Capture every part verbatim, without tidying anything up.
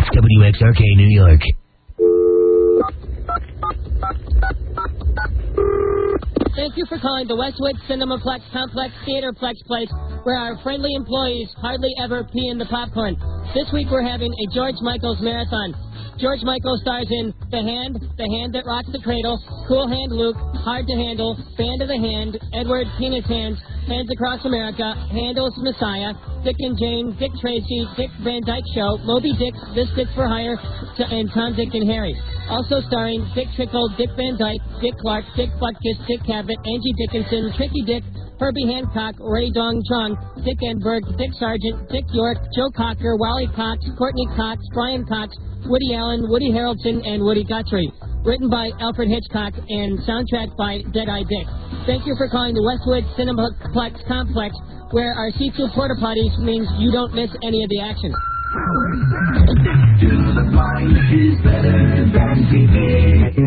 W X R K New York. Thank you for calling the Westwood Cinemaplex Complex Theaterplex Place, where our friendly employees hardly ever pee in the popcorn. This week we're having a George Michaels marathon. George Michael stars in The Hand, The Hand That Rocks the Cradle, Cool Hand Luke, Hard to Handle, Band of the Hand, Edward Penis Hands, Hands Across America, Handel's Messiah, Dick and Jane, Dick Tracy, Dick Van Dyke Show, Moby Dick, This Dick for Hire, and Tom, Dick, and Harry. Also starring Dick Trickle, Dick Van Dyke, Dick Clark, Dick Butkus, Dick Cavett, Angie Dickinson, Tricky Dick, Herbie Hancock, Ray Dong Chung, Dick Enberg, Dick Sargent, Dick York, Joe Cocker, Wally Cox, Courtney Cox, Brian Cox, Woody Allen, Woody Harrelson, and Woody Guthrie. Written by Alfred Hitchcock and soundtrack by Deadeye Dick. Thank you for calling the Westwood Cinemaplex Complex, where our C two porta potties means you don't miss any of the action. To the mind is better than T V.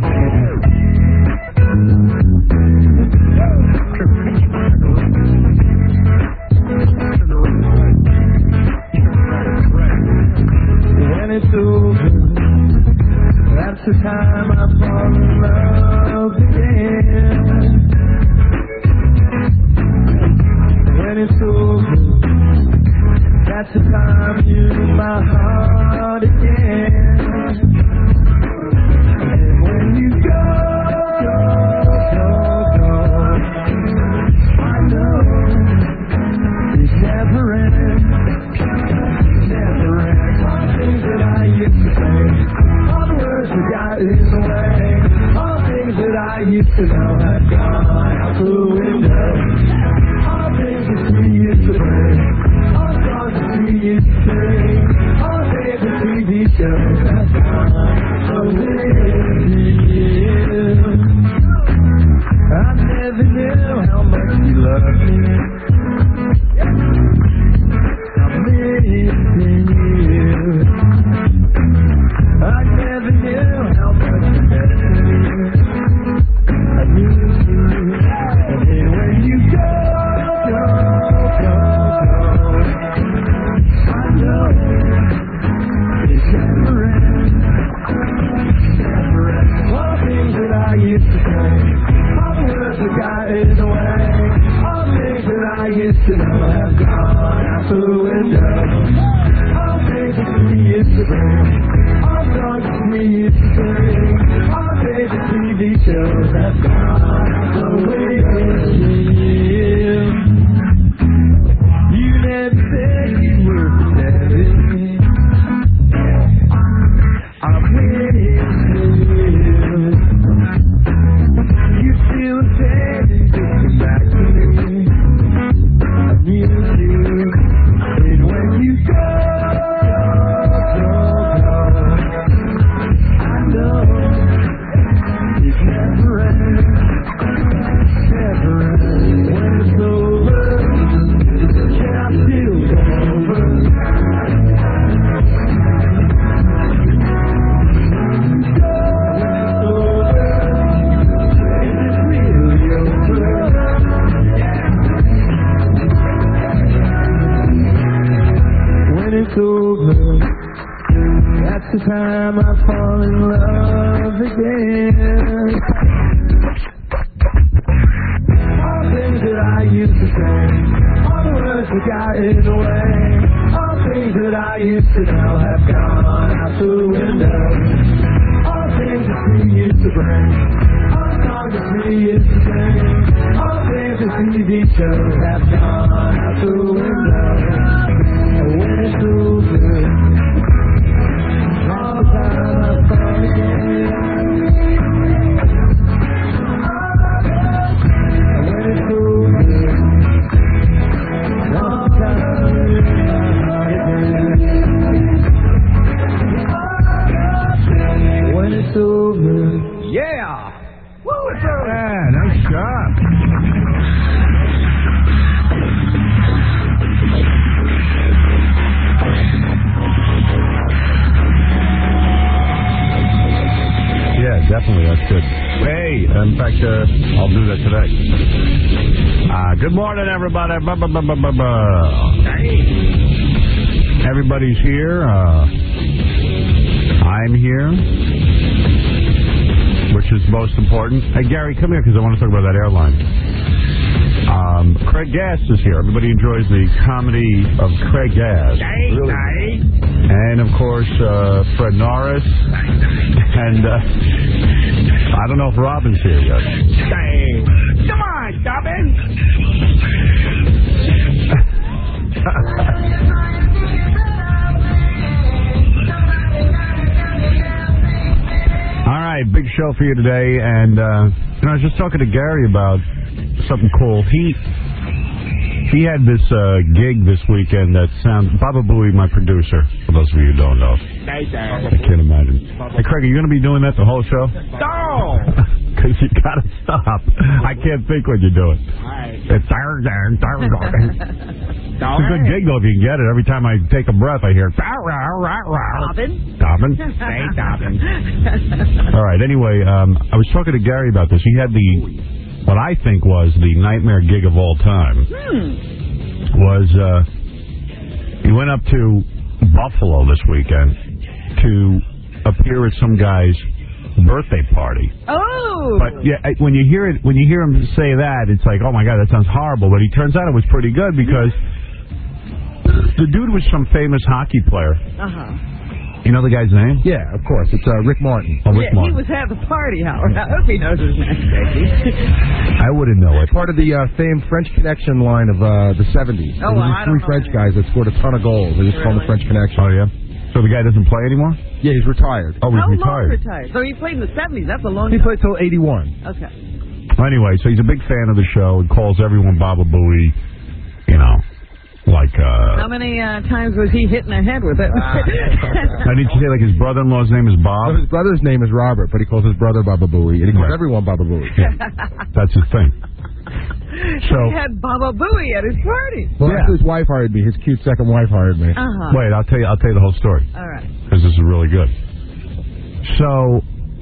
When it's over, that's the time I fall in love again. When it's over, that's the time you in my heart again. And when you go, go, go, go, I know it never ends, never ends. All the things that I used to say, all the words that got in the way, all the things that I used to know have gone out the window. All the things that we used to bring, all the songs that we used to sing, all the favorite T V shows have gone out the window. I never knew how much you loved me. I'm missing you. I never knew how much you meant to me. I miss you. And then when you go, go, go, go, I know it never ends, never ends. All the things that I used to say, all the words that got in the way, all the things that I used to know have gone out the window. All the things that we used to bring, all the songs that we used to sing, all the favorite T V shows have gone out the window. You never said you were forgetting. I'm waiting for you. You still said you come back to me. I miss you. And when you go, go, go, I know it never ends, never ends. When it's over, can I still go over? When it's over, that's the time I fall in love again. All the things that I used to say, all the words that got in the way, all the things that I used to know have gone out the window. All the things that we used to bring, all the songs that we used to sing, all the things that T V shows have gone out the window. When it's over, all the time I fall again. When it's over, all the time again. When it's over, yeah. Woo, it's over. Yeah, nice job. Yeah, definitely. That's good. Hey, in fact, uh, I'll do that today. Uh, good morning, everybody. Buh, buh, buh, buh, buh, buh. Hey. Everybody's here. Uh, I'm here, which is most important. Hey, Gary, come here because I want to talk about that airline. Um, Craig Gass is here. Everybody enjoys the comedy of Craig Gass. Really. And, of course, uh, Fred Norris. And uh, I don't know if Robin's here yet. Come on, Dobbin. All right, big show for you today. And, uh, you know, I was just talking to Gary about something cool. He he had this uh, gig this weekend that sounds... Baba Booey, my producer, for those of you who don't know. Hey, I can't imagine. Hey, Craig, are you going to be doing that the whole show? No. Because you got to stop. I can't think what you're doing. It's It's a good gig, though, if you can get it. Every time I take a breath, I hear... Dobbin? Dobbin? Hey, Dobbin. All right, anyway, um, I was talking to Gary about this. He had the... What I think was the nightmare gig of all time Hmm. was uh, he went up to Buffalo this weekend to appear at some guy's birthday party. Oh. But yeah, I- when you hear it, when you hear him say that, it's like, oh my God, that sounds horrible. But he turns out it was pretty good because the dude was some famous hockey player. Uh-huh. You know the guy's name? Yeah, of course. It's uh, Rick Martin. Oh, Rick Yeah, Martin. he was at the party, Howard. I hope he knows his name, Becky. I wouldn't know it. Part of the uh, famed French Connection line of uh, the seventies. Oh, There well, were I three don't know French that. guys that scored a ton of goals. They just call them the French Connection. Oh, yeah? So the guy doesn't play anymore? Yeah, he's retired. Oh, he's How retired. long retired? So he played in the seventies. That's a long He time. played till eighty-one. Okay. Well, anyway, so he's a big fan of the show and calls everyone Baba Booey, you know, like, uh... How many uh, times was he hitting the head with it? I need to say, like, his brother-in-law's name is So Bob. his brother's name is Robert, but he calls his brother Baba Booey, and he calls Right. everyone Baba Booey. That's his thing. So, he had Baba Booey at his party. Well, Yeah. after his wife hired me, his cute second wife hired me. Uh-huh. wait, I'll tell you, I'll tell you the whole story. All right. Because this is really good. So,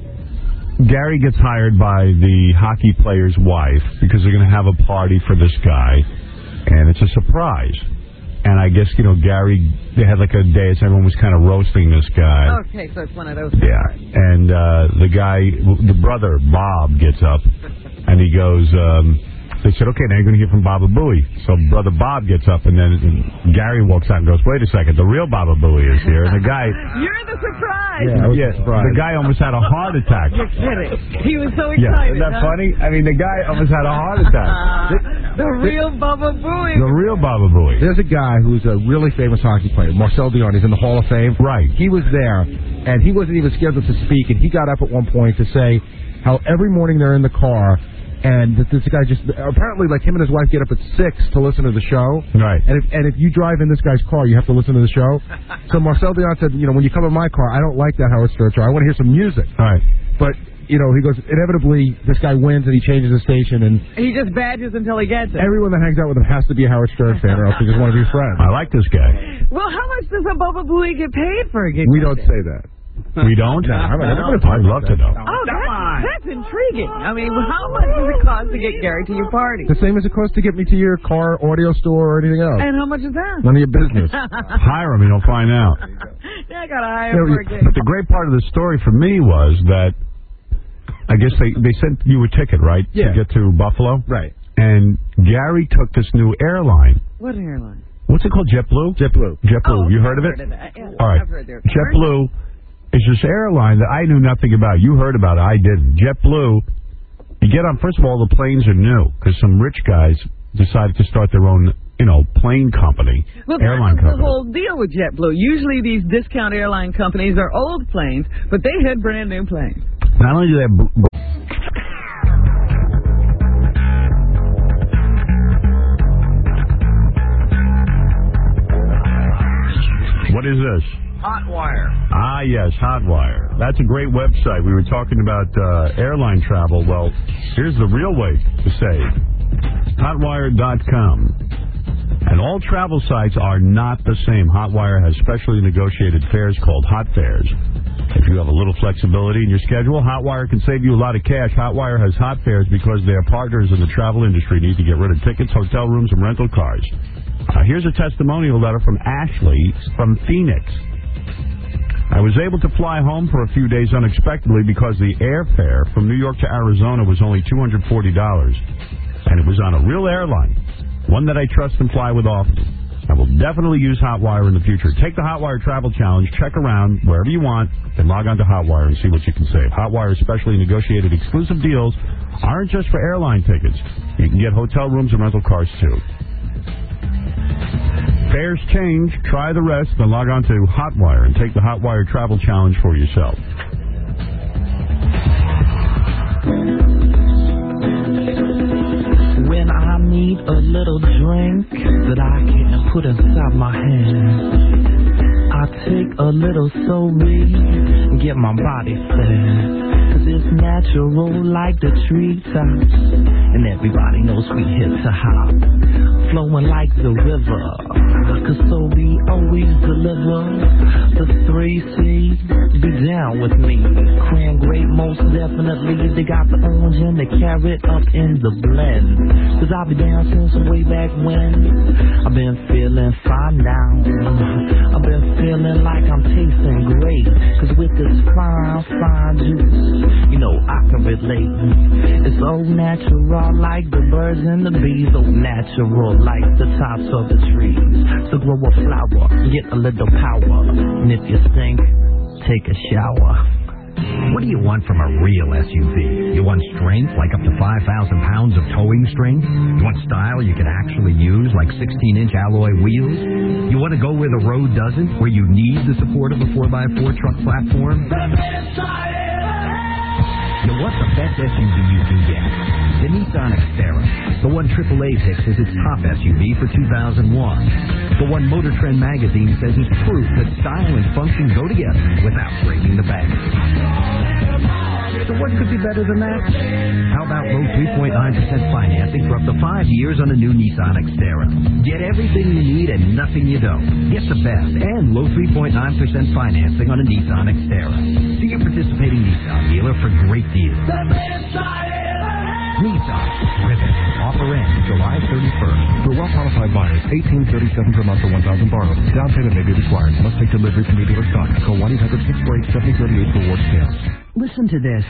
Gary gets hired by the hockey player's wife because they're going to have a party for this guy, and it's a surprise. And I guess, you know, Gary, they had like a day, so everyone was kind of roasting this guy. Okay, so it's one of those. Yeah. And uh, the guy, the brother, Bob, gets up, and he goes, um, they said, okay, now you're going to hear from Baba Booey. So brother Bob gets up, and then Gary walks out and goes, wait a second, the real Baba Booey is here. And the guy... You're the surprise. Yeah, I was Yeah, surprised. the guy almost had a heart attack. You're kidding. He was so Yeah, excited. isn't that huh? funny? I mean, the guy almost had a heart attack. The real Baba Booey. The real Baba Booey. There's a guy who's a really famous hockey player, Marcel Dion. He's in the Hall of Fame. Right. He was there, and he wasn't even scheduled to speak, and he got up at one point to say how every morning they're in the car, and that this guy just, apparently, like, him and his wife get up at six to listen to the show. Right. And if, and if you drive in this guy's car, you have to listen to the show. So Marcel Dion said, you know, when you come in my car, I don't like that Howard Stern show. I want to hear some music. All right. But, you know, he goes, inevitably, this guy wins, and he changes the station, and He just badges until he gets it. everyone that hangs out with him has to be a Howard Stern fan, or else they just want to be friends. I like this guy. Well, how much does a Baba Booey get paid for a gig? We like don't that? say that. We don't? No, I'm not- I'm not I'd love to know. Oh, that's, that's intriguing. I mean, how much does it cost to get Gary to your party? The same as it costs to get me to your car, audio store, or anything else. And how much is that? None of your business. Hire him and you'll find out. Yeah, I gotta hire Yeah, him for a gig. But the great part of the story for me was that I guess they, they sent you a ticket, right? Yeah. To get to Buffalo? Right. And Gary took this new airline. What airline? What's it called? JetBlue? JetBlue. JetBlue. Oh, you heard of it? I've that. Yeah, All right. I've heard their JetBlue is this airline that I knew nothing about. You heard about it. I didn't. JetBlue, you get on, first of all, the planes are new because some rich guys decided to start their own, you know, plane company, Well, airline that's company. the whole deal with JetBlue. Usually these discount airline companies are old planes, but they had brand new planes. Not only do they have... br- br- What is this? Hotwire. Ah, yes, Hotwire. That's a great website. We were talking about uh, airline travel. Well, here's the real way to save. Hotwire dot com. And all travel sites are not the same. Hotwire has specially negotiated fares called Hot Fares. If you have a little flexibility in your schedule, Hotwire can save you a lot of cash. Hotwire has Hot Fares because their partners in the travel industry need to get rid of tickets, hotel rooms, and rental cars. Uh, here's a testimonial letter from Ashley from Phoenix. I was able to fly home for a few days unexpectedly because the airfare from New York to Arizona was only two hundred forty dollars. And it was on a real airline, one that I trust and fly with often. I will definitely use Hotwire in the future. Take the Hotwire Travel Challenge, check around wherever you want, and log on to Hotwire and see what you can save. Hotwire's specially negotiated exclusive deals aren't just for airline tickets. You can get hotel rooms and rental cars, too. Fares change. Try the rest, then log on to Hotwire and take the Hotwire Travel Challenge for yourself. When I need a little drink that I can put inside my hand, I take a little Sorry and get my body fed. Cause it's natural like the treetops, and everybody knows we hit to hop, flowing like the river. Cause Sorry always deliver the three C's. Be down with me. Cran grape most definitely. They got the orange and the carrot up in the blend. Cause I'll be down since way back when. I've been feeling fine now. I've been feeling like I'm tasting great. Cause with this fine, fine juice, you know I can relate. It's so natural like the birds and the bees. So natural like the tops of the trees. So grow a flower, get a little power. And if you stink, take a shower. What do you want from a real S U V? You want strength, like up to five thousand pounds of towing strength? You want style you can actually use, like sixteen inch alloy wheels? You want to go where the road doesn't, where you need the support of a four by four truck platform? You want the best S U V you can get. The Nissan Xterra. The one triple A picks as its top S U V for two thousand one. The one Motor Trend magazine says is proof that style and function go together without breaking the bank. So what could be better than that? How about low three point nine percent financing for up to five years on a new Nissan Xterra? Get everything you need and nothing you don't. Get the best and low three point nine percent financing on a Nissan Xterra. See your participating Nissan dealer for great deals. Nissan. Rivet. Offer ends July thirty-first. For well-qualified buyers, eighteen thirty-seven per month for one thousand borrowed. Down payment may be required. Must take delivery from your dealer stock. Call one eight hundred six four eight seven zero three eight for award sales. Listen to this.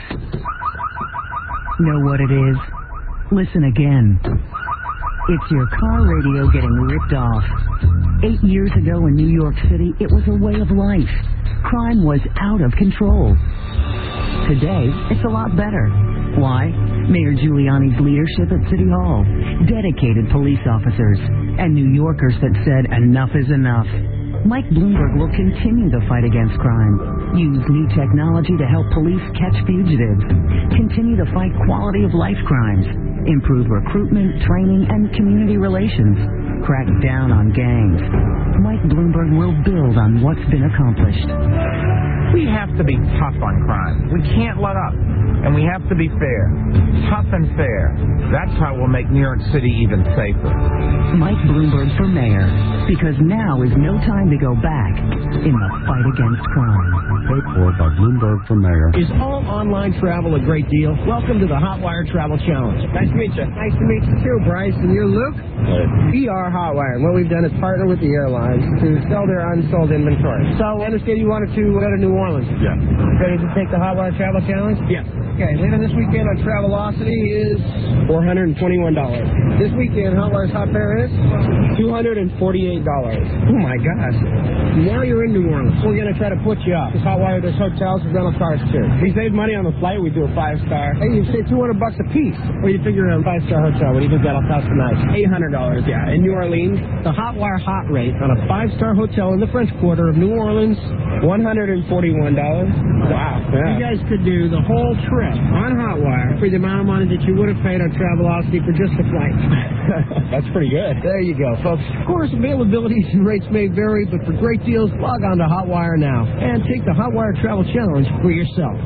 Know what it is? Listen again. It's your car radio getting ripped off. Eight years ago in New York City, it was a way of life. Crime was out of control. Today, it's a lot better. Why? Mayor Giuliani's leadership at City Hall, dedicated police officers, and New Yorkers that said enough is enough. Mike Bloomberg will continue the fight against crime, use new technology to help police catch fugitives, continue to fight quality of life crimes, improve recruitment, training, and community relations, crack down on gangs. Mike Bloomberg will build on what's been accomplished. We have to be tough on crime. We can't let up. And we have to be fair. Tough and fair. That's how we'll make New York City even safer. Mike Bloomberg for mayor. Because now is no time to go back in the fight against crime. Paid for by Bloomberg for mayor. Is all online travel a great deal? Welcome to the Hotwire Travel Challenge. Nice to meet you. Nice to meet you too, Bryce. And you're Luke? We are Hotwire. And what we've done is partner with the airlines to sell their unsold inventory. So I understand you wanted to go to New Orleans. Yeah. Ready to take the Hotwire Travel Challenge? Yeah. Okay, later this weekend on Travelocity is four hundred twenty-one dollars. This weekend, Hotwire's Hot Fare is two hundred forty-eight dollars. Oh my gosh. Now you're in New Orleans. We're going to try to put you up. Because Hotwire does hotels and rental cars too. If you save money on the flight, we do a five star. Hey, you save two hundred bucks a piece. What do you figure on a five star hotel? What do you think that'll cost a night? eight hundred dollars, yeah. In New Orleans, the Hotwire hot rate on a five star hotel in the French Quarter of New Orleans, one hundred forty-one dollars. Wow. Yeah. You guys could do the whole trip on Hotwire for the amount of money that you would have paid on Travelocity for just the flight. That's pretty good. There you go, folks. Of course, availabilities and rates may vary, but for great deals, log on to Hotwire now and take the Hotwire Travel Challenge for yourself.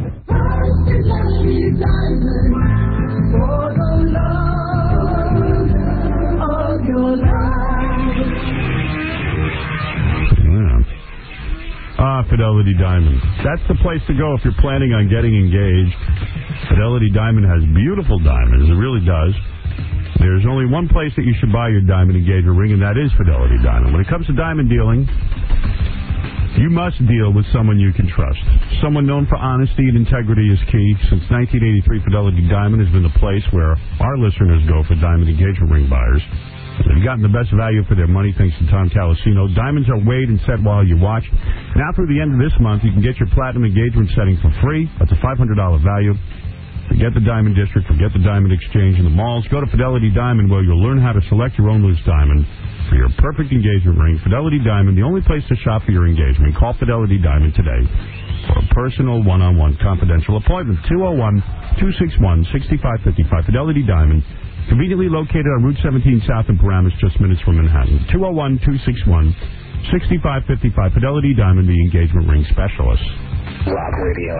Ah, Fidelity Diamond. That's the place to go if you're planning on getting engaged. Fidelity Diamond has beautiful diamonds. It really does. There's only one place that you should buy your diamond engagement ring, and that is Fidelity Diamond. When it comes to diamond dealing, You must deal with someone you can trust. Someone known for honesty and integrity is key. Since nineteen eighty-three, Fidelity Diamond has been the place where our listeners go for diamond engagement ring buyers. They've gotten the best value for their money thanks to Tom Calosino. Diamonds are weighed and set while you watch. Now through the end of this month, you can get your platinum engagement setting for free. That's a five hundred dollars value. Forget the Diamond District, forget the Diamond Exchange in the malls. Go to Fidelity Diamond where you'll learn how to select your own loose diamond for your perfect engagement ring. Fidelity Diamond, the only place to shop for your engagement. Call Fidelity Diamond today for a personal one-on-one confidential appointment. two oh one, two six one, six five five five. Fidelity Diamond, conveniently located on Route seventeen South in Paramus, just minutes from Manhattan. two oh one, two six one, six five five five. Fidelity Diamond, the engagement ring specialist. Rock Radio.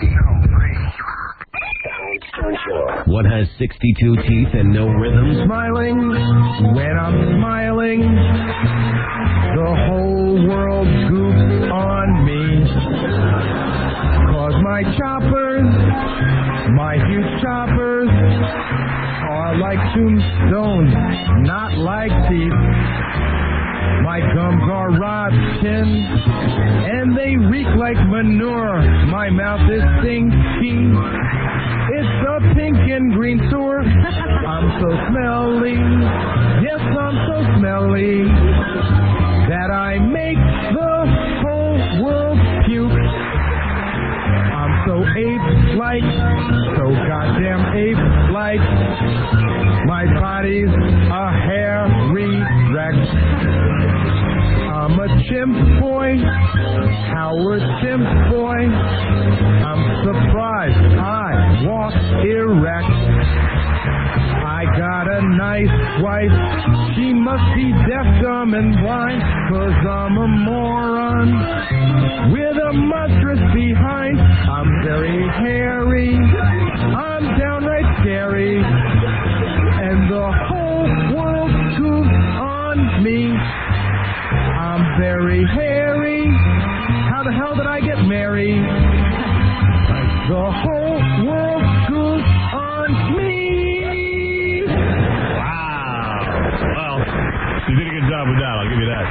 What has sixty-two teeth and no rhythm? Smiling when I'm smiling, the whole world scoops on me. Cause my choppers, my huge choppers, are like tombstones, not like teeth. My gums are rotten, and they reek like manure. My mouth is stinky. It's a pink and green sewer. I'm so smelly. Yes, I'm so smelly that I make the whole world puke. I'm so ape-like, so goddamn ape-like. My body's a hairy wreck. I'm a chimp boy, Howard Chimp boy. I'm surprised I walk erect. I got a nice wife, she must be deaf, dumb, and blind, cause I'm a moron with a mattress behind. I'm very hairy, I'm downright scary, and the whole world scoops on me. I'm very hairy. How the hell did I get married? The whole world scoops on me. Wow. Well, you did a good job with that. I'll give you that.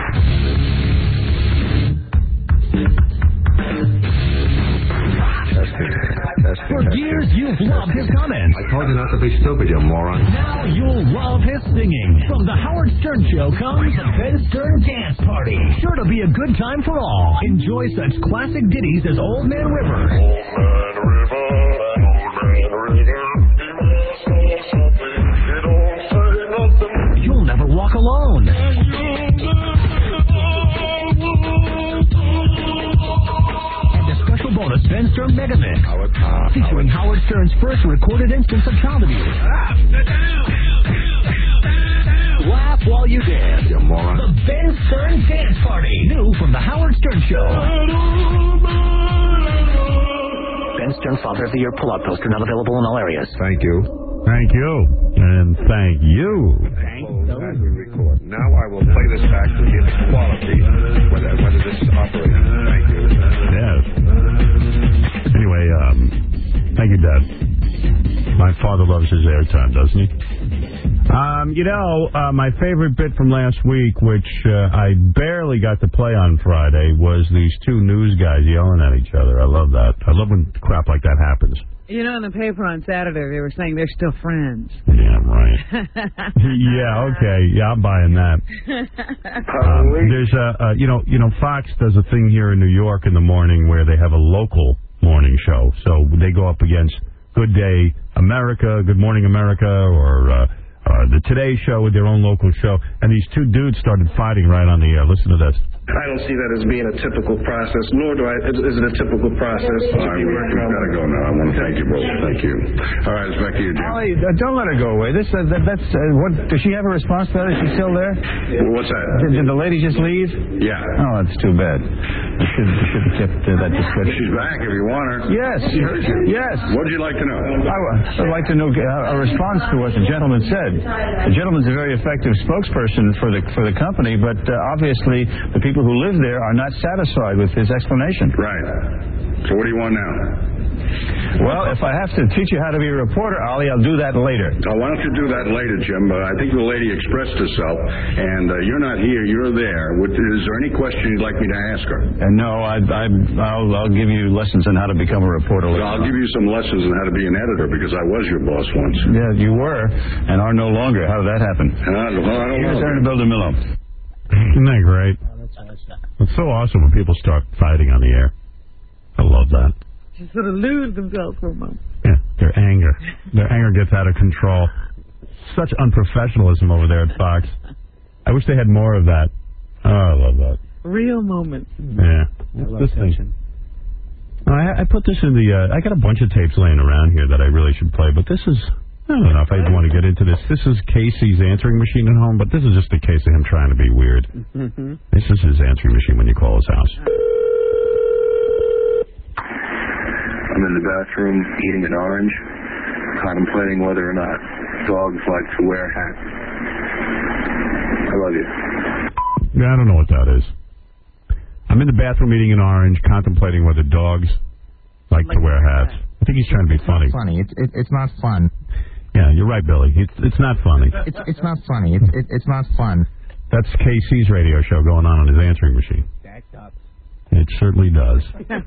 For years, you've loved his comments. I told you not to be stupid, you moron. Now you'll love his singing. From the Howard Stern Show comes the Ben Stern Dance Party. Sure to be a good time for all. Enjoy such classic ditties as Old Man River. Old Man River, Old Man River. It don't say nothing. You'll never walk alone. Bonus Ben Stern Mega Mix, Howard, uh, featuring Howard. Howard Stern's first recorded instance of child abuse. Laugh while you dance. You moron. The Ben Stern Dance Party, new from the Howard Stern Show. Ben Stern Father of the Year pull-out poster, not available in all areas. Thank you. Thank you. And thank you. Thank you. As we record. Now I will play this back to its quality, whether, whether this is operating. Thank you. Yes. Anyway, um, thank you, Dad. My father loves his airtime, doesn't he? Um, you know, uh, my favorite bit from last week, which uh, I barely got to play on Friday, was these two news guys yelling at each other. I love that. I love when crap like that happens. You know, in the paper on Saturday, they were saying they're still friends. Yeah, right. Yeah, okay. Yeah, I'm buying that. Um, there's a, uh, you know, you know, Fox does a thing here in New York in the morning where they have a local morning show. So they go up against Good Day America, Good Morning America, or uh, uh, the Today Show with their own local show. And these two dudes started fighting right on the air. Listen to this. I don't see that as being a typical process, nor do I. Is it a typical process? All right, we've got to go now. I want to thank you both. Thank you. All right, it's back to you, Jim. Ollie, uh, don't let her go away. This, uh, that, that's uh, what. Does she have a response to that? Is she still there? Well, what's that? Did, did the lady just leave? Yeah. Oh, that's too bad. You should you should have kept uh, that discussion. She's back if you want her. Yes. She heard you. Yes. What would you like to know? I would like to know uh, a response to what the gentleman said. The gentleman's a very effective spokesperson for the for the company, but uh, obviously the people who live there are not satisfied with his explanation. Right. So what do you want now? Well, if I have to teach you how to be a reporter, Ollie, I'll do that later. Uh, why don't you do that later, Jim? Uh, I think the lady expressed herself, and uh, you're not here, you're there. Would, is there any question you'd like me to ask her? And no, I, I, I'll, I'll give you lessons on how to become a reporter. So I'll give you some lessons on how to be an editor, because I was your boss once. Yeah, you were, and are no longer. How did that happen? Uh, well, I don't Here's know. Aaron Bildermillo. Isn't that great? It's so awesome when people start fighting on the air. I love that. Just sort of lose themselves for a moment. Yeah, their anger. Their anger gets out of control. Such unprofessionalism over there at Fox. I wish they had more of that. Oh, I love that. Real moments. Yeah. What's this thing? I, I put this in the... Uh, I got a bunch of tapes laying around here that I really should play, but this is... I don't know if I even want to get into this. This is Casey's answering machine at home, but this is just a case of him trying to be weird. Mm-hmm. This is his answering machine when you call his house. I'm in the bathroom eating an orange, contemplating whether or not dogs like to wear hats. I love you. Yeah, I don't know what that is. I'm in the bathroom eating an orange, contemplating whether dogs like, like to wear hats. I think he's trying to be funny. Funny. It's it, it's not fun. Yeah, you're right, Billy. It's it's not funny. It's it's not funny. It's it, it's not fun. That's K C's radio show going on on his answering machine. Jacked up. It certainly does.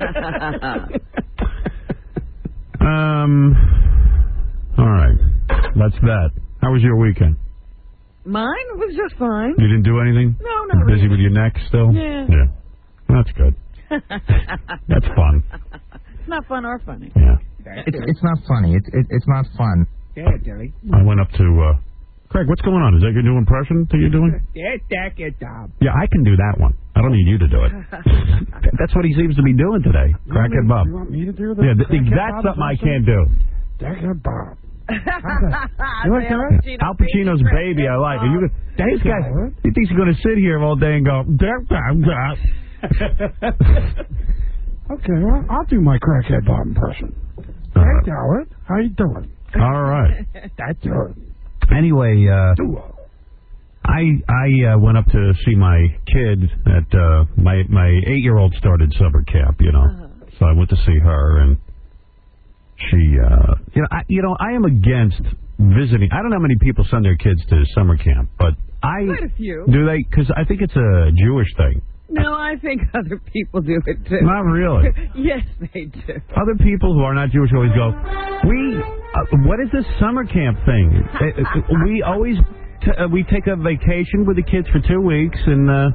um. All right, that's that. How was your weekend? Mine was just fine. You didn't do anything? No, not Busy really. with your neck still? Yeah. Yeah. That's good. That's fun. It's not fun or funny. Yeah. It's it's not funny. It's it, it's not fun. Yeah, Jerry. I went up to uh, Craig. What's going on? Is that your new impression that you're doing? Yeah, that good job. Yeah, I can do that one. I don't need you to do it. That's what he seems to be doing today. Crackhead Bob. You want me to do that? Yeah, th- that's something I can't do. Crackhead Bob. You like that? Al Pacino's baby, I like. Are you gonna, this guy, he thinks he's going to sit here all day and go, Okay, well, I'll do my Crackhead Bob impression. Hey, Howard, how you doing? All right. That's good. Anyway, uh, I I uh, went up to see my kid at uh, my my eight year old started summer camp, you know. Uh-huh. So I went to see her, and she, uh, you know, I, you know, I am against visiting. I don't know how many people send their kids to summer camp, but I quite a few. Do they? Because I think it's a Jewish thing. No, I think other people do it too. Not really. Yes, they do. Other people who are not Jewish always go, we, uh, what is this summer camp thing? uh, we always, t- uh, we take a vacation with the kids for two weeks and uh,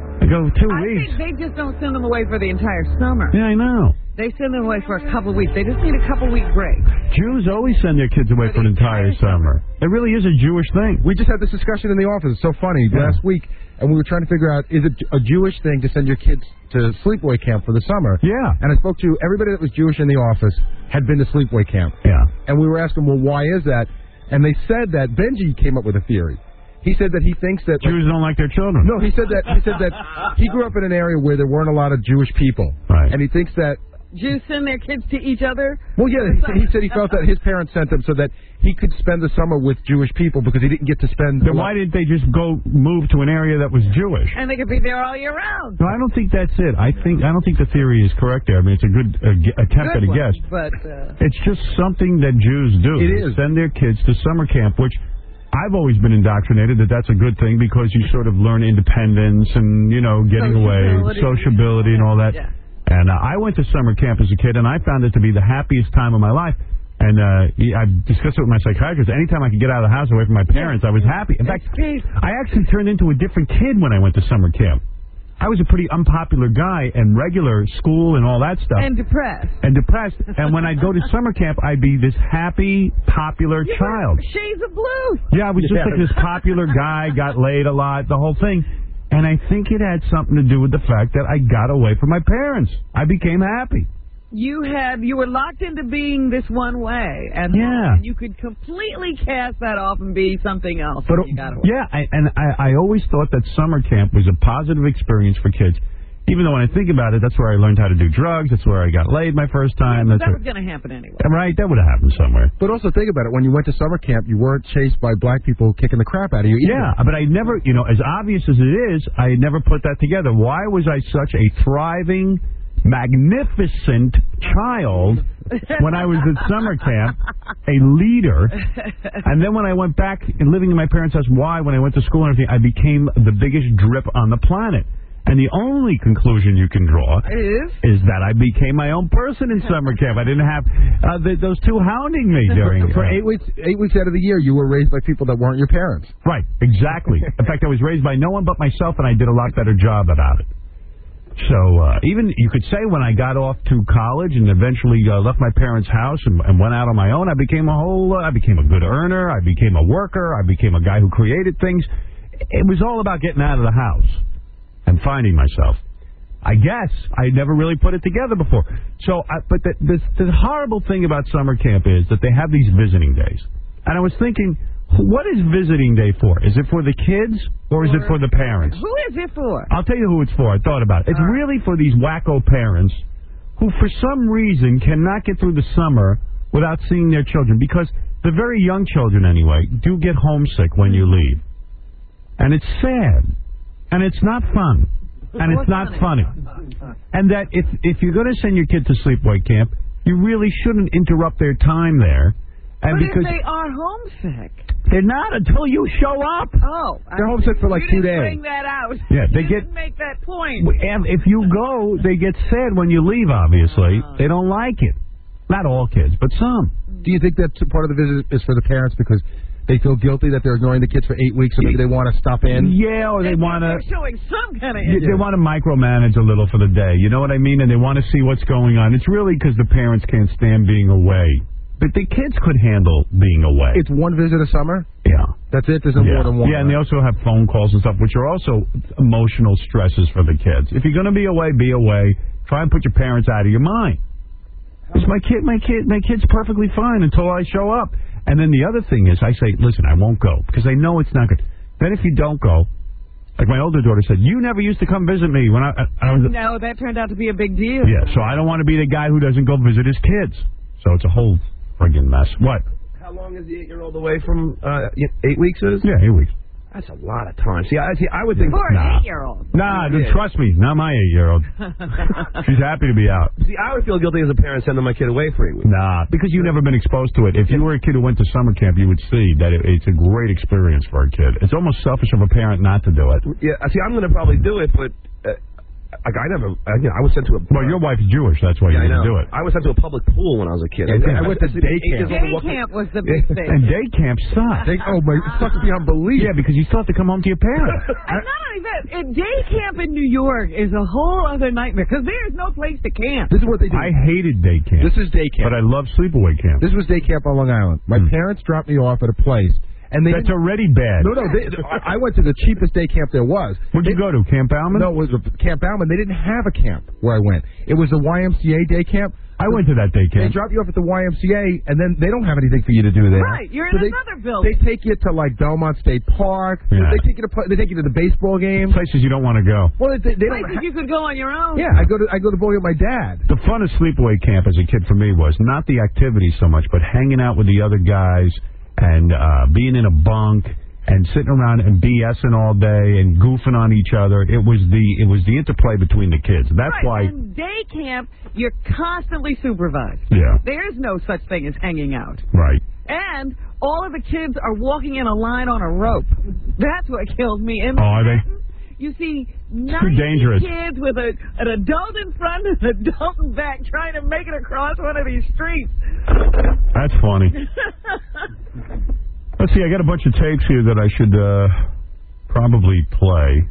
go two I weeks. think they just don't send them away for the entire summer. Yeah, I know. They send them away for a couple of weeks. They just need a couple week break. Jews always send their kids away for, for an entire summer. It really is a Jewish thing. We just had this discussion in the office. It's so funny. Yeah. Last week, and we were trying to figure out, is it a Jewish thing to send your kids to sleepaway camp for the summer? Yeah. And I spoke to everybody that was Jewish in the office had been to sleepaway camp. Yeah. And we were asking, well, why is that? And they said that Benji came up with a theory. He said that he thinks that Jews like, don't like their children. No, he said that he said that he grew up in an area where there weren't a lot of Jewish people. Right. And he thinks that Jews send their kids to each other? Well, yeah, he, he said he felt that his parents sent him so that he could spend the summer with Jewish people because he didn't get to spend... Then why didn't they just go move to an area that was Jewish? And they could be there all year round. No, I don't think that's it. I think I don't think the theory is correct there. I mean, it's a good uh, g- attempt good at a one, guess. But uh... it's just something that Jews do. It They is. Send their kids to summer camp, which... I've always been indoctrinated that that's a good thing because you sort of learn independence and, you know, getting away, sociability and all that. Yeah. And uh, I went to summer camp as a kid, and I found it to be the happiest time of my life. And uh, I discussed it with my psychiatrist. Anytime I could get out of the house away from my parents, I was happy. In fact, I actually turned into a different kid when I went to summer camp. I was a pretty unpopular guy in regular school and all that stuff. And depressed. And depressed. And when I'd go to summer camp, I'd be this happy, popular you child. Shades of blue. Yeah, I was just like this popular guy, got laid a lot, the whole thing. And I think it had something to do with the fact that I got away from my parents. I became happy. You had you were locked into being this one way, and yeah. you could completely cast that off and be something else. But, when you got away. Yeah, I, and I, I always thought that summer camp was a positive experience for kids. Even though when I think about it, that's where I learned how to do drugs. That's where I got laid my first time. Yeah, that's that where, was going to happen anyway. Right, that would have happened somewhere. But also think about it. When you went to summer camp, you weren't chased by black people kicking the crap out of you either. Yeah, but I never, you know, as obvious as it is, I never put that together. Why was I such a thriving magnificent child when I was at summer camp, a leader. And then when I went back and living in my parents' house, why? When I went to school and everything, I became the biggest drip on the planet. And the only conclusion you can draw is, is that I became my own person in summer camp. I didn't have uh, the, those two hounding me during For eight weeks, eight weeks out of the year, you were raised by people that weren't your parents. Right, exactly. In fact, I was raised by no one but myself, and I did a lot better job about it. So uh, even you could say when I got off to college and eventually uh, left my parents' house and, and went out on my own, I became a whole. Uh, I became a good earner. I became a worker. I became a guy who created things. It was all about getting out of the house and finding myself. I guess I never really put it together before. So, I, but the, the, the horrible thing about summer camp is that they have these visiting days, and I was thinking, what is visiting day for? Is it for the kids or is it for the parents? Who is it for? I'll tell you who it's for. I thought about it. It's All right. really for these wacko parents who, for some reason, cannot get through the summer without seeing their children. Because the very young children, anyway, do get homesick when you leave. And it's sad. And it's not fun. And it's not funny. And that if, if you're going to send your kid to sleepaway camp, you really shouldn't interrupt their time there. And but because if they are homesick. They're not until you show up. Oh. They're homesick for like you two didn't days. bring that out. Yeah, they you get- didn't make that point. And if you go, they get sad when you leave, obviously. They don't like it. Not all kids, but some. Do you think that part of the visit is for the parents because they feel guilty that they're ignoring the kids for eight weeks, so maybe they want to stop in? Yeah, or they want to... They're showing some kind of They, they want to micromanage a little for the day. You know what I mean? And they want to see what's going on. It's really because the parents can't stand being away. But the kids could handle being away. It's one visit a summer? Yeah. That's it? There's no yeah. more than one? Yeah, and they also have phone calls and stuff, which are also emotional stresses for the kids. If you're going to be away, be away. Try and put your parents out of your mind. Because my kid, my kid, my kid's perfectly fine until I show up. And then the other thing is, I say, listen, I won't go because I know it's not good. Then if you don't go, like my older daughter said, you never used to come visit me when I, I, I was. No, that turned out to be a big deal. Yeah, so I don't want to be the guy who doesn't go visit his kids. So it's a whole friggin' mess. What? How long is the eight-year-old away from uh, eight weeks? Is Yeah, eight weeks. That's a lot of time. See, I, see, I would think. For an Nah. eight-year-old. Nah, Yeah. trust me, not my eight-year-old. She's happy to be out. See, I would feel guilty as a parent sending my kid away for eight weeks. Nah, because you've never been exposed to it. If you were a kid who went to summer camp, you would see that it, it's a great experience for a kid. It's almost selfish of a parent not to do it. Yeah, see, I'm going to probably do it, but uh, like I never. I, you know, I was sent to a. Well, your wife is Jewish, that's why Yeah, I you didn't know. do it. I was sent to a public pool when I was a kid. Yeah, I went to day camp. Day camp was the big thing. And day camp sucks. They, oh, my, it sucks beyond belief. Yeah, because you still have to come home to your parents. And not only that, uh, day camp in New York is a whole other nightmare because there's no place to camp. This is what they do. I hated day camp. This is day camp. But I love sleepaway camp. This was day camp on Long Island. My Hmm. parents dropped me off at a place. And they That's didn't- already bad. No, no. They, I I went to the cheapest day camp there was. Where'd you go to, Camp Bauman? No, it was a Camp Bauman. They didn't have a camp where I went. It was the Y M C A day camp. I went to that day They camp. drop you off at the Y M C A, and then they don't have anything for you to do there. Right, you're in So they, another building. They take you to like Belmont State Park. Yeah. They take you to play, they take you to the baseball game. Places you don't want to go. Well, they, they don't. Places Ha- you could go on your own. yeah, I go to I go to bowling with my dad. The fun of sleepaway camp as a kid for me was not the activity so much, but hanging out with the other guys and uh, being in a bunk and sitting around and BSing all day and goofing on each other. It was the it was the interplay between the kids. That's Right, why. and day camp, you're constantly supervised. Yeah. There's no such thing as hanging out. Right. And all of the kids are walking in a line on a rope. That's what kills me. In Oh, are they? Manhattan, you see ninety dangerous. kids with a, an adult in front and an adult in back trying to make it across one of these streets. That's funny. Let's see, I got a bunch of tapes here that I should uh, probably play.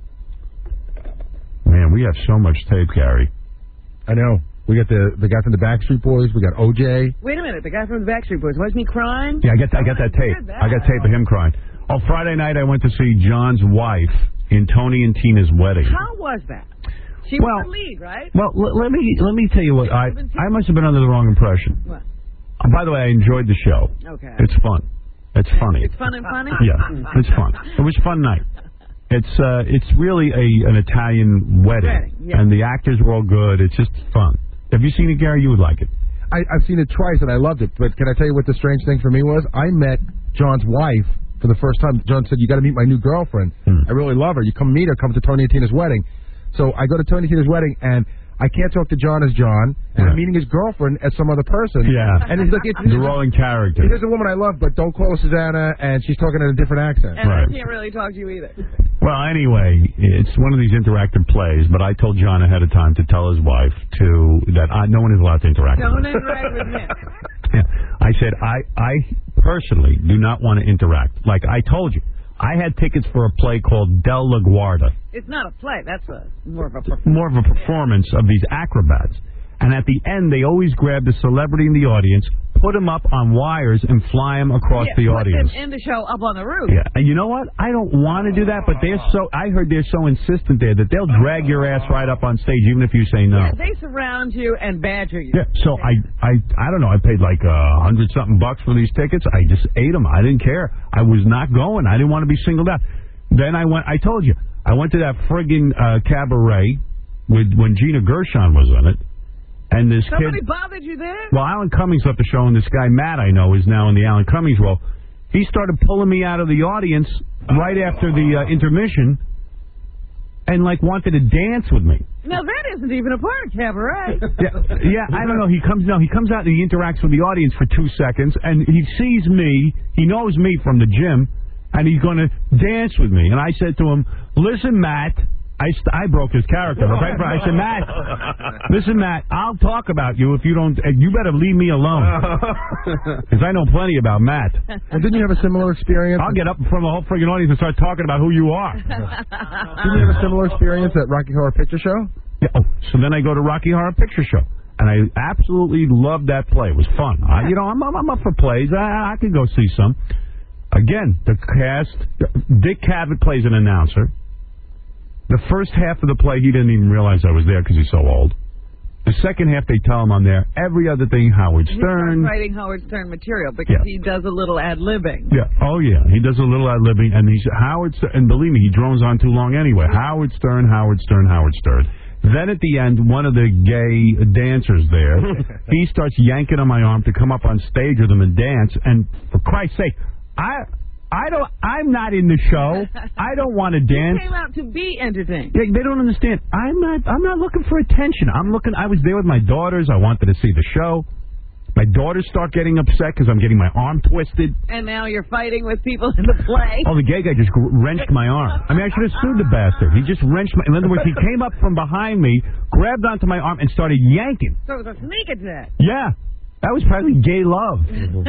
Man, we have so much tape, Gary. I know. We got the the guy from the Backstreet Boys. We got O J. Wait a minute, the guy from the Backstreet Boys, wasn't he crying? Yeah, I got I got that tape. I got tape of him crying. Oh, Friday night I went to see John's wife in Tony and Tina's wedding. How was that? She Well- was the lead, right? Well, l- let me let me tell you what I I must have been under the wrong impression. What? Uh, by the way, I enjoyed the show. Okay. It's fun. It's funny. It's fun and funny? Yeah, it's fun. It was a fun night. It's uh, it's really a an Italian wedding, Wedding, yeah. and the actors were all good. It's just fun. Have you seen it, Gary? You would like it. I, I've seen it twice and I loved it. But can I tell you what the strange thing for me was? I met John's wife for the first time. John said, "You got to meet my new girlfriend. Hmm. I really love her. You come meet her. Come to Tony and Tina's wedding." So I go to Tony and Tina's wedding, and I can't talk to John as John, and Yeah. I'm meeting his girlfriend as some other person. Yeah. And he's like, it's, They're all in character. Here's a woman I love, but don't call her Susanna, and she's talking in a different accent. And Right. I can't really talk to you either. Well, anyway, it's one of these interactive plays, but I told John ahead of time to tell his wife to that I, no one is allowed to interact Don't with him. interact with him. Yeah. I said, I, I personally do not want to interact. Like I told you, I had tickets for a play called Del LaGuardia, It's not a play. That's a more of a performance. more of a performance of these acrobats. And at the end, they always grab the celebrity in the audience, put him up on wires, and fly him across yeah, the put audience. them in the show up on the roof. Yeah, and you know what? I don't want to do that, but they're so. I heard they're so insistent there that they'll drag your ass right up on stage, even if you say no. Yeah, they surround you and badger you. Yeah, so I, I, I don't know. I paid like a hundred something bucks for these tickets. I just ate them. I didn't care. I was not going. I didn't want to be singled out. Then I went. I told you. I went to that friggin' uh, cabaret with when Gina Gershon was in it, and this Somebody kid. bothered you there? Well, Alan Cummings left the show, and this guy Matt I know is now in the Alan Cummings role. He started pulling me out of the audience right after the uh, intermission, and like wanted to dance with me. Now, that isn't even a part of cabaret. Yeah, yeah, I don't know. He comes no, he comes out and he interacts with the audience for two seconds, and he sees me. He knows me from the gym, and he's going to dance with me. And I said to him, "Listen, Matt." I, st- I broke his character. Right? I said, Matt, listen, Matt, I'll talk about you if you don't. Uh, you better leave me alone, because I know plenty about Matt. Well, didn't you have a similar experience? I'll get up in front of the whole friggin' audience and start talking about who you are. Didn't you have a similar experience at Rocky Horror Picture Show? Yeah, oh, so then I go to Rocky Horror Picture Show, and I absolutely loved that play. It was fun. I, you know, I'm, I'm up for plays. I, I could go see some. Again, the cast. Dick Cavett plays an announcer. The first half of the play, he didn't even realize I was there because he's so old. The second half, they tell him I'm there. Every other thing, Howard He Stern. starts writing Howard Stern material because Yeah. he does a little ad-libbing. Yeah. Oh, yeah. He does a little ad-libbing, and he's Howard Stern. And believe me, he drones on too long anyway. Howard Stern, Howard Stern, Howard Stern. Then at the end, one of the gay dancers there, he starts yanking on my arm to come up on stage with him and dance. And for Christ's sake, I... I don't. I'm not in the show. I don't want to dance. He came out to be entertained. They, they don't understand. I'm not. I'm not looking for attention. I'm looking. I was there with my daughters. I wanted to see the show. My daughters start getting upset because I'm getting my arm twisted. And now you're fighting with people in the play. Oh, the gay guy just gr- wrenched my arm. I mean, I should have sued the bastard. He just wrenched my. In other words, he came up from behind me, grabbed onto my arm, and started yanking. So it was a sneak attack. Yeah. That was probably gay love.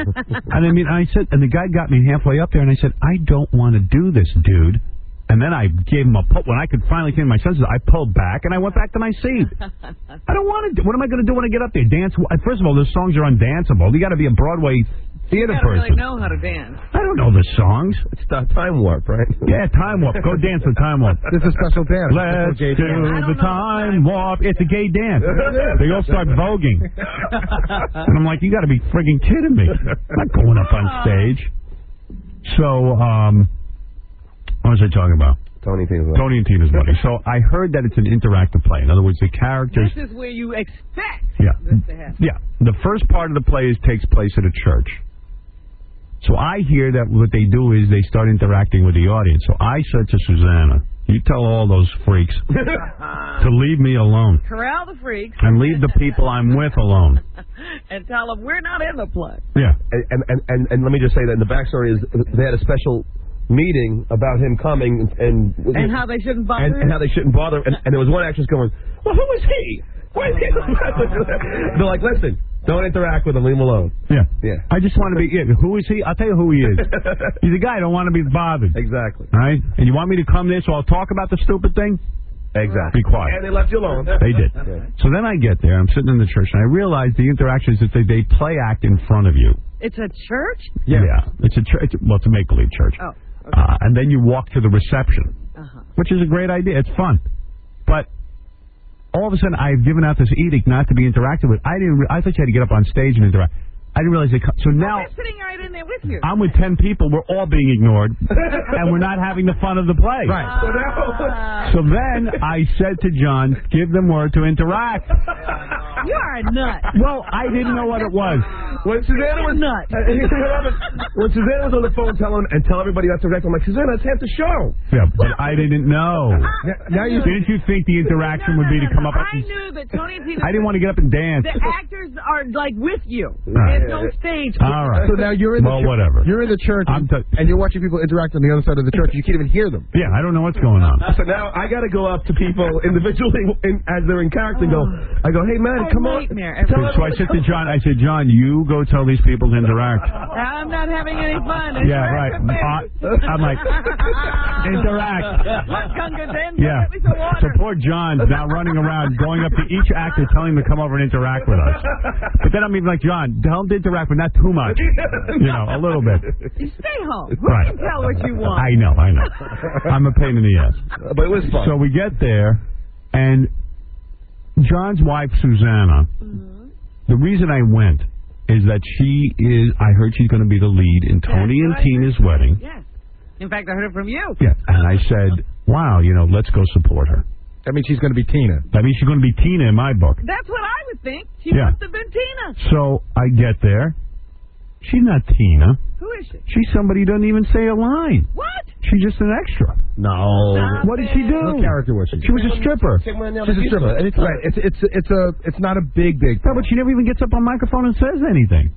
And I mean, I said, and the guy got me halfway up there, and I said, I don't want to do this, dude. And then I gave him a pull. When I could finally come to my senses, I pulled back, and I went back to my seat. I don't want to do. What am I going to do when I get up there? Dance? First of all, those songs are undanceable. You got to be a Broadway theater You gotta person. really know how to dance. I don't know the songs. It's the time warp, right? Yeah, time warp. Go dance the time warp. It's a special dance. Let's do It's a gay dance. the time warp. It's a gay dance. They all start voguing. And I'm like, you got to be frigging kidding me. I'm not going up on stage. So, um, what was I talking about? Tony and Tina's Tony and Tina's Wedding. So I heard that it's an interactive play. In other words, the characters... This is where you expect Yeah. this to happen. Yeah. The first part of the play is, takes place at a church. So I hear that what they do is they start interacting with the audience. So I said to Susanna, you tell all those freaks to leave me alone. Corral the freaks. And leave the people I'm with alone. And tell them we're not in the play. Yeah. And, and, and, and let me just say that the backstory is they had a special meeting about him coming and... And how they shouldn't bother and, him. and how they shouldn't bother. And, and there was one actress going, well, who is he? Why is he? They're like, listen, don't interact with him. Leave him alone. Yeah. Yeah. I just want to be... Yeah, who is he? I'll tell you who he is. He's a guy I don't want to be bothered. Exactly. All right? And you want me to come there so I'll talk about the stupid thing? Exactly. Be quiet. And they left you alone. They did. Yeah. So then I get there. I'm sitting in the church, and I realize the interaction is that they, they play act in front of you. It's a church? Yeah. It's a church. Well, it's a make-believe church. Oh. Okay. Uh, and then you walk to the reception, Uh-huh. which is a great idea. It's fun. But all of a sudden, I've given out this edict not to be interacted with. I didn't. Re- I thought you had to get up on stage and interact. I didn't realize they. Co- so now I'm sitting right in there with you. I'm with ten people. We're all being ignored, and we're not having the fun of the play. Right. Uh, So then I said to John, "Give them word to interact." you are a nut. Well, I didn't know what it was. When Susanna was Nuts. when Susanna was on the phone telling and tell everybody that's direct, I'm like, Susanna, that's half the show. Yeah, but I didn't know. Now you Didn't you think the interaction No, no, would be no, to come no. up? I knew that Tony and Tina. I didn't want to get up and dance. The actors are like with you. Right. There's no stage. All right. So now you're in the Well, church, whatever. You're in the church, I'm t- and you're watching people interact on the other side of the church. You can't even hear them. Yeah, I don't know what's going on. So now I got to go up to people individually in, as they're in character and go, I go, hey, man, Oh, come on. nightmare. Tell So I said to John, I said, John, you go tell these people to interact. I'm not having any fun. Yeah, right. Uh, I'm like, interact. Yeah. So poor John's now running around, going up to each actor, telling them to come over and interact with us. But then I'm even like, John, tell them to interact, but not too much. You know, a little bit. You stay home. Who Right. can tell what you want? I know, I know. I'm a pain in the ass. But it was fun. So we get there, and John's wife, Susanna, Mm-hmm. the reason I went is that she is, I heard she's going to be the lead in Tony and Tina's wedding. Yes. In fact, I heard it from you. Yeah. And I said, wow, you know, let's go support her. That means she's going to be Tina. That means she's going to be Tina in my book. That's what I would think. She Yeah. must have been Tina. So I get there. She's not Tina. Who is she? She's somebody who doesn't even say a line. What? She's just an extra. No. Stop What did she do? What character was she? She was a stripper. She's a stripper. And it's, right. It's it's it's a it's not a big big. No, but she never even gets up on microphone and says anything.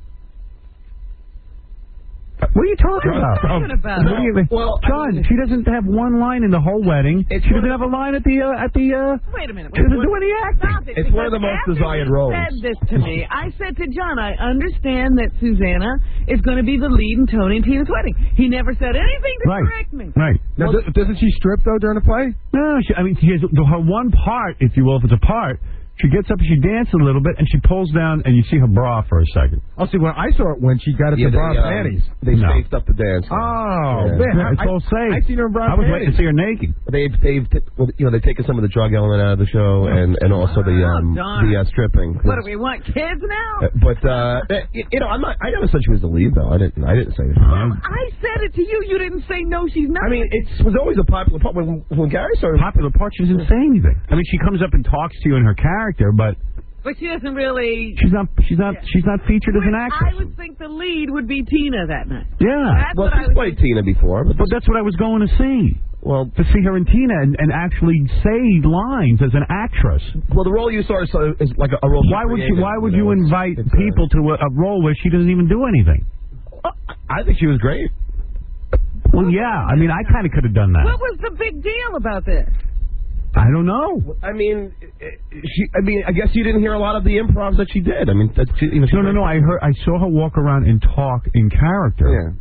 What are you talking What are you about? talking about? What do you mean? Well, John, she doesn't have one line in the whole wedding. She doesn't have a line at the uh, at the. Uh, Wait a minute. she doesn't do any acting. Stop it. It's one of the Because most after desired you roles. said this to me, I said to John, I understand that Susanna is going to be the lead in Tony and Tina's wedding. He never said anything to Right. correct me. Right. Now, Well, th- doesn't she strip though during the play? No, she, I mean, she has her one part, if you will, if it's a part. She gets up and she dances a little bit, and she pulls down, and you see her bra for a second. Oh, see, when I saw it when she got it Yeah, to they, bra um, panties. They No. spaced up the dance. Oh, Yeah. man. Yeah, it's I, all safe. I seen her in bra I was waiting to panties. see her naked. They've, they've, t- well, you know, they've taken some of the drug element out of the show, and, and also the um, darn. the uh, stripping. What do we want, kids now? Uh, But uh, y- you know, I'm not. I never said she was the lead, though. I didn't. I didn't say that. I said it to you. You didn't say no, she's not. I mean, it was always a popular part. When, when Gary started, Popular part, she doesn't say anything. I mean, she comes up and talks to you in her character, but But she doesn't really... she's not. She's not. She's not featured as an I actress. would think the lead would be Tina that night. Yeah. That's well, what I she's was played Tina before, but But that's what I was going to see. well, To see her and Tina and, and actually say lines as an actress. well, the role you saw is, uh, is like a, a role. she Why would you? created, Why would know, you it's- invite it's, uh, people to a, a role where she doesn't even do anything? I think she was great. Well, yeah. I mean, I kind of could have done that. What was the big deal about this? I don't know. I mean, she. I mean, I guess you didn't hear a lot of the improvs that she did. I mean, that she, you know, she No, no, no. I heard. I saw her walk around and talk in character. Yeah.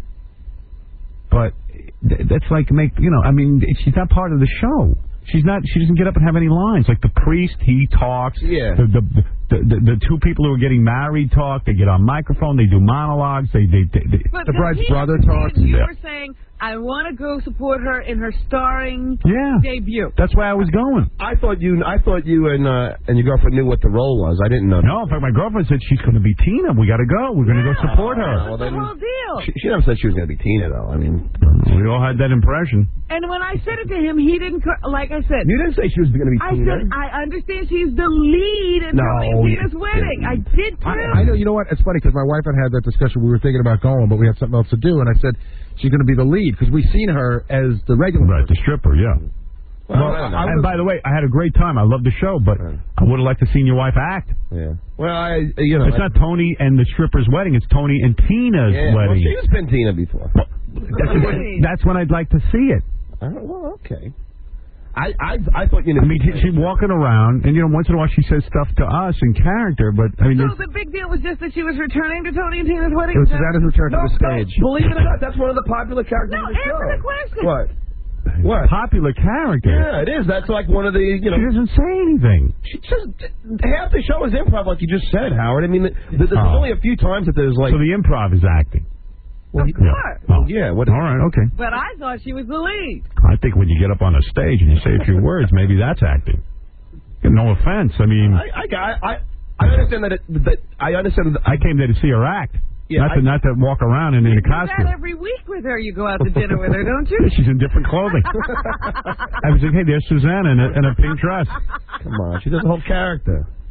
But th- that's like make you know. I mean, she's not part of the show. She's not. She doesn't get up and have any lines. Like the priest, he talks. Yeah. The the the, the, the two people who are getting married talk. They get on microphone. They do monologues. They they. they, they But The does bride's he brother understand talks. You Yeah. were saying, I want to go support her in her starring yeah. debut. That's why I was going. I thought you. I thought you and uh, and your girlfriend knew what the role was. I didn't know. No, in fact, my girlfriend said she's going to be Tina. We got to go. We're going to go support her. Well, The then, whole deal. she, she never said she was going to be Tina, though. I mean, We all had that impression. And when I said it to him, he didn't, cor- like I said, you didn't say she was going to be I Tina. said, I understand she's the lead in No, Tony Tina's yeah. wedding. I did too. I, I know. You know what? It's funny because my wife and I had that discussion. We were thinking about going, but we had something else to do, and I said she's going to be the lead because we've seen her as the regular. Right, the stripper, yeah. Well, Well, I don't know. I, and by the way, I had a great time. I loved the show, but I would have liked to seen your wife act. Yeah. Well, I, you know, It's not Tony and the stripper's wedding. It's Tony and Tina's yeah, well, wedding. she's been Tina before. That's, that's when I'd like to see it. I don't, well, okay. I, I, I thought you know. I mean, she, she's walking around, and you know, once in a while she says stuff to us in character, but I mean, So it's, the big deal was just that she was returning to Tony and Tina's wedding? It was Is that- Susanna's return to the stage. Believe it or not, that's one of the popular characters No, of the answer show. the question. What? What? popular character. Yeah, it is. That's like one of the, you know. She doesn't say anything. She just half the show is improv, like you just said, Howard. I mean, th- th- there's Oh. only a few times that there's like. So the improv is acting. Well, Of course. Oh. yeah. What? All right, okay. But I thought she was the lead. I think when you get up on a stage and you say a few words, maybe that's acting. No offense. I mean, I, I, I, I understand that. It, that I understand. That I came there to see her act. Yeah, not to I- not to walk around in, in a You do costume. that every week with her. You go out to dinner with her, don't you? She's in different clothing. I was like, hey, there's Susanna in a, in a pink dress. Come on, she does a whole character.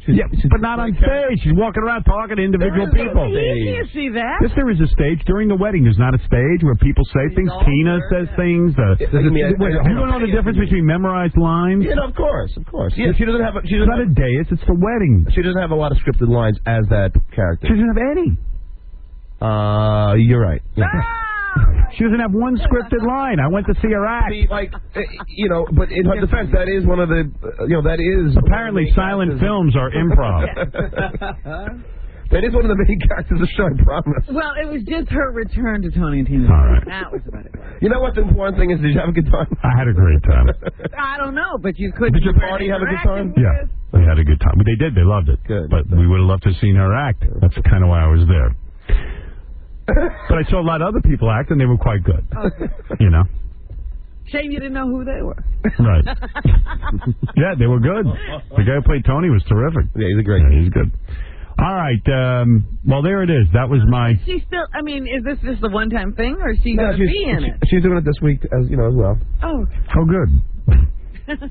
She's, yeah, she's but not on stage. She's walking around talking to individual people. You can't see that. Yes, there is a stage. During the wedding, there's not a stage where people say things. Tina says things. Uh, Yeah, I mean, I- wait, I- you don't know the difference between memorized lines? Yeah, no, of course, of course. Yeah, she doesn't have. A, she It's doesn't not have, a dais. It's the wedding. She doesn't have a lot of scripted lines as that character. She doesn't have any. Uh, you're right. Yeah. She doesn't have one scripted line. I went to see her act. See, like, uh, you know, but in her defense, that is one of the, uh, you know, that is Apparently, silent films are improv. That is one of the main characters of the show, I promise. Well, it was just her return to Tony and Tina. All right. That was about it. You know what the important thing is? Did you have a good time? I had a great time. I don't know, but you could. Did your party have a good time? Yeah, we had a good time. They did. They loved it. Good. But we would have loved to have seen her act. That's kind of why I was there. But I saw a lot of other people act, and they were quite good. Okay. You know? Shame you didn't know who they were. Right. Yeah, they were good. The guy who played Tony was terrific. Yeah, he's a great yeah, he's good. All right. Um, well, there it is. That was my... She still, I mean, is this just a one-time thing, or is she No, going to she's, be in she- it? she's doing it this week, as you know, as well. Oh. Oh, good.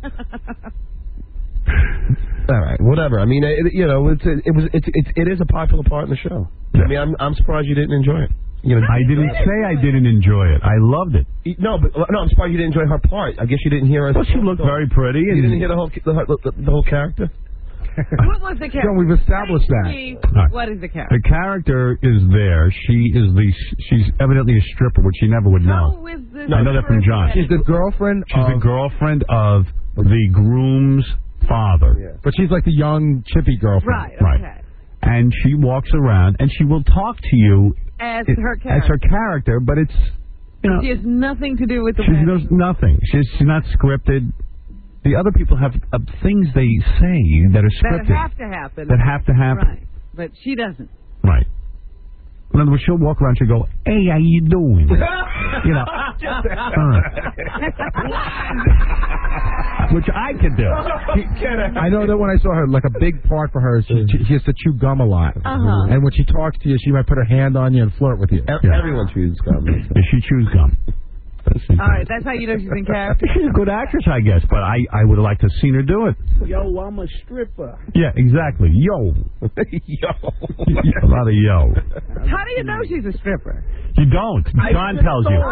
All right, whatever. I mean, it, you know, it's it, it was it's it, it is a popular part in the show. Yeah. I mean, I'm I'm surprised you didn't enjoy it. You know, I didn't say I didn't enjoy it. I loved it. No, but no, I'm surprised you didn't enjoy her part. I guess you didn't hear her. Well, she looked very pretty. You And didn't hear the whole the, the, the whole character. What was the character? John, we've established that. Steve, Right. What is the character? The character is there. She is the. She's evidently a stripper, which she never would know. Who is the I know that from John. She's the girlfriend She's of... the girlfriend of the groom's father. Yeah. But she's like the young, chippy girlfriend. Right, okay. Right. And she walks around, and she will talk to you As it- her as character. her character, but it's, you know, She has nothing to do with the she wedding. knows nothing. She's, she's not scripted. The other people have uh, things they say that are That scripted. have to happen. That have to happen. Right. But she doesn't. Right. In other words, she'll walk around and she'll go, hey, how you doing? You know. uh, which I could do. I know that when I saw her, like a big part for her is she, she has to chew gum a lot. Uh-huh. And when she talks to you, she might put her hand on you and flirt with you. Yeah. Everyone chews gum. Yeah, she chews gum. All right, that's how you know she's in character. She's a good actress, I guess, but I, I would have liked to have seen her do it. Yo, I'm a stripper. Yeah, exactly. Yo. Yo. A lot of yo. How do you know she's a stripper? You don't. John tells you.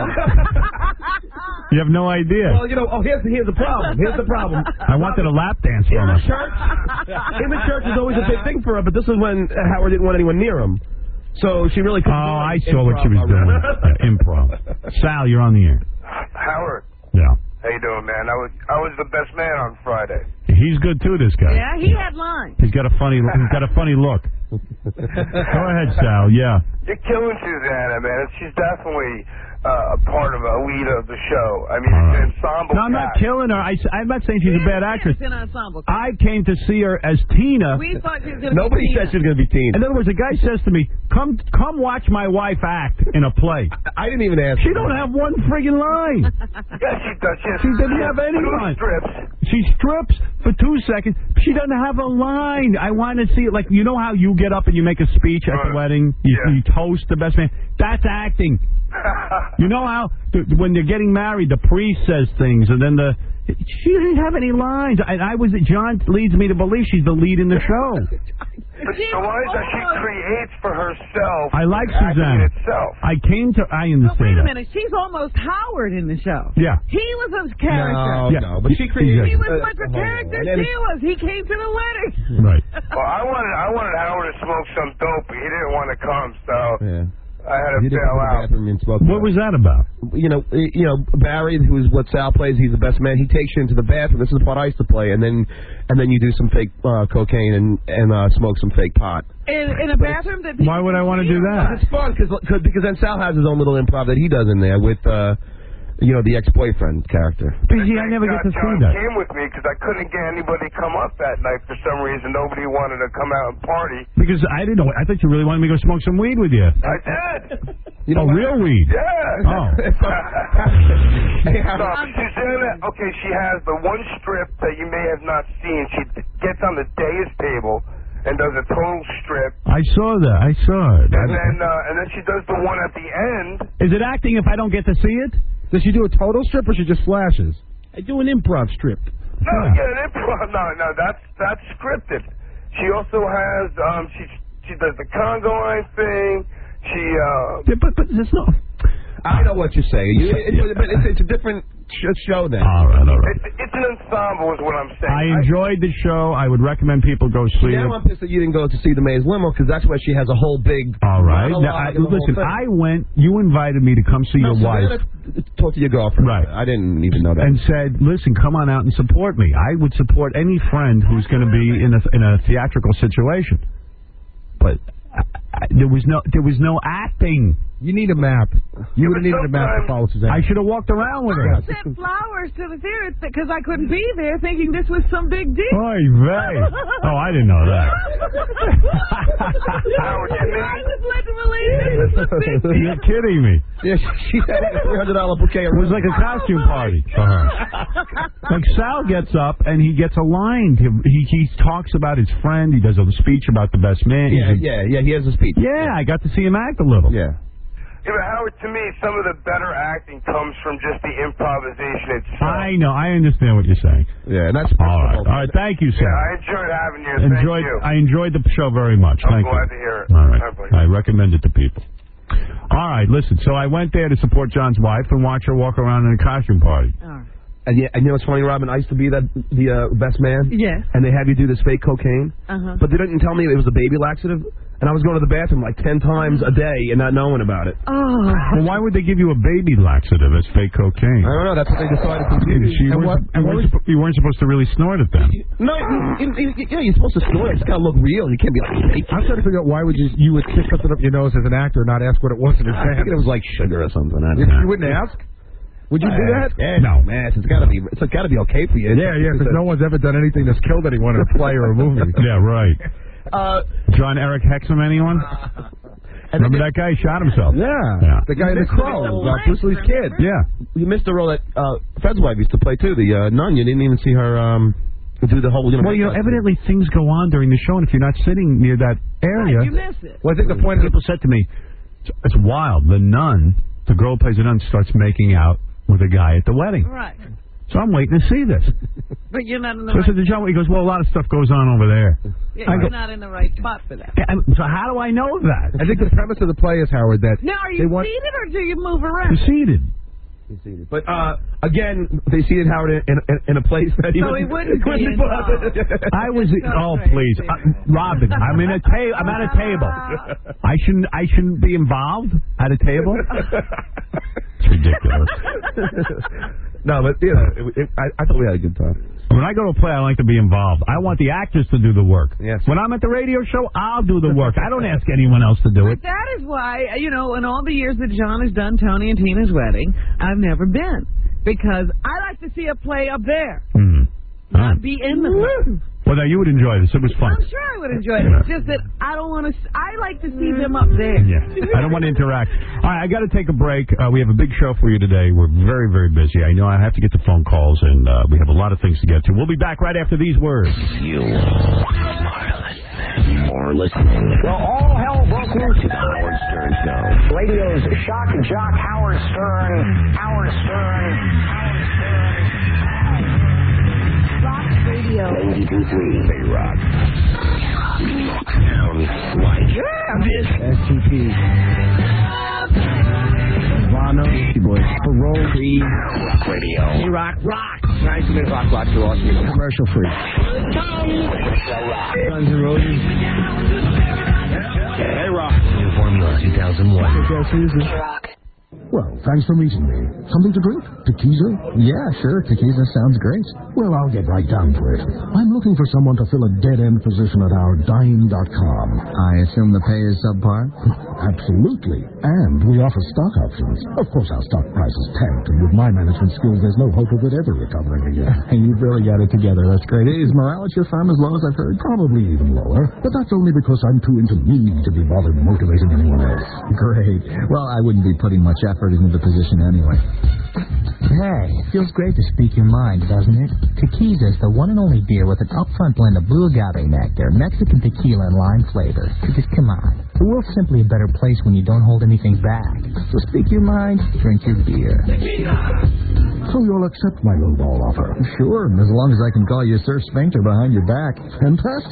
You have no idea. Well, you know, oh, here's the, here's the problem. Here's the problem. I wanted a lap dance In from the her. church, in the church is always a big thing for her, but this is when Howard didn't want anyone near him. So she really couldn't Oh, do I saw what she was improv. doing. Uh, improv. Sal, you're on the air. Howard, Yeah. how you doing, man? I was I was the best man on Friday. He's good too, this guy. Yeah, he had lines. He's got a funny he's got a funny look. Go ahead, Sal, yeah. You're killing Susanna, man. She's definitely uh, a part of a lead of the show. I mean, All it's right. an ensemble. No, I'm not cast. killing her. I, am not saying she's a bad actress. It's an ensemble. I came to see her as Tina. We thought she was going to Nobody be said she was going to be teen. In other words, a guy says to me, "Come, come watch my wife act in a play." I didn't even ask. She don't have one friggin' line. Yeah, she does. She, has, She doesn't she have has any two line. strips. She strips for two seconds. She doesn't have a line. I want to see it. Like, you know how you get up and you make a speech at the Right. wedding? You, Yeah. you toast the best man. That's acting. You know how th- when they're getting married, the priest says things, and then the she didn't have any lines. And I was John leads me to believe she's the lead in the show. But the lines that she creates for herself. I like is acting Susanna. itself. I came to. I But understand wait a that. minute, she's almost Howard in the show. Yeah. He was a character. No, Yeah. no, but she created. He was uh, much a hold on. character And then- she was. He came to the wedding. Right. Well, I wanted I wanted Howard to smoke some dope, but he didn't want to come, so Yeah. I had to He didn't bail go to the out. bathroom and smoke. What was that about? You know, eh, you know Barry, who's what Sal plays. He's the best man. He takes you into the bathroom. This is the part I used to play, and then and then you do some fake uh, cocaine and and uh, smoke some fake pot. In, in a bathroom that people Why would I want to see do or that? what? It's fun cause, cause, because then Sal has his own little improv that he does in there with, uh, you know, the ex-boyfriend character. Busy, I never get to God, see John that. came with me because I couldn't get anybody to come up that night for some reason. Nobody wanted to come out and party. Because I didn't know. I thought you really wanted me to go smoke some weed with you. I did. You know Oh, what? real weed. Yeah. Oh. Hey, so, Susanna, okay, she has the one strip that you may have not seen. She gets on the dais table and does a total strip, I saw that. I saw it. and then uh, and then she does the one at the end. Is it acting if I don't get to see it? Does she do a total strip or she just flashes? I do an improv strip. No, yeah, an improv. No, no, that's that's scripted. She also has, um, she she does the Congo line thing. She, uh... Yeah, but, but there's no... I know what you're saying. You, it, it, but it's, it's a different sh- show then. All right, all right. It's, it's an ensemble is what I'm saying. I enjoyed the show. I would recommend people go see Now it. I'm pissed that you didn't go to see the Maze Limo because that's where she has a whole big... All right. monologue Now, I, and the whole listen, thing. I went, you invited me to come see No, your wife. Savannah talked to your girlfriend. Right. I didn't even know that. And said, listen, come on out and support me. I would support any friend who's going to be in a, in a theatrical situation. But I, I, there was no there was no acting. You need a map. You would have needed a map to follow Suzanne. I should have walked around with her. I sent flowers to the theater because I couldn't be there, thinking this was some big deal. Oy vey. Oh, I didn't know that. I was led to believe this was a big deal. You're kidding me. Yeah, she had a three hundred dollar bouquet. It was like a costume party for her. Like Sal gets up and he gets a line. He, he he talks about his friend. He does a speech about the best man. Yeah, He's a- yeah, yeah. He has a speech. Yeah, I got to see him act a little. Yeah. Yeah, but Howard, to me, some of the better acting comes from just the improvisation itself. I know. I understand what you're saying. Yeah, and that's all right. All right. Thank you, Sal. Yeah, I enjoyed having you. enjoyed, Thank you. I enjoyed the show very much. I'm Thank glad you. to hear it. All right. All right, buddy. I recommend it to people. All right. Listen. So I went there to support John's wife and watch her walk around in a costume party. And, yeah, and you know what's funny, Robin? I used to be that the uh, best man. Yes. And they have you do this fake cocaine. Uh-huh. But they didn't tell me it was a baby laxative. And I was going to the bathroom like ten times a day and not knowing about it. Oh. Well, why would they give you a baby laxative as fake cocaine? I don't know. That's what they decided to do. You, And weren't, what- you, and what weren't, suppo- you weren't supposed to really snort it then. No, you, you, you, yeah, you're supposed to snort it. It's got to look real. You can't be like fake. I'm trying to figure out why would you you would stick something up your nose as an actor and not ask what it was in I advance. think it was like sugar or something. I You, don't know. you wouldn't ask? Would you do that? Yeah, no, man. It's got to be. It's got to be okay for you. Yeah, yeah, because no one's ever done anything that's killed anyone in a play or a movie. Yeah, right. Uh, John Eric Hexam, anyone? Remember that guy? He shot himself. Yeah. Yeah. The guy in the Crow, uh, Bruce Lee's kid. Yeah. You missed the role that uh, Fred's wife used to play too. The uh, nun. You didn't even see her um, do the whole. You know, Well, you know, evidently things go on during the show, and if you're not sitting near that area, You miss it. Well, I think the point is, people said to me, it's, it's wild. The nun, the girl who plays the nun, starts making out with a guy at the wedding. Right. So I'm waiting to see this. But you're not in the So I right said to John, he goes, well, a lot of stuff goes on over there. yeah, I you're go- not in the right spot for that. Yeah, I'm- so how do I know that? I think the premise of the play is, Howard, that Now, are they you want... seated or do you move around? You're seated. But uh, again, they seated Howard in, in, in a place that he So was. he wouldn't be involved. I was. That's Oh, crazy. please, uh, Robin. I'm in a ta- I'm at a table. I shouldn't. I shouldn't be involved at a table. It's ridiculous. No, but you know, it, it, I, I thought we had a good time. When I go to a play, I like to be involved. I want the actors to do the work. Yes. When I'm at the radio show, I'll do the work. I don't ask anyone else to do it. But that is why, you know, in all the years that John has done Tony and Tina's wedding, I've never been. Because I like to see a play up there, Mm. not be in the play. Well, now you would enjoy this. It was fun. I'm sure I would enjoy it. It's just that I don't want to, I like to see them up there. Yeah, I don't want to interact. All right, I got to take a break. Uh, we have a big show for you today. We're very, very busy. I know I have to get to phone calls, and uh, we have a lot of things to get to. We'll be back right after these words. You are listening. Well, all hell broke loose to the Howard Stern Show. Radio's shock jock Howard Stern. Howard Stern. Howard Stern. Rock radio. ninety-two point three K-Rock. Sounds like this. S T P. Bono. Beastie Boys. Parole. Free. Rock Radio. Hey, rock. Rock. ninety minute rock block to awesome. Commercial free. Guns N' Roses. Hey, Rock. New Formula two thousand one. Rock. Well, thanks for meeting me. Something to drink? Tequila? Yeah, sure. Tequila sounds great. Well, I'll get right down to it. I'm looking for someone to fill a dead-end position at our dying dot com. I assume the pay is subpar? Absolutely. And we offer stock options. Of course, our stock price is tanked, and with my management skills, there's no hope of it ever recovering again. And you've really got it together. That's great. Is morale at your firm as low as I've heard? Probably even lower. But that's only because I'm too into me to be bothered motivating anyone else. Great. Well, I wouldn't be putting much effort into the position anyway. Hey, it feels great to speak your mind, doesn't it? Tequiza is the one and only beer with an upfront blend of blue agave nectar, Mexican tequila, and lime flavor. Because, come on, the world's simply a better place when you don't hold anything back. So speak your mind, drink your beer. So you'll accept my lowball offer? Sure, as long as I can call you Sir Sphincter behind your back. Fantastic.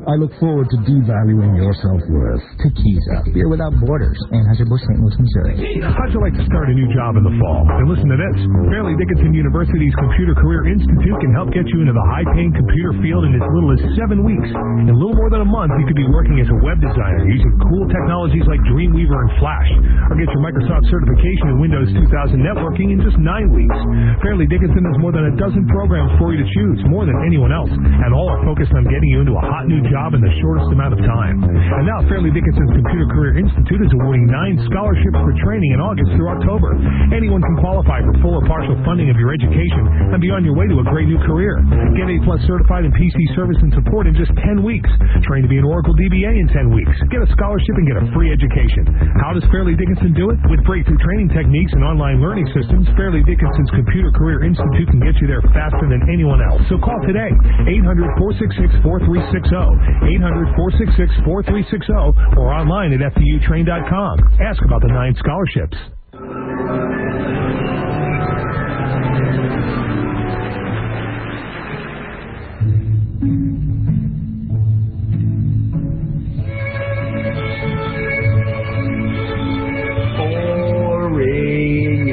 I look forward to devaluing your self-worth. Tequiza, beer without borders. Anheuser-Busch, Saint Louis, Missouri. How'd you like to start a new job in the fall? Then listen to this. Fairleigh Dickinson University's Computer Career Institute can help get you into the high-paying computer field in as little as seven weeks. In a little more than a month, you could be working as a web designer using cool technologies like Dreamweaver and Flash. Or get your Microsoft certification in Windows two thousand networking in just nine weeks. Fairleigh Dickinson has more than a dozen programs for you to choose, more than anyone else. And all are focused on getting you into a hot new job in the shortest amount of time. And now Fairleigh Dickinson's Computer Career Institute is awarding nine scholarships for training in August through October. Anyone can qualify for full or partial funding of your education and be on your way to a great new career. Get A-plus certified in P C service and support in just ten weeks. Train to be an Oracle D B A in ten weeks. Get a scholarship and get a free education. How does Fairleigh Dickinson do it? With breakthrough training techniques and online learning systems, Fairleigh Dickinson's Computer Career Institute can get you there faster than anyone else. So call today, eight hundred, four six six, four three six zero, eight hundred, four six six, four three six zero, or online at F D U train dot com. Ask about the nine scholarships. Boring.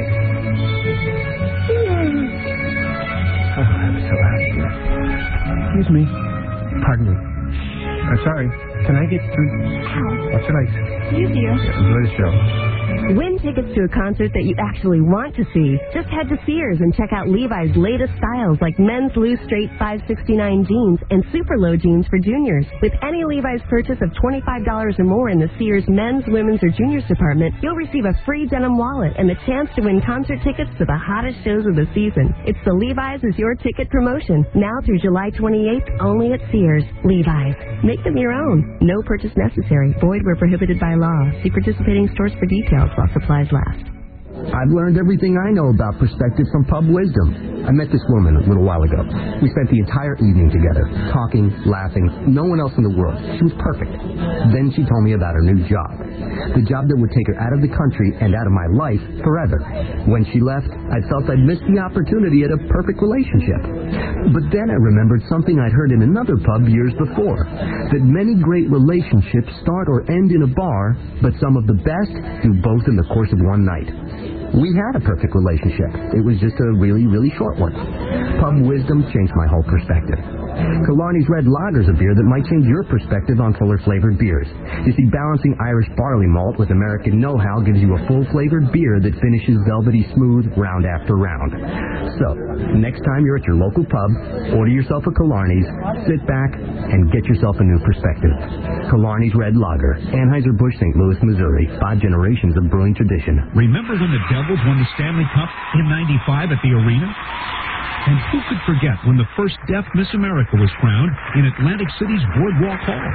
Oh, I'm so out of here. Excuse me. Pardon me. I'm sorry. Can I get through? What's it like? Excuse you. Enjoy the show. Win tickets to a concert that you actually want to see. Just head to Sears and check out Levi's latest styles like men's loose straight five sixty-nine jeans and super low jeans for juniors. With any Levi's purchase of twenty-five dollars or more in the Sears men's, women's, or juniors department, you'll receive a free denim wallet and the chance to win concert tickets to the hottest shows of the season. It's the Levi's is your ticket promotion. Now through July twenty-eighth, only at Sears. Levi's. Make them your own. No purchase necessary. Void where prohibited by law. See participating stores for details while supplies last. I've learned everything I know about perspective from Pub Wisdom. I met this woman a little while ago. We spent the entire evening together, talking, laughing, no one else in the world. She was perfect. Then she told me about her new job. The job that would take her out of the country and out of my life forever. When she left, I felt I'd missed the opportunity at a perfect relationship. But then I remembered something I'd heard in another pub years before, that many great relationships start or end in a bar, but some of the best do both in the course of one night. We had a perfect relationship. It was just a really, really short one. Pub Wisdom changed my whole perspective. Killarney's Red Lager is a beer that might change your perspective on fuller-flavored beers. You see, balancing Irish barley malt with American know-how gives you a full-flavored beer that finishes velvety smooth round after round. So, next time you're at your local pub, order yourself a Killarney's, sit back, and get yourself a new perspective. Killarney's Red Lager, Anheuser-Busch, Saint Louis, Missouri. Five generations of brewing tradition. Remember when the Devils won the Stanley Cup in ninety-five at the arena? And who could forget when the first Deaf Miss America was crowned in Atlantic City's Boardwalk Hall?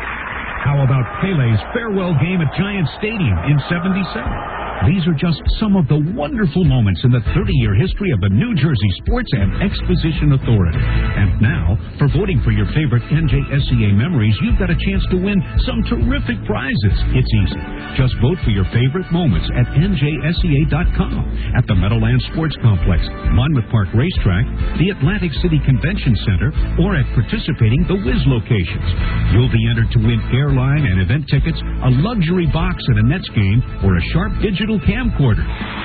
How about Pele's farewell game at Giant Stadium in seventy-seven? These are just some of the wonderful moments in the thirty-year history of the New Jersey Sports and Exposition Authority. And now, for voting for your favorite N J S E A memories, you've got a chance to win some terrific prizes. It's easy. Just vote for your favorite moments at N J S E A dot com, at the Meadowlands Sports Complex, Monmouth Park Racetrack, the Atlantic City Convention Center, or at participating The Wiz locations. You'll be entered to win airline and event tickets, a luxury box at a Nets game, or a sharp digital camcorder.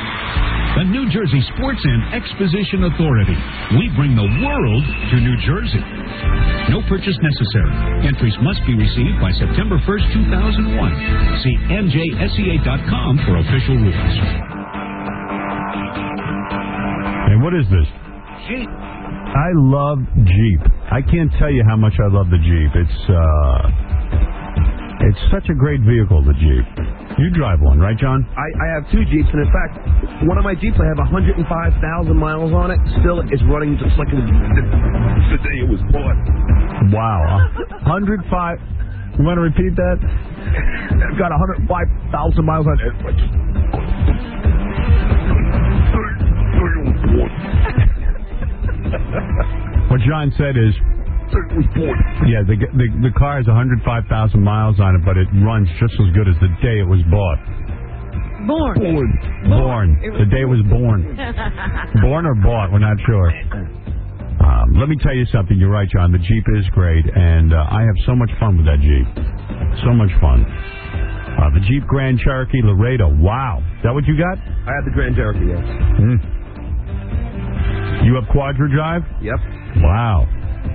The New Jersey Sports and Exposition Authority. We bring the world to New Jersey. No purchase necessary. Entries must be received by September first, two thousand one. See N J S E A dot com for official rules. And what is this? Jeep. I love Jeep. I can't tell you how much I love the Jeep. It's uh, it's such a great vehicle, the Jeep. You drive one, right, John? I, I have two Jeeps, and in fact, one of my Jeeps, I have one hundred five thousand miles on it. Still, it's running just like the, the day it was bought. Wow. one hundred five... You want to repeat that? I've got one hundred five thousand miles on it. What John said is... Yeah, the, the the car has one hundred five thousand miles on it, but it runs just as good as the day it was bought. Born. Born. Born. The day it was born. Born or bought, we're not sure. Um, let me tell you something. You're right, John. The Jeep is great, and uh, I have so much fun with that Jeep. So much fun. Uh, the Jeep Grand Cherokee Laredo. Wow. Is that what you got? I had the Grand Cherokee, yes. Mm. You have Quadra Drive? Yep. Wow.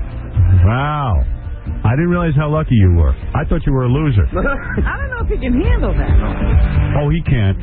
Wow. I didn't realize how lucky you were. I thought you were a loser. I don't know if he can handle that. Oh, he can't.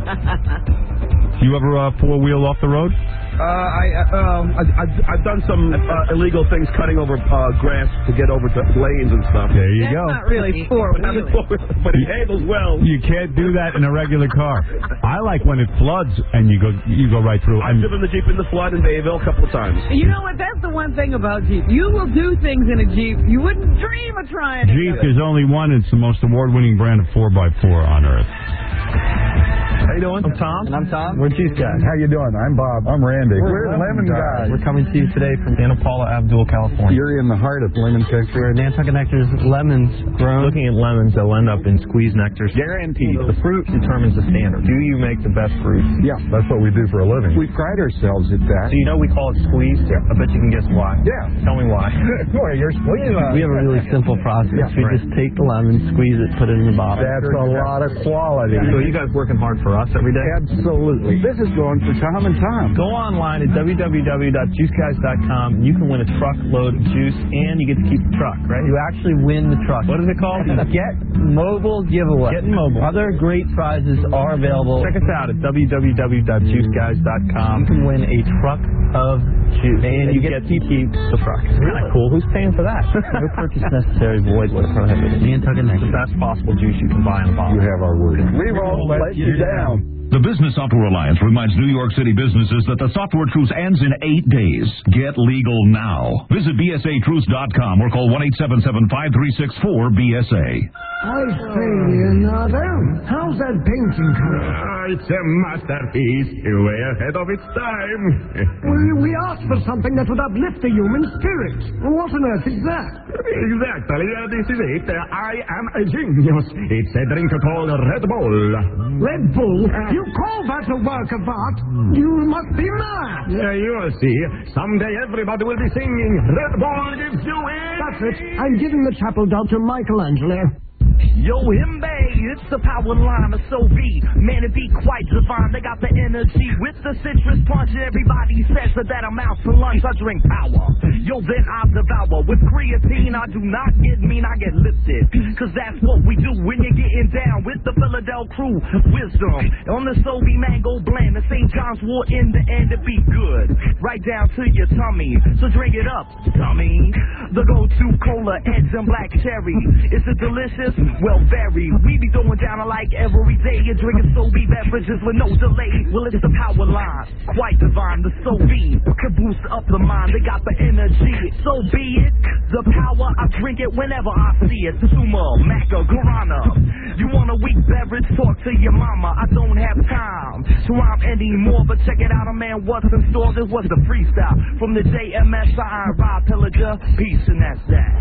You ever uh, four-wheel off the road? Uh, I, uh, um, I, I've, I've done some uh, illegal things, cutting over uh, grass to get over to lanes and stuff. There you That's go. not really four-wheeling. But it handles well. You can't do that in a regular car. I like when it floods and you go you go right through. I've driven the Jeep in the flood in Bayville a couple of times. You know what? That's the one thing about Jeep. You will do things in a Jeep you wouldn't dream of trying. Jeep is only one. It's the most award-winning brand of four by four on Earth. How you doing? I'm Tom. And I'm Tom. We're Juice Guys. How you doing? I'm Bob. I'm Randy. We're, We're Lemon Guys. We're coming to you today from Santa Paula, Abdul, California. You're in the heart of lemon country. We're Nantucket Nectar's lemons grown. Looking at lemons, they'll end up in squeeze nectars. Guaranteed. The fruit determines the standard. Do you make the best fruit? Yeah, that's what we do for a living. We pride ourselves at that. So you know we call it squeeze? Yeah. I bet you can guess why. Yeah. Tell me why. Boy, you're squeezing. We have a really simple process. Yeah, we right. just take the lemon, squeeze it, put it in the bottle. That's a lot of quality. So you guys working hard for us every day? Absolutely. This is going for Tom and Tom. Go online at w w w dot juice guys dot com and you can win a truckload of juice and you get to keep the truck, right? You actually win the truck. What is it called? Get Mobile Giveaway. Getting Mobile. Other great prizes are available. Check us out at w w w dot juice guys dot com. You can win a truck of juice and you, you get, get to keep the truck. It's kind of cool. Who's paying for that? No purchase necessary, void where prohibited. Nantucket Nectar. The best possible juice you can buy in a bottle. You have our word. We won't let you down. The Business Software Alliance reminds New York City businesses that the software truce ends in eight days. Get legal now. Visit b s a truce dot com or call one eight seven seven, five three six four, B S A. I say, Leonardo, how's that painting coming? Uh, it's a masterpiece, way ahead of its time. Well, we asked for something that would uplift the human spirit. What on earth is that? Exactly, uh, this is it. Uh, I am a genius. It's a drink called Red Bull. Red Bull? You call that a work of art? You must be mad. Yeah, you'll see. Someday everybody will be singing Red Bull gives you it. That's it. I'm giving the chapel dog to Michelangelo. Yo, Himbe, it's the power line of So Be. Man, it be quite divine. They got the energy with the citrus punch. And everybody says that that amounts to lunch. I drink power. Yo, then I devour. With creatine, I do not get mean, I get lifted. Cause that's what we do when you're getting down with the Philadelphia crew. Wisdom on the So Be Mango blend. The Saint John's Wort in the end to be good. Right down to your tummy. So drink it up, dummy. The go-to cola, Eds and black cherry. Is it delicious? Well, very. We be throwing down like every day. You're drinking So Be beverages with no delay. Well, it's the power line. Quite divine. The So Be to boost up the mind. They got the energy. So be it. The power, I drink it whenever I see it. Suma, Maca, Guarana. You want a weak beverage? Talk to your mama. I don't have time to rhyme anymore. But check it out, a man. What's in store? This was the freestyle from the J M S I. Rob Pillager. Peace, and that's that.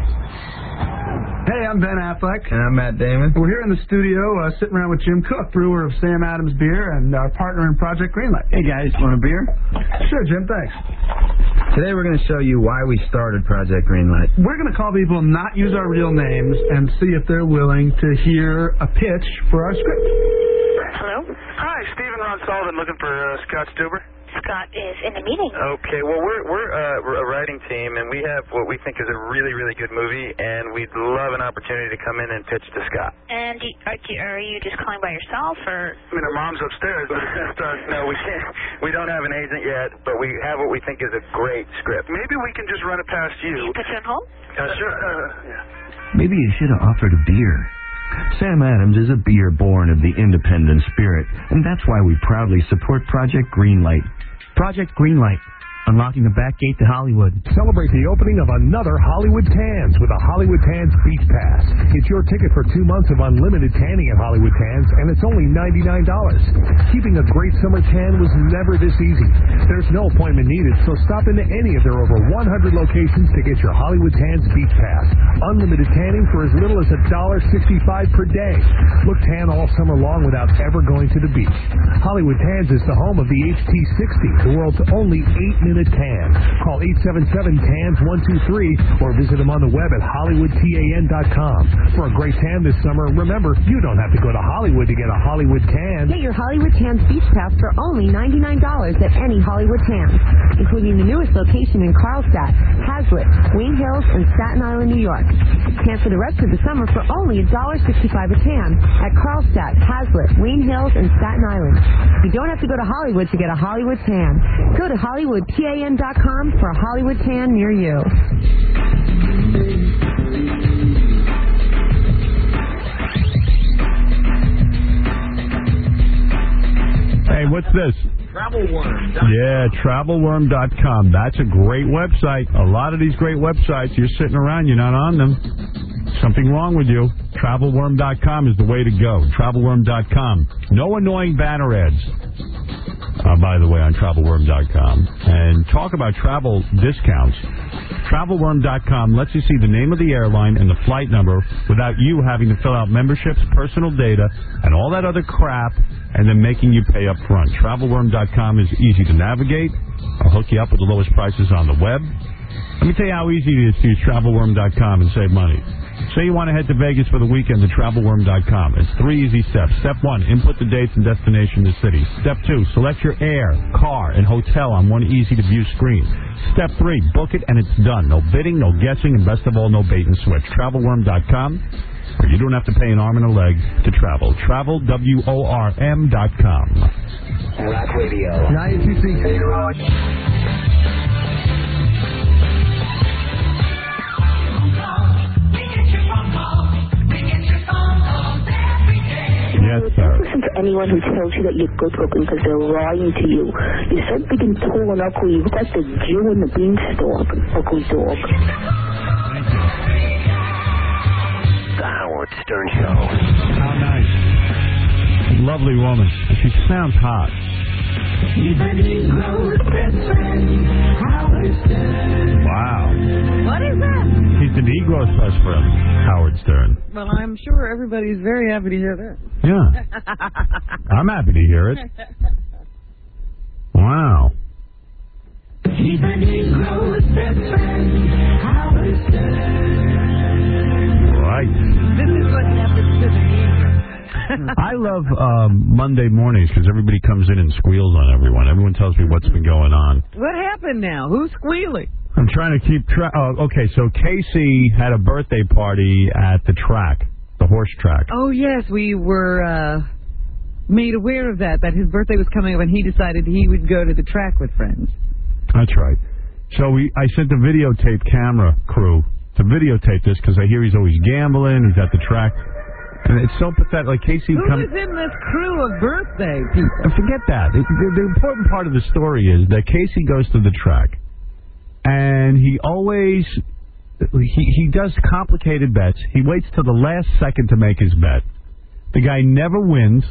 Hey, I'm Ben Affleck. And I'm Matt Damon. We're here in the studio uh, sitting around with Jim Cook, brewer of Sam Adams Beer and our partner in Project Greenlight. Hey, guys, want a beer? Sure, Jim, thanks. Today we're going to show you why we started Project Greenlight. We're going to call people, not use our real names, and see if they're willing to hear a pitch for our script. Hello? Hi, Stephen Ron Sullivan looking for uh, Scott Stuber. Scott is in the meeting. Okay, well, we're we're, uh, we're a writing team, and we have what we think is a really, really good movie, and we'd love an opportunity to come in and pitch to Scott. And do, are, do, are you just calling by yourself, or? I mean, our mom's upstairs, but it's uh, no, we can't. We don't have an agent yet, but we have what we think is a great script. Maybe we can just run it past you. Can you put you on hold? Uh, sure. Uh, yeah. Maybe you should have offered a beer. Sam Adams is a beer born of the independent spirit, and that's why we proudly support Project Greenlight. Project Greenlight, unlocking the back gate to Hollywood. Celebrate the opening of another Hollywood Tans with a Hollywood Tans Beach Pass. Get your ticket for two months of unlimited tanning at Hollywood Tans, and it's only ninety-nine dollars. Keeping a great summer tan was never this easy. There's no appointment needed, so stop into any of their over one hundred locations to get your Hollywood Tans Beach Pass. Unlimited tanning for as little as one dollar sixty-five per day. Look tan all summer long without ever going to the beach. Hollywood Tans is the home of the H T sixty, the world's only eight in a tan. Call eight seven seven, T A N S one two three or visit them on the web at Hollywood Tan dot com. For a great tan this summer, remember, you don't have to go to Hollywood to get a Hollywood tan. Get your Hollywood Tans Beach Pass for only ninety-nine dollars at any Hollywood Tans, including the newest location in Carlstadt, Hazlitt, Wayne Hills, and Staten Island, New York. Tan for the rest of the summer for only one dollar sixty-five a tan at Carlstadt, Hazlitt, Wayne Hills, and Staten Island. You don't have to go to Hollywood to get a Hollywood Tan. Go to Hollywood Tan dot com for a Hollywood Tan near you. Hey, what's this? Travelworm. Yeah, travel worm dot com. That's a great website. A lot of these great websites, you're sitting around, you're not on them. Something wrong with you. travel worm dot com is the way to go. travel worm dot com. No annoying banner ads, uh, by the way, on travel worm dot com. And talk about travel discounts. travel worm dot com lets you see the name of the airline and the flight number without you having to fill out memberships, personal data, and all that other crap, and then making you pay up front. travel worm dot com is easy to navigate. I'll hook you up with the lowest prices on the web. Let me tell you how easy it is to use travel worm dot com and save money. Say you want to head to Vegas for the weekend to travel worm dot com. It's three easy steps. Step one, input the dates and destination of the city. Step two, select your air, car, and hotel on one easy-to-view screen. Step three, book it and it's done. No bidding, no guessing, and best of all, no bait and switch. travel worm dot com. You don't have to pay an arm and a leg to travel. Travel, W O R M dot com. Rock Radio. ninety-two point six. Yes, sir. Don't listen to anyone who tells you that you're good looking because they're lying to you. You're so big and tall and ugly. You look like the Jew in the beanstalk. Ugly dog. The Howard Stern Show. How nice. Lovely woman. She sounds hot. Wow. What is that? He's the Negro's best friend, Howard Stern. Well, I'm sure everybody's very happy to hear that. Yeah. I'm happy to hear it. Wow. He's the Negro's best friend, Howard Stern. Right. This is what happens to the Negro. I love um, Monday mornings because everybody comes in and squeals on everyone. Everyone tells me what's been going on. What happened now? Who's squealing? I'm trying to keep track. Oh, okay, so Casey had a birthday party at the track, the horse track. Oh, yes, we were uh, made aware of that, that his birthday was coming up and he decided he would go to the track with friends. That's right. So we, I sent the videotape camera crew to videotape this because I hear he's always gambling, he's at the track. And it's so pathetic. Like Casey Who comes. is in this crew of birthday people? Forget that. The, the, the important part of the story is that Casey goes to the track, and he always he he does complicated bets. He waits till the last second to make his bet. The guy never wins.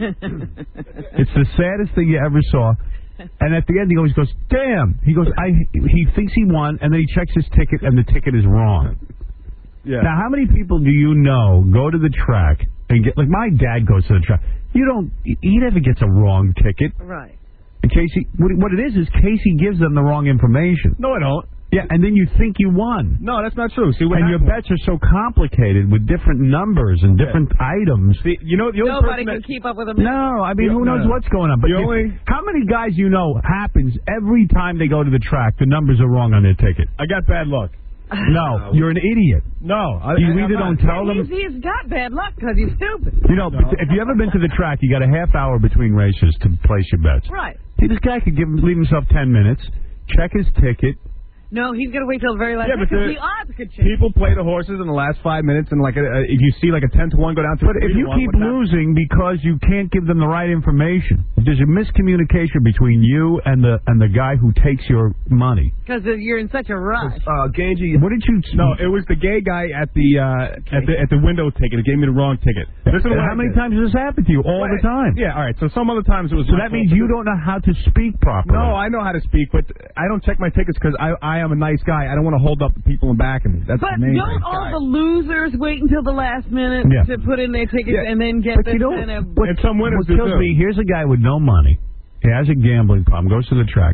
It's the saddest thing you ever saw. And at the end, he always goes, "Damn!" He goes, "I." He thinks he won, and then he checks his ticket, and the ticket is wrong. Yeah. Now, how many people do you know go to the track and get, like my dad goes to the track. You don't, he never gets a wrong ticket. Right. And Casey, what, what it is, is Casey gives them the wrong information. No, I don't. Yeah, and then you think you won. No, that's not true. See what And your happened? bets are so complicated with different numbers and different items. See, you know, the only Nobody person can keep up with them. No, I mean, The- who knows no, no. what's going on? But The if- only- how many guys you know happens every time they go to the track, the numbers are wrong on their ticket? I got bad luck. No, you're an idiot. No, I, You I, either I'm don't not. tell them. He's, he's got bad luck because he's stupid. You know, if you ever been to the track, you got a half hour between races to place your bets. Right. See, this guy could give leave himself ten minutes, check his ticket. No, he's going to wait till the very last Yeah, but second. the- The odds could change. People play the horses in the last five minutes, and like a, a, if you see like a ten to one go down to But three if to you one, keep what's happening? losing because you can't give them the right information, if there's a miscommunication between you and the and the guy who takes your money. Because you're in such a rush. Uh, Ganji, what did you? No, it was the gay guy at the uh, at the at the window ticket. It gave me the wrong ticket. Listen to what How I many did. times does this happen to you? All the time. Yeah, all right. So some other times it was. So my that means fault. you don't know how to speak properly. No, I know how to speak, but I don't check my tickets because I I am a nice guy. I don't want to hold up the people in back of me. That's But the main don't thing. all the losers wait until the last minute Yeah. to put in their tickets Yeah. and then get But this you know, kind of... what, And some winners what do kills too. me, here's a guy with no money. He has a gambling problem, goes to the track.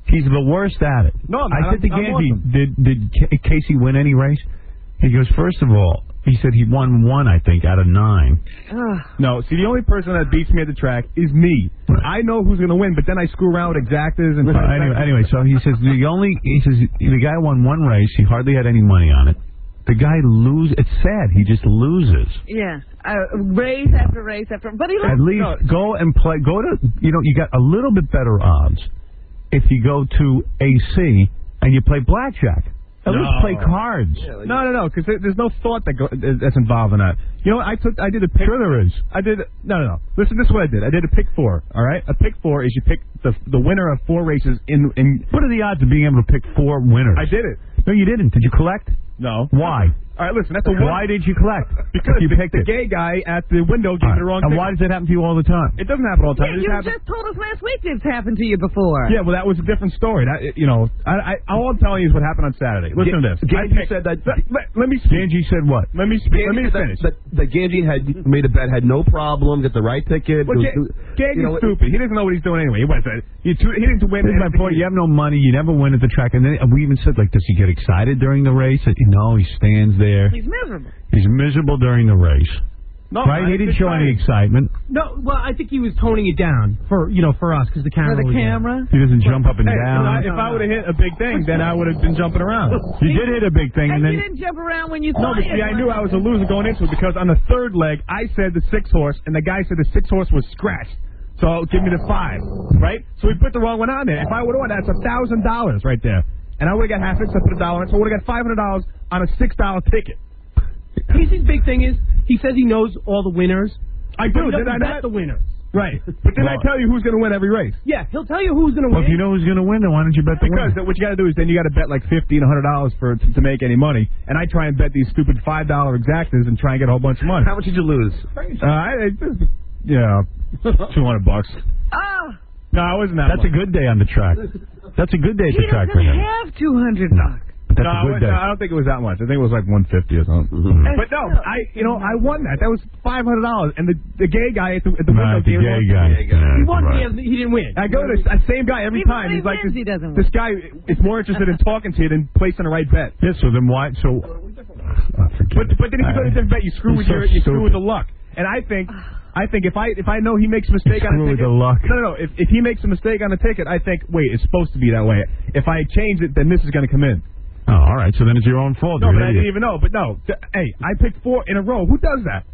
He's the worst at it. No, I'm I not. said to I'm- I'm Ganji, awesome. did did K- Casey win any race? He goes, first of all, he said he won one, I think, out of nine. No, see, the only person that beats me at the track is me. I know who's going to win, but then I screw around with exactas and. Uh, anyway, anyway, so he says the only he says the guy won one race. He hardly had any money on it. The guy lose. It's sad. He just loses. Yeah, uh, race after race after. But he At least go and play. Go to you know you got a little bit better odds if you go to A C and you play blackjack. At No. least play cards. No, no, no, because there's no thought that go, that's involved in that. You know what? I took, I did a pick. Sure there is. I did. No, no, no. Listen, this is what I did. I did a pick four. All right, a pick four is you pick the the winner of four races in in. What are the odds of being able to pick four winners? I did it. No, you didn't. Did you collect? No. Why? All right, listen. That's a one. Why did you collect? Because you the, picked the it. gay guy at the window gave me the wrong. And ticket. why does it happen to you all the time? It doesn't happen all the time. Yeah, it you just happens. just told us last week it's happened to you before. Yeah, well, that was a different story. That you know, I, I all I'm telling you is what happened on Saturday. Listen to this. Ganji I picked- said that. Let, let, let me. Speak. Ganji said what? Let me speak. Let me Ganji finish. said that, that, that Ganji had made a bet, had no problem, got the right ticket. Well, was- Ga- Ganji's you know, stupid. He doesn't know what he's doing anyway. He was uh, he, too, he didn't win. This is my point. You have no money. You never win at the track. And then we even said, like, does he get excited during the race? No, he stands there. He's miserable. He's miserable during the race. No, right? I He didn't think show any excitement. No, well, I think he was toning it down for you know for us because the camera. For the was camera? He doesn't jump up and Hey, down. If I, I would have hit a big thing, then I would have been jumping around. You did hit a big thing, and And then you didn't jump around when you No, saw but it. see, I knew I was a loser going into it because on the third leg, I said the six horse, and the guy said the six horse was scratched. So give me the five, right? So we put the wrong one on there. If I would have won, that's a thousand dollars right there, and I would have got half it. So I put a dollar in, so I would have got five hundred dollars on a six dollar ticket. Casey's big thing is he says he knows all the winners. I but do. he Did doesn't I bet not? the winners. Right. But then I tell you who's going to win every race. Yeah, he'll tell you who's going to well, win. if you know who's going to win, then why don't you bet the Because winner? what you got to do is then you got to bet like fifty and a hundred dollars for to, to make any money, and I try and bet these stupid five dollar exactas and try and get a whole bunch of money. How much did you lose? Uh, I, I, yeah, two hundred bucks. Oh, No, I wasn't that. That's a good day on the track. That's a good day at he the track doesn't for him. have two hundred bucks. That's no, a I good was- day. no, I don't think it was that much. I think it was like one fifty or something. Mm-hmm. But no, I, you know, I won that. That was five hundred dollars, and the the gay guy at the, at the Right, window the gave me gay one- guy. He won. Right. He, he didn't win. I go to the s- same guy every Even time. when he He's like, wins, this, he doesn't this guy is more interested in talking to you than placing the right bet. Yeah, so then why? So, oh, forget But it. but then if you go to a different bet, you screw He's with so your you screw stupid. with the luck. And I think I think if I if I know he makes a mistake on Screw a with ticket, the luck. no no no. If if he makes a mistake on a ticket, I think wait, it's supposed to be that way. If I change it, then this is going to come in. Oh, all right. So then it's your own fault. No, You're but I an didn't idiot. even know. But no, th- hey, I picked four in a row. Who does that?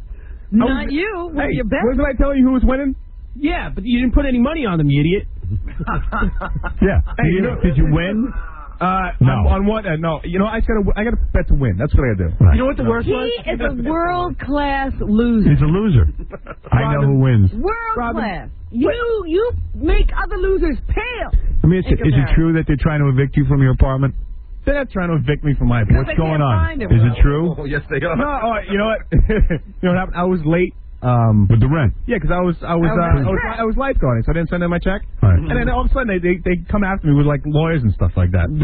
Not was- you. With Hey, your bet. wasn't I telling you who was winning? Yeah, but you didn't put any money on them, you idiot. Yeah. Hey, Did you, you know- did you win? Uh, No. on, on what? Uh, no. You know, I just gotta I gotta bet to win. That's what I gotta do. Right. You know what the worst He was? is a world class loser. He's a loser. I know who wins. World Robin. class. You you make other losers pale. I mean, is, In it- is it comparison. true that they're trying to evict you from your apartment? They're not trying to evict me from my. Because What's they going can't on? find him. Is it true? Oh, yes, they are. No, oh, you know what? you know what happened? I was late. Um, With the rent? yeah, because I was I was Oh, uh, that's I was right. I was lifeguarding, so I didn't send in my check. Right. And then all of a sudden they, they they come after me with like lawyers and stuff like that.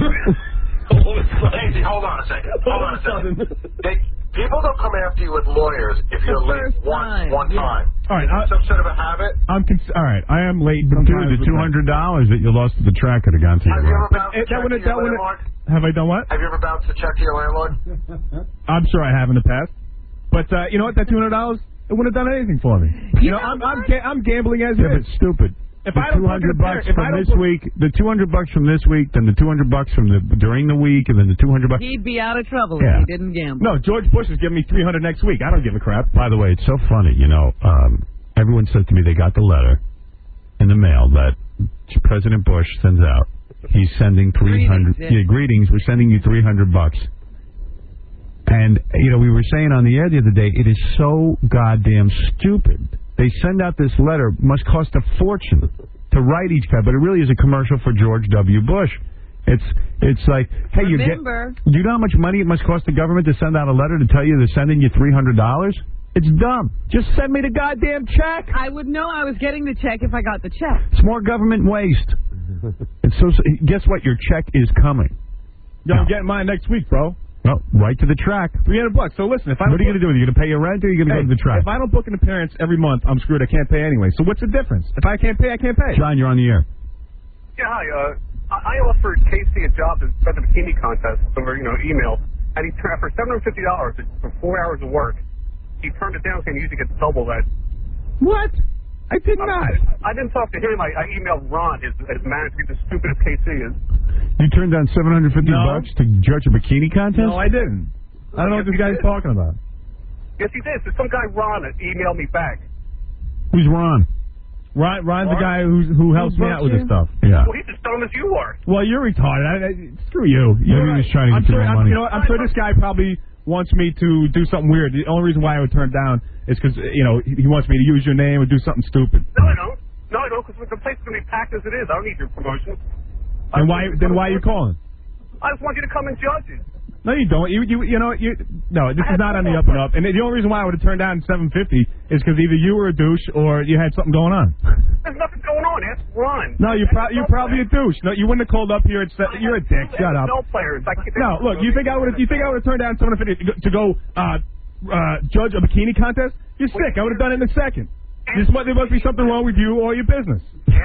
Hey, hold on a second. Hold on a second. They, people don't come after you with lawyers if you're The late first one time, one yeah. time. All right, I, Some sort of a habit. I'm cons- all right. I am late. Dude, sometimes the with two my- hundred dollars that you lost at the track could have gone to Have your you ever rent. bounced Eh, a that check wouldn't- to your that wouldn't- landlord? Have I done what? Have you ever bounced a check to your landlord? I'm sure I have in the past. But uh, you know what? That two hundred dollars it wouldn't have done anything for me. You, You know, know I'm I'm, what? ga- I'm gambling as Yeah, it but is. stupid. If the I don't two hundred book bucks it, if I from don't this book- week, the two hundred bucks from this week, then the two hundred bucks from the during the week, and then the two hundred bucks. He'd be out of trouble Yeah. if he didn't gamble. No, George Bush is giving me three hundred next week. I don't give a crap. By the way, it's so funny. You know, um, everyone said to me they got the letter in the mail that President Bush sends out. He's sending three hundred. Greetings, yeah. Yeah, greetings. We're sending you three hundred bucks. And you know, we were saying on the air the other day, it is so goddamn stupid. They send out this letter, must cost a fortune to write each guy, but it really is a commercial for George W. Bush. It's it's like, hey, you get. Remember, Do you know how much money it must cost the government to send out a letter to tell you they're sending you three hundred dollars? It's dumb. Just send me the goddamn check. I would know I was getting the check if I got the check. It's more government waste. And so, so, guess what? Your check is coming. Yo, I'm getting mine next week, bro. Well, right to the track. three hundred bucks. So listen, if I What are don't you going to do? Are you going to pay your rent or are you going to Hey, go to the track? if I don't book an appearance every month, I'm screwed. I can't pay anyway. So what's the difference? If I can't pay, I can't pay. John, you're on the air. Yeah, hi. Uh, I offered Casey a job to start the bikini contest over, you know, email, and he turned for seven hundred fifty dollars for four hours of work. He turned it down, saying he usually gets double that. What? I did not. I didn't talk to him. I, I emailed Ron, his, his manager, the stupid as K C is. You turned down seven hundred fifty No. bucks to judge a bikini contest? No, I didn't. I don't know what this guy's talking about. Yes, he did. There's some guy, Ron, that emailed me back. Who's Ron? Ron, Ron's the guy who's, who helps me out with this stuff. Yeah. Well, he's as dumb as you are. Well, you're retarded. I, I, screw you. Maybe You're he was trying to I'm get you sure, more I'm, money. You know what? I'm sure this guy probably wants me to do something weird. The only reason why I would turn down is because, you know, he he wants me to use your name or do something stupid. No, I don't. No, I don't, because the place is going to be packed as it is. I don't need your promotion. And why? Then why are you calling? I just want you to come and judge it. No, you don't. You, you, you know, you. No, this is not on the up and up. And the only reason why I would have turned down seven fifty is because either you were a douche or you had something going on. There's nothing going on. Ask Ron. No, you're, pro- you're probably a douche. No, you wouldn't have called up here and said you're a dick. Shut up. No players. I can't, No, look. You think I would? You think I would have turned down seven fifty to go, to go uh, uh, judge a bikini contest? You're sick. I would have done it in a second. This must, there must be something wrong with you or your business.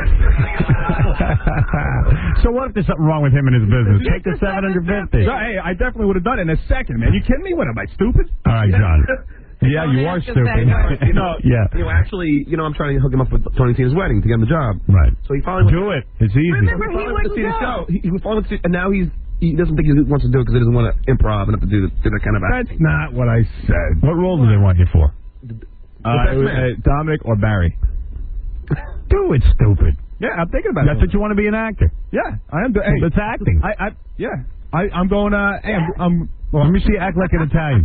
So what if there's something wrong with him and his business? Take the seven hundred fifty. So, hey, I definitely would have done it in a second, man. You kidding me? What am I, stupid? All right, John. Yeah, you are stupid. You know, yeah. You know, actually, you know, I'm trying to hook him up with Tony Tina's wedding to get him the job. Right. So he finally do it. It's easy. Remember, he finally went to see the wouldn't show. go. He, he finally went to see, and now he's he doesn't think he wants to do it because he doesn't want to improv and have to do, do that kind of That's acting. not what I said. What role do they want you for? Uh, it was, uh, Dominic or Barry. Do it, stupid. Yeah, I'm thinking about That's it. what you want to be an actor. Yeah, I am. Do- hey, That's acting. I, I, yeah, I, I'm going. Uh, hey, I'm. I'm well, let me see you act like an Italian.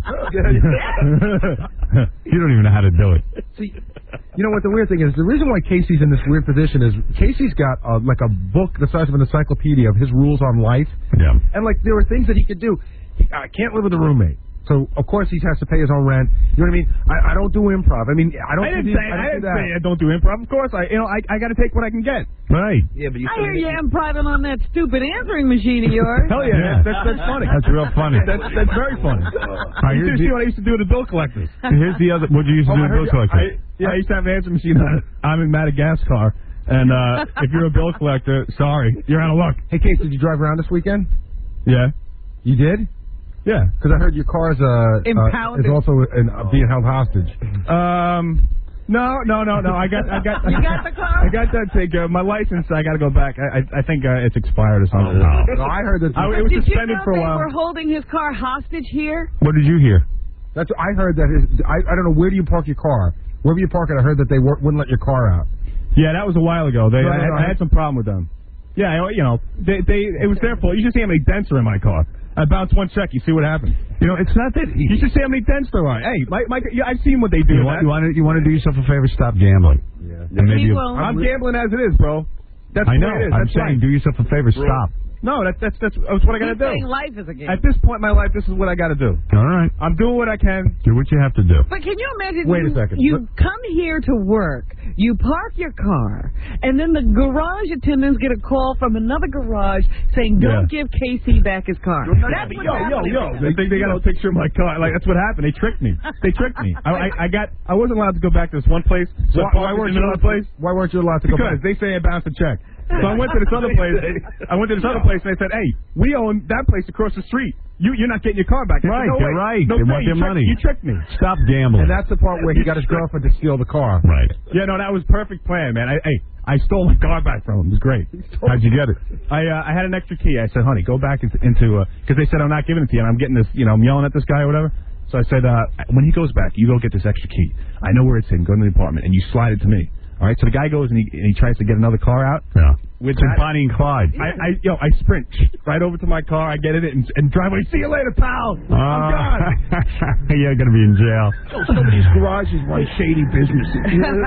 You don't even know how to do it. See, you know what the weird thing is? The reason why Casey's in this weird position is Casey's got uh, like a book the size of an encyclopedia of his rules on life. Yeah. And like there are things that he could do. He, I can't live with a roommate. So of course he has to pay his own rent. You know what I mean? I, I don't do improv. I mean, I don't. I didn't do, say. I, I, don't didn't do that. say I don't do improv. Of course, I. You know, I. I got to take what I can get. Right. Yeah, but you. I hear you improving on that stupid answering machine of yours. Hell yeah, Yeah. That's, that's that's funny. That's real funny. That's that's very funny. All right, You here's should see the, what I used to do with the bill collectors. here's the other. What you used to Oh, I do with heard bill you- collector? I- Yeah, I used to have an answering machine. On, I'm in Madagascar, and uh, if you're a bill collector, sorry, you're out of luck. Hey, Case, did you drive around this weekend? Yeah. You did? Yeah. Because I heard your car's uh, uh Impounded. is also in, uh, being held hostage. Um. No, no, no, no. I got, I got. You got the car? I got that take care of. My license, I got to go back. I, I, I think uh, it's expired or something. No, I heard that. I, it was Did you suspended know for a they while. were holding his car hostage here? What did you hear? That's I heard that. His, I I don't know where do you park your car. Wherever you park it, I heard that they wor- wouldn't let your car out. Yeah, that was a while ago. They, No, I, no, no. I had some problem with them. Yeah, I- you know, they, they, it was their fault. You should see how many dents are in my car. I bounce one check, you see what happens. You know, it's not that. You should see how many dents there are. Hey, my, my, yeah, I've seen what they do. You want, you want to you want to do yourself a favor? Stop gambling. Yeah. And maybe He you- won't. I'm gambling as it is, bro. That's I the know. way it is. I'm That's saying, life. do yourself a favor. Stop. No, that's that's that's, that's what I got to He's do. saying life is a game. At this point in my life, this is what I got to do. All right. I'm doing what I can. Do what you have to do. But can you imagine? Wait a you, second. You come here to work, you park your car, and then the garage attendants get a call from another garage saying, "Don't give K C back his car." That's what Yo, yo, happened. yo! They think they got a picture of my car. Like that's what happened. They tricked me. They tricked me. I, I, I got. I wasn't allowed to go back to this one place. So Why, I why parked weren't in you another allowed, place? Why weren't you allowed to go Because back? they say I bounced a check. So I went to this other place. I went to this other place and they said, "Hey, we own that place across the street. You, you're not getting your car back." I said, Right, no they're way. right. No They way. want You their tricked- money. You tricked me. Stop gambling. And that's the part where he got his girlfriend to steal the car. Right. Yeah, no, that was perfect plan, man. I, hey, I stole my car back from him. It was great. How'd you get it? I uh, I had an extra key. I said, "Honey, go back into into because they said I'm not giving it to you, and I'm getting this. You know, I'm yelling at this guy or whatever." So I said, uh, "When he goes back, you go get this extra key. I know where it's in. Go in the apartment, and you slide it to me." All right. So the guy goes and he and he tries to get another car out. Yeah. With It's in Bonnie and Clyde. I, I yo, I sprint right over to my car. I get in it and, and drive away. See you later, pal. I'm Uh, gone. You're going to be in jail. Some of these garages run shady businesses.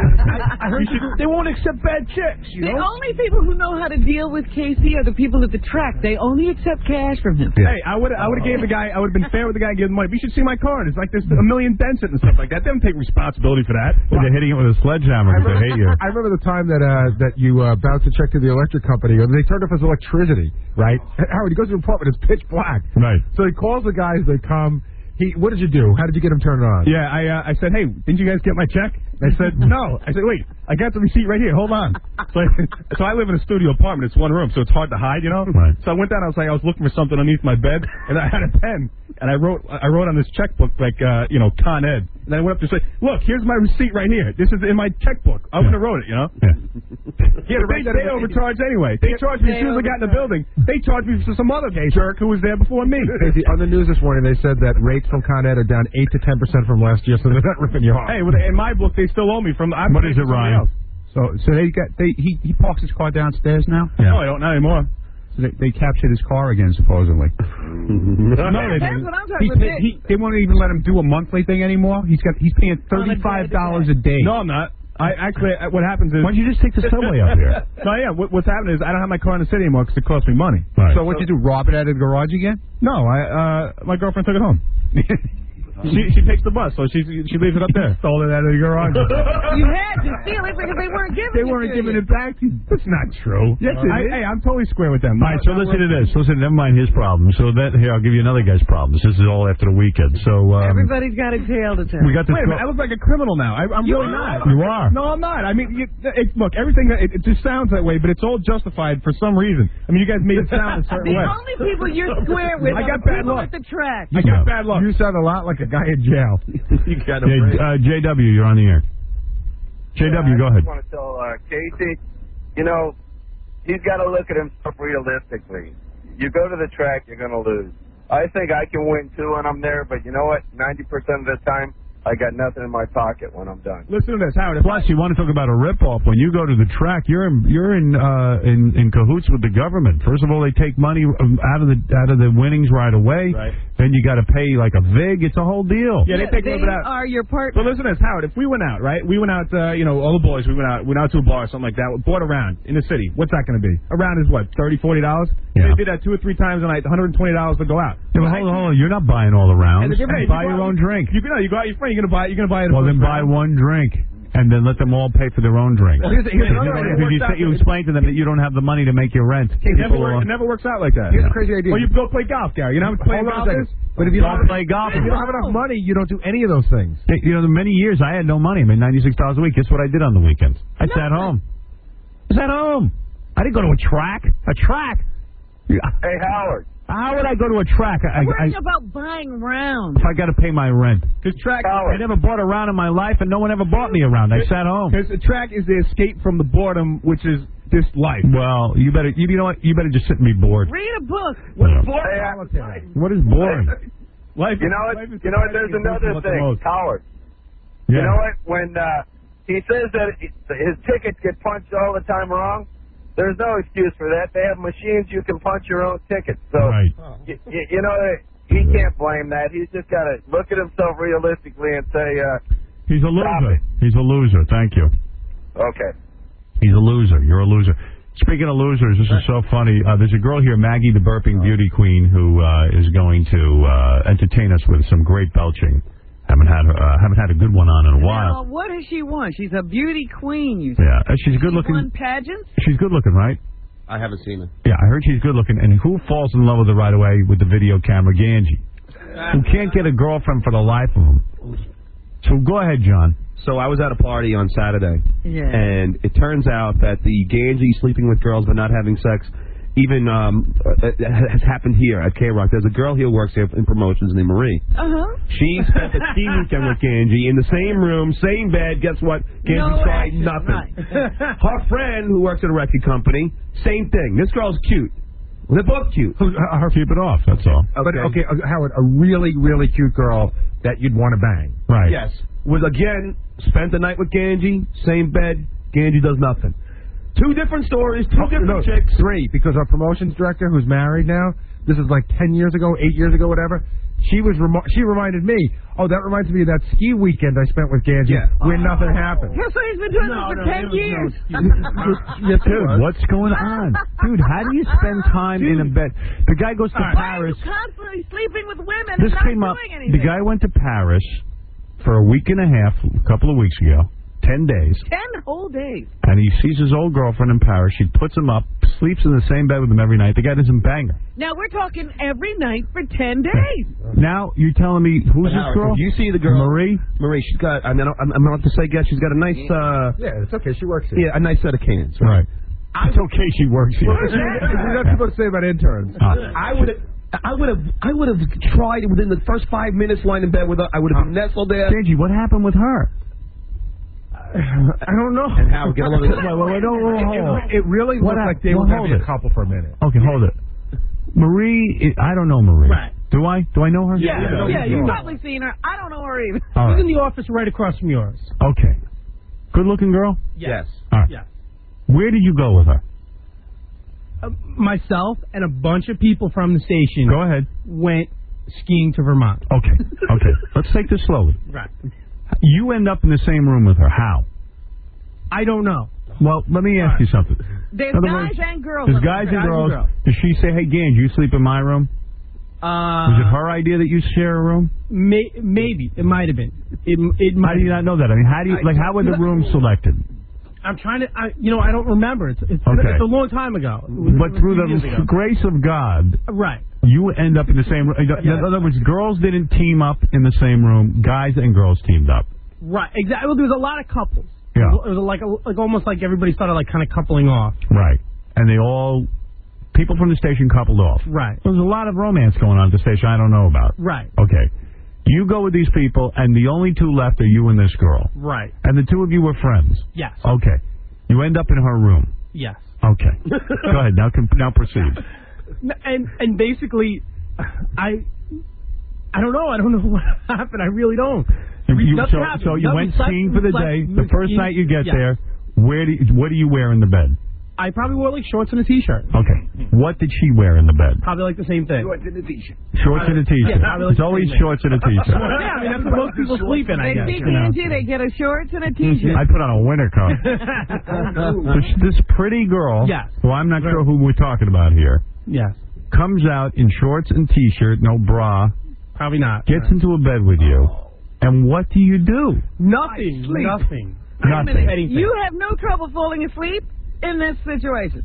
I heard you, they won't accept bad checks, you The know? only people who know how to deal with K C are the people at the track. They only accept cash from him. Hey, I would I would have gave the guy. I would have been fair with the guy and give him money. But you should see my car. There's like there's a million dents in it and stuff like that. They don't take responsibility for that. Well, they're hitting it with a sledgehammer because they hate you. I remember the time that uh, that you uh, bounced a check to the electric company. I mean, they turned off his electricity, right? Howard, he goes to the apartment. It's pitch black. Right. So he calls the guys. They come. He, what did you do? How did you get him turned on? Yeah, I uh, I said, hey, didn't you guys get my check? I said, no. I said, wait, I got the receipt right here. Hold on. So I, so I live in a studio apartment. It's one room, so it's hard to hide, you know? Right. So I went down. I was like, I was looking for something underneath my bed, and I had a pen. And I wrote I wrote on this checkbook, like, uh, you know, Con Ed. And then I went up to say, look, here's my receipt right here. This is in my checkbook. I wouldn't have wrote it, you know? Yeah. Yeah, they, they overcharged anyway. They charged me as soon as I got in the building. They charged me for some other jerk who was there before me. Casey, on the news this morning, they said that rates from Con Ed are down eight to ten percent from last year, so they're not ripping you off. Hey, well, in my book, they still owe me from. I'm What is it, Ryan? Else. So, so they got they he he parks his car downstairs now. Yeah. No, I don't not anymore. So they, they captured his car again, supposedly. no, they That's didn't. what I'm He, talking about. he, they won't even let him do a monthly thing anymore. He's got he's paying thirty-five dollars a day. No, I'm not. I actually, what happens is. Why don't you just take the subway up here? No, yeah. What, what's happening is I don't have my car in the city anymore because it costs me money. Right. So what you do? Rob it out of the garage again? No, I uh, my girlfriend took it home. She she takes the bus, so she she leaves it up there. Stole it out of the garage. You had to steal it because they weren't giving They it weren't to giving you. it back to you. That's not true. Yes, it I, is. Hey, I'm totally square with them. All right, so listen to this. Listen, never mind his problem. So that here, I'll give you another guy's problems. This is all after the weekend. So um, Everybody's got a tail to tell. we got this. Wait a minute, I look like a criminal now. I, I'm You really are. not. You are. No, I'm not. I mean, you, it, look, everything that it, it just sounds that way, but it's all justified for some reason. I mean, you guys made it sound a certain The way. only people you're square with I are got the bad people luck. at the track. I got bad luck. You sound a lot like a guy in jail. You got Yeah, uh, J W, you're on the air. J W, go I ahead. just want to tell uh, Casey, you know, he's got to look at himself realistically. You go to the track, you're going to lose. I think I can win too when I'm there, but you know what? ninety percent of the time, I got nothing in my pocket when I'm done. Listen to this, Howard. Plus, you want to talk about a ripoff? When you go to the track, you're in, you're in uh, in in cahoots with the government. First of all, they take money um, out of the out of the winnings right away. Right. Then you got to pay like a vig. It's a whole deal. Yeah, they take a they little bit out. are your But partner. listen to this, Howard. If we went out, right? We went out, uh, you know, all the boys. We went out. Went out to a bar or something like that. We bought a round in the city. What's that going to be? A round is what, thirty, forty dollars? Yeah. They did that two or three times a night. one hundred and twenty dollars to go out. Yeah, but hold on, hold on. You're not buying all the rounds. And the difference- buy you your go out- own drink. You can, no, you go out. Your friend. You're gonna buy. You're gonna buy it. Well, then buy one drink. And then let them all pay for their own drink. Well, here's, here's another idea. Because you, say, you explain to them that you don't have the money to make your rent. It never, People work, are- it never works out like that. Here's a crazy idea. Or you go play golf, Gary. You know how much playing Hold on golf a second. is? But if you Don't don't, play golf. if you don't have enough money, you don't do any of those things. Hey, you know, the many years I had no money. I made ninety-six dollars a week. Guess what I did on the weekends? I sat home. I sat home. I didn't go to a track. A track. Hey, Howard. How would I go to a track? I, I'm worrying I, about buying rounds. if I got to pay my rent. Because track. I never bought a round in my life, and no one ever bought me a round. I sat home. Because the track is the escape from the boredom, which is this life. Well, you better. You, you know what? You better just sit and be bored. Read a book. What's Yeah. boring? What is boring? Life. You know what? life is You know what? There's the best another thing thing, about the most. Howard. Yeah. You know what? When uh, he says that his tickets get punched all the time wrong, there's no excuse for that. They have machines you can punch your own tickets. So, Right. y- y- you know, he can't blame that. He's just got to look at himself realistically and say, uh, He's a Stop loser. it. He's a loser. Thank you. okay. He's a loser. You're a loser. Speaking of losers, this is so funny. Uh, there's a girl here, Maggie, the burping beauty queen, who uh, is going to uh, entertain us with some great belching. Haven't had her, uh, haven't had a good one on in a while. Now, what does she want? She's a beauty queen, you said. Yeah, uh, she's good She looking. won pageants? She's good looking, right? I haven't seen it. Yeah, I heard she's good looking. And who falls in love with her right away with the video camera? Ganji, who can't get a girlfriend for the life of him. So go ahead, John. So I was at a party on Saturday, Yeah. and it turns out that the Ganji sleeping with girls but not having sex even um, uh, has happened here at K-Rock. There's a girl here who works here in promotions named Marie. Uh-huh. She spent a ski weekend with Ganji in the same room, same bed. Guess what? Ganji No tried action, nothing. right. Her friend, who works at a record company, same thing. This girl's cute. They're both cute. Her keep it off. That's all. But okay, uh, Howard, a really, really cute girl that you'd want to bang. Right. Yes. Was again spent the night with Ganji, same bed. Ganji does nothing. Two different stories, two different No, chicks. Three, because our promotions director, who's married now, this is like ten years ago, eight years ago, whatever. She was remo- she reminded me. Oh, that reminds me of that ski weekend I spent with Ganji, Yeah. where nothing happened. Yes, so he's been doing No, this for no, ten it was years. Yeah, dude, what's going on? Dude, how do you spend time in a bed? The guy goes to Why are Paris. you constantly sleeping with women This and not came up. doing anything? The guy went to Paris for a week and a half, a couple of weeks ago, ten days, Ten whole days. and he sees his old girlfriend in Paris. She puts him up, sleeps in the same bed with him every night. The guy doesn't bang her. Now we're talking every night for ten days. Now you're telling me who's But this Howard, girl? if you see the girl, Marie. Marie, she's got. I mean, I'm, I'm not to say yet. She's got a nice. Uh, Yeah, it's okay. She works here. yeah, a nice set of cans. Right. It's okay. She works here. What are people to say about interns? I would have. I would have. I would have tried within the first five minutes lying in bed with her. I would have been nestled there. Angie, what happened with her? I don't know. And Howard, get along with Wait, wait, wait, no, no, hold on. It, it really What looked hap- like they well, were going hold to be it. a couple for a minute. Okay, hold it. Marie, I don't know Marie. Right. Do I? Do I know her? Yeah, yeah, yeah, you've you know. probably seen her. I don't know her either. All She's right. in the office right across from yours. Okay. Good looking girl? Yes. All right. Yeah. Where did you go with her? Uh, myself and a bunch of people from the station Go ahead. went skiing to Vermont. Okay. Okay. Let's take this slowly. Right. You end up in the same room with her. How? I don't know. Well, let me ask you something. There's In other guys words, and girls. There's on the guys trip. and girls. Does she say, hey, Gange, you sleep in my room? Uh, Was it her idea that you share a room? May, maybe it might have been. It it How might. do you not know that? I mean, how do you, I- like, how were the rooms selected? I'm trying to. I, you know, I don't remember. It's it's, Okay. it's a long time ago. It was- But it was through a few years the ago. grace of God, Right. you end up in the same room. In other words, girls didn't team up in the same room. Guys and girls teamed up. Right. Exactly. Well, there was a lot of couples. Yeah. It was like a, like almost like everybody started like kind of coupling off. Right. And they all, people from the station coupled off. Right. There's a lot of romance going on at the station I don't know about. Right. Okay. You go with these people, and the only two left are you and this girl. Right. And the two of you were friends. Yes. Okay. You end up in her room. Yes. Okay. Go ahead. Now, com- now proceed. And and basically, I I don't know. I don't know what happened. I really don't. You- Nothing so, happened. so you Nothing went slept- skiing for the slept- day. The first skiing- night you get yeah. there, where do you, what do you wear in the bed? I probably wore like shorts and a t-shirt. Okay. What did she wear in the bed? Probably like the same thing. Shorts and a t-shirt. Shorts and a t-shirt. Yeah, probably like It's the always same thing. shorts and a t-shirt. Yeah, I mean that's what most people sleep in. I They guess. see You know. Angie, they get a shorts and a t-shirt. I put on a winter coat. this, this pretty girl, Yes. who I'm not sure who we're talking about here, Yes. comes out in shorts and t-shirt, no bra, Probably not. gets into a bed with you, and what do you do? Nothing. Nothing. Nothing. Anything. You have no trouble falling asleep in this situation.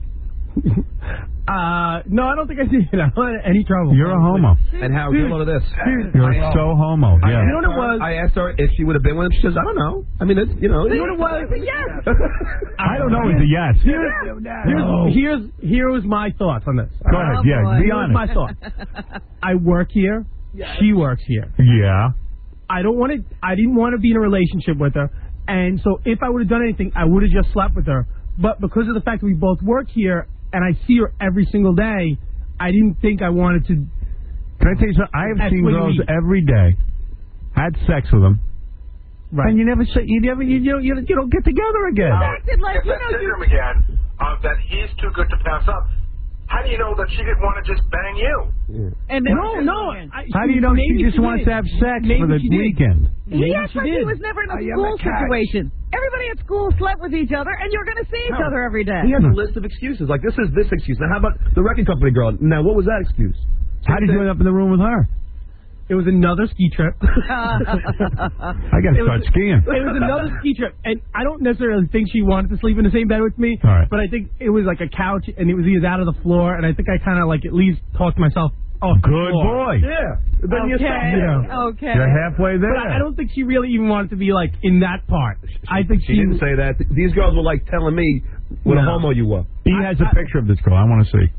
Uh, no, I don't think I did. I don't have any trouble. You're a homo. And how? Get a load of this. You're so homo. I Yeah. asked You know what it her- was? I asked her if she would have been with him. She says, I don't know. I mean, it's, you know. You know what it was? Yes. I don't know. It's a yes. Here's, here's, here's, here was my thoughts on this. Go ahead. Oh, Yeah. boy. Be Here's honest. my thoughts. I work here. She works here. Yeah. I don't want to. I didn't want to be in a relationship with her, and so if I would have done anything, I would have just slept with her. But because of the fact that we both work here and I see her every single day, I didn't think I wanted to. Can I tell you something? I have That's seen what you girls mean. every day, had sex with them, Right. and you never say you never you don't you, you don't get together again. Acted like, If you that know, you... syndrome again, uh, that he's too good to pass up, how do you know that she didn't want to just bang you? And then No, no. I, How do you know she maybe just wants did. to have sex Maybe for the she did. weekend? He Maybe acts she like he did. was never in a I am school a cat. situation. Everybody at school slept with each other, and you're going to see each Howard, other every day. He has a list of excuses. Like, this is this excuse. Now, how about the wrecking company girl? Now, what was that excuse? How did you end up in the room with her? It was another ski trip. I got to It start was- skiing. It was another ski trip, and I don't necessarily think she wanted to sleep in the same bed with me. All right. But I think it was like a couch, and it was either out of the floor, and I think I kind of like at least talked myself off the Good floor. boy. Yeah. Then you Okay. stop there. Okay. You're halfway there. But I I don't think she really even wanted to be like in that part. I think She she, didn't say that. These girls were like telling me what a No. homo you were. He has a picture of this girl. I want to see.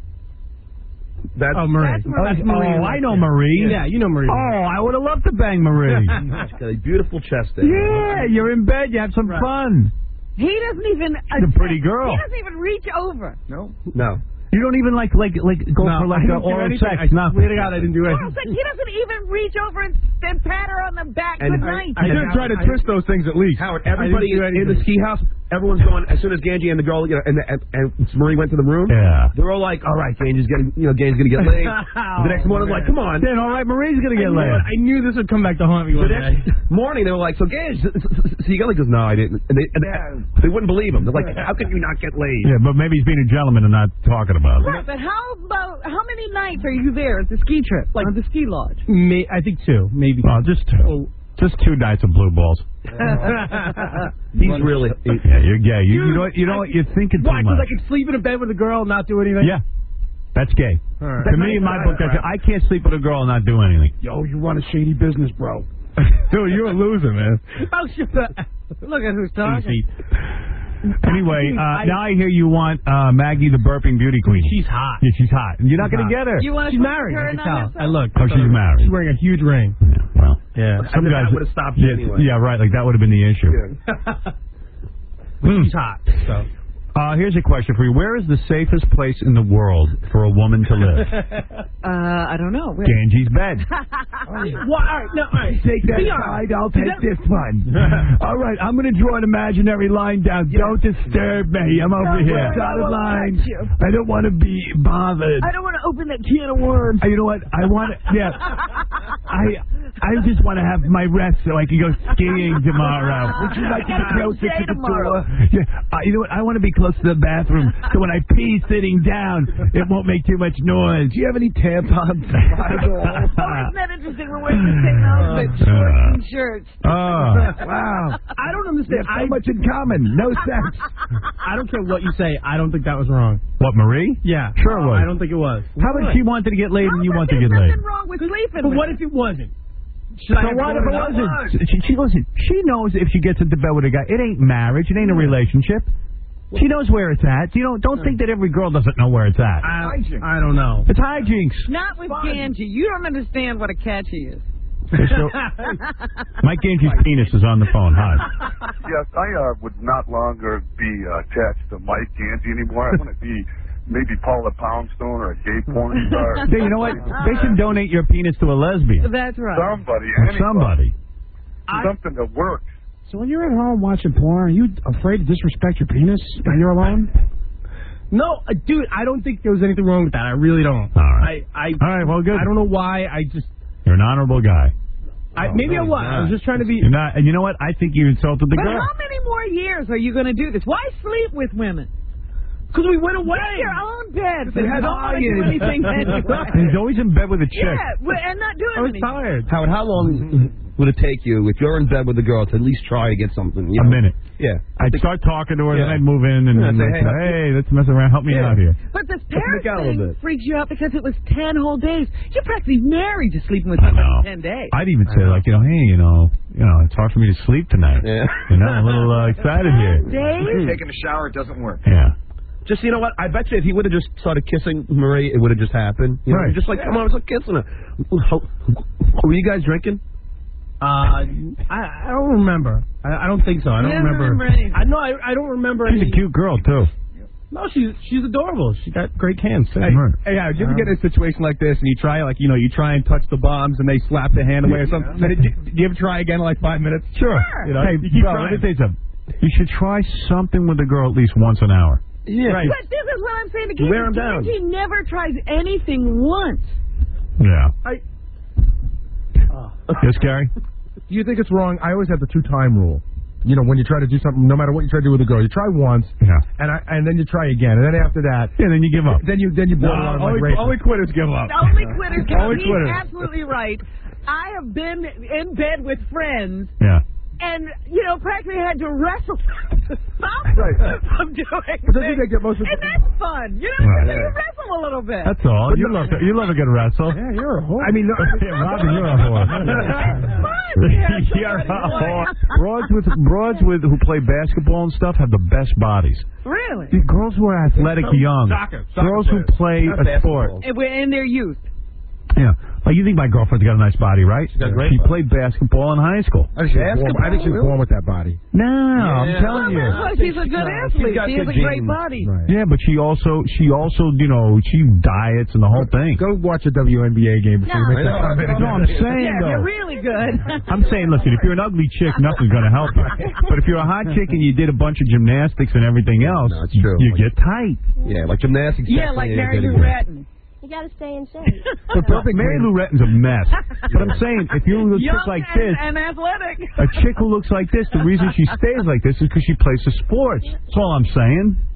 That's Oh, Marie. That's Marie. That's Marie. Oh, I know Marie. Yeah, you know Marie. Oh, I would have loved to bang Marie. She's got a beautiful chest there. Yeah, you're in bed. You have some Right. fun. He doesn't even... She's a pretty girl. He doesn't even reach over. No. No. You don't even like like like go No, for like I a didn't do oral anything. sex. I Nothing. swear to God, I didn't do I anything. was like, he doesn't even reach over and, and pat her on the back. And Good I- night. I You should try to twist those things at least. Howard, everybody I didn't do in the anything. ski house, everyone's going, as soon as Ganji and the girl, you know, and, and, and Marie went to the room, Yeah. they're all like, all right, Ganji's getting, you know, Ganji's going to get laid. The next morning, like, come on. Then all right, Marie's gonna get I knew, laid. it. I knew this would come back to haunt me The one day. next morning, they were like, so Ganj, so, so, so you got laid? He goes, no, I didn't. And they, and they, they wouldn't believe him. They're like, how could you not get laid? Yeah, but maybe he's being a gentleman and not talking about it. Right, but how about, how many nights are you there at the ski trip? Like, on the ski lodge? May, I think two, maybe. Well, just two. Oh, Just two nights of blue balls. He's really. Yeah, you're gay. You, you know what? You know what? You're thinking too Why? Because much. I could sleep in a bed with a girl and not do anything? Yeah. That's gay. All right. To me, in my book, that's, I can't sleep with a girl and not do anything. Yo, you run a shady business, bro. Dude, you're a loser, man. Oh, shut up. Look at who's talking. Anyway, uh, now I hear you want uh, Maggie the burping beauty queen. She's hot. Yeah, she's hot. You're not going to get her. You want She's married. I can tell. I look. Oh, she's married. She's wearing a huge ring. Well, Yeah. some And guys that would have stopped you yeah, anyway. yeah, right. Like that would have been the issue. She's hot. So. Uh, here's a question for you. Where is the safest place in the world for a woman to live? Uh, I don't know. Where? Gangie's bed. Well, all right, no, all right. Take that Be honest. side, I'll Is take that- this one. All right, I'm going to draw an imaginary line down. Don't disturb me. I'm over Don't here. worry, I Dotted won't line. touch you. I don't want to be bothered. I don't want to open that can of worms. Uh, You know what? I want to, yeah. I I just want to have my rest so I can go skiing tomorrow. Would you like to I be gotta go closer stay to the tomorrow. door? Yeah. Uh, you know what? I want to be close to the bathroom so when I pee sitting down, it won't make too much noise. Do you have any tampons? Oh, isn't that interesting? We're wearing the same outfit, shorts and shirts. Oh. Wow. I don't understand. We have so I, much in common. No sex. I don't care what you say. I don't think that was wrong. What, Marie? Yeah. Sure it was. I don't think it was. How about she wanted to get laid and you wanted to get There's laid? nothing wrong with sleeping But with what her. if it wasn't? So what if it wasn't? She, she, listen, she knows if she gets into bed with a guy, it ain't marriage, it ain't a relationship. She knows where it's at. You know, don't think that every girl doesn't know where it's at. I, I don't know. It's hijinks. Not with Ganji. You don't understand what a catchy is. So, Mike Gangie's penis is on the phone. Hi. Yes, I uh, would not longer be uh, attached to Mike Ganji anymore. I want to be maybe Paula Poundstone or a gay porn star. Hey, you know what? They should donate your penis to a lesbian. That's right. Somebody, Or anybody. somebody. Something that works. So when you're at home watching porn, are you afraid to disrespect your penis when you're alone? No, uh, dude, I don't think there was anything wrong with that. I really don't. All right. I, I, All right, well, good. I don't know why. I just, You're an honourable guy. I, maybe I was. I was just trying to be. You're not, and you know what? I think you insulted the But girl. how many more years are you going to do this? Why sleep with women? Because we went away. Get your own bed. They You had don't want to do iron. anything anyway. He's always in bed with a chick. Yeah, well, and not doing I was anything. tired. Howard, how long would it take you if you're in bed with a girl to at least try to get something? You A know? minute. Yeah. I'd start talking to her, Yeah. then I'd move in and, Yeah, and say, like, hey, hey, let's mess around. Help me Yeah. out here. But this make Paris out a little thing bit. freaks you out because it was ten whole days. You're practically married to sleeping with I someone know. for ten days. I'd even say, like, you know, hey, you know, you know, it's hard for me to sleep tonight. Yeah. You know, I'm a little uh, excited here. Days? Taking a shower, it doesn't work. Yeah. Just, you know what? I bet you if he would have just started kissing Marie, it would have just happened. You know, Right. Just like, come on, I was kissing her. Were you guys drinking? Uh, I, I don't remember. I, I don't think so. I don't You don't remember. remember anything. I know. I, I don't remember. She's any, a cute girl, too. No, she's she's adorable. She got great cans. Too. Hey, hey, yeah, do you ever get in a situation like this and you try, like, you know, you try and touch the bombs and they slap the hand away or something? Then Do do you ever try again in like five minutes? Sure. You know, Hey, you keep bro, trying. let me tell you something. You should try something with a girl at least once an hour. Yeah. Right. But this is what I'm saying to You wear 'em down. He never tries anything once. Yeah. I, Yes, Gary? Do you think it's wrong? I always have the two-time rule. You know, when you try to do something, no matter what you try to do with a girl, you try once, Yeah. and I, and then you try again, and then after that, Yeah, then you give up. then you then you No, borderline like only, rape. only quitters give up. Only quitters. Only He's quitters. absolutely right. I have been in bed with friends Yeah. and, you know, practically had to wrestle to stop Right. from doing But don't you things. think that most of And that's fun. You know, Right. so you wrestle a little bit. That's all. You love you love a good wrestle. yeah, you're a whore. I mean, no, Yeah, Robin, you're a whore. It's fun. Yeah, You're a somebody- whore. Broads with broads with who play basketball and stuff have the best bodies. Really? The girls who are athletic young, Soccer. Soccer girls who players. play Not a basketball. sport. And we're in their youth. Yeah. Like, you think my girlfriend's got a nice body, right? got a great She body. played basketball in high school. I think she's born, I think she's born with that body. No, I'm Yeah. telling you. Well, she's a good athlete. got She has good a great genes. body. Right. Yeah, but she also, she also, you know, she diets and the whole thing. Go watch a W N B A game before you No. make that comment. No, I'm saying Yeah, though. you're really good. I'm saying, listen, if you're an ugly chick, nothing's going to help you. But if you're a hot chick and you did a bunch of gymnastics and everything else, No, it's true. you get tight. Yeah, like gymnastics. Yeah, like definitely Mary ain't Lou good. Retton. You gotta stay in shape. But perfect. Mary Lou Retton's a mess. But I'm saying, if you're a Young chick like and, this, and athletic. a chick who looks like this, the reason she stays like this is because she plays the sports. That's all I'm saying.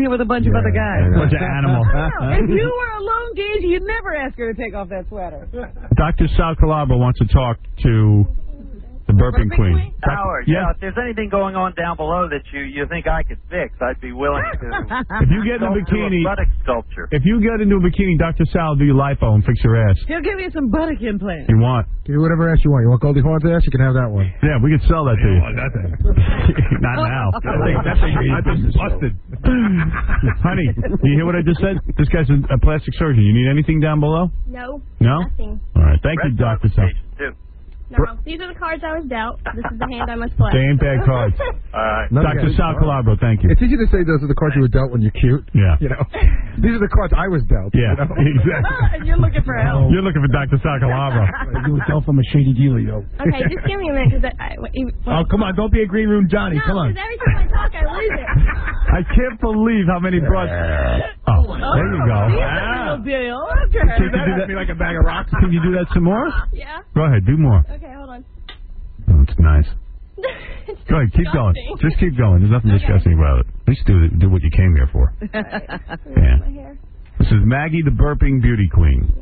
here with a bunch of other guys. Bunch of animals. If you were a lone Young Gage, you'd never ask her to take off that sweater. Doctor Sal Calabro wants to talk to the burping, Burping queen. queen? Howard, Yeah. yeah. If there's anything going on down below that you, you think I could fix, I'd be willing to. If you get in a sculpt do bikini, buttock sculpture. if you get into a bikini, Doctor Sal will do your lipo and fix your ass. He'll give you some buttock implants. You want? Give you whatever ass you want. You want Goldie Hawn's ass? You can have that one. Yeah, we could sell that to you. that thing. Not now. That thing, that thing, that thing's busted. Honey, you hear what I just said? This guy's a, a plastic surgeon. You need anything down below? No. No? Nothing. All right. Thank you, Doctor Sal. No. These are the cards I was dealt. This is the hand I must play. They ain't bad cards. All right. Doctor Sal Calabro, thank you. It's easy to say those are the cards you were dealt when you're cute. Yeah. You know, these are the cards I was dealt. Yeah, you know? exactly. And you're looking for help. You're looking for Doctor Sal Calabro. You were dealt from a shady dealio. Okay, just give me a minute. Cause I, I, Oh, come on. Don't be a green room Johnny. no, Come on. because every time I talk, I lose it. I can't believe how many broads. Oh, there you go. Wow. Deal. Okay. Can you do that? Me like a bag of rocks. Can you do that some more? Yeah. Go ahead, do more. Okay, hold on. Oh, it's nice. Go ahead, keep going. Just keep going. There's nothing disgusting about it. At least do do what you came here for. Yeah. This is Maggie, the burping beauty queen.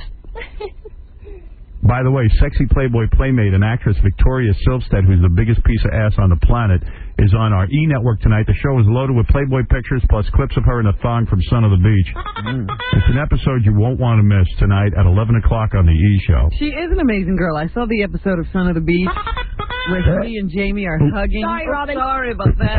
By the way, sexy Playboy playmate and actress Victoria Silvstedt, who's the biggest piece of ass on the planet, is on our E! Network tonight. The show is loaded with Playboy pictures plus clips of her in a thong from Son of the Beach. It's an episode you won't want to miss tonight at eleven o'clock on the E! Show. She is an amazing girl. I saw the episode of Son of the Beach where she and Jamie are hugging. Sorry, Oh, Robin. sorry about that.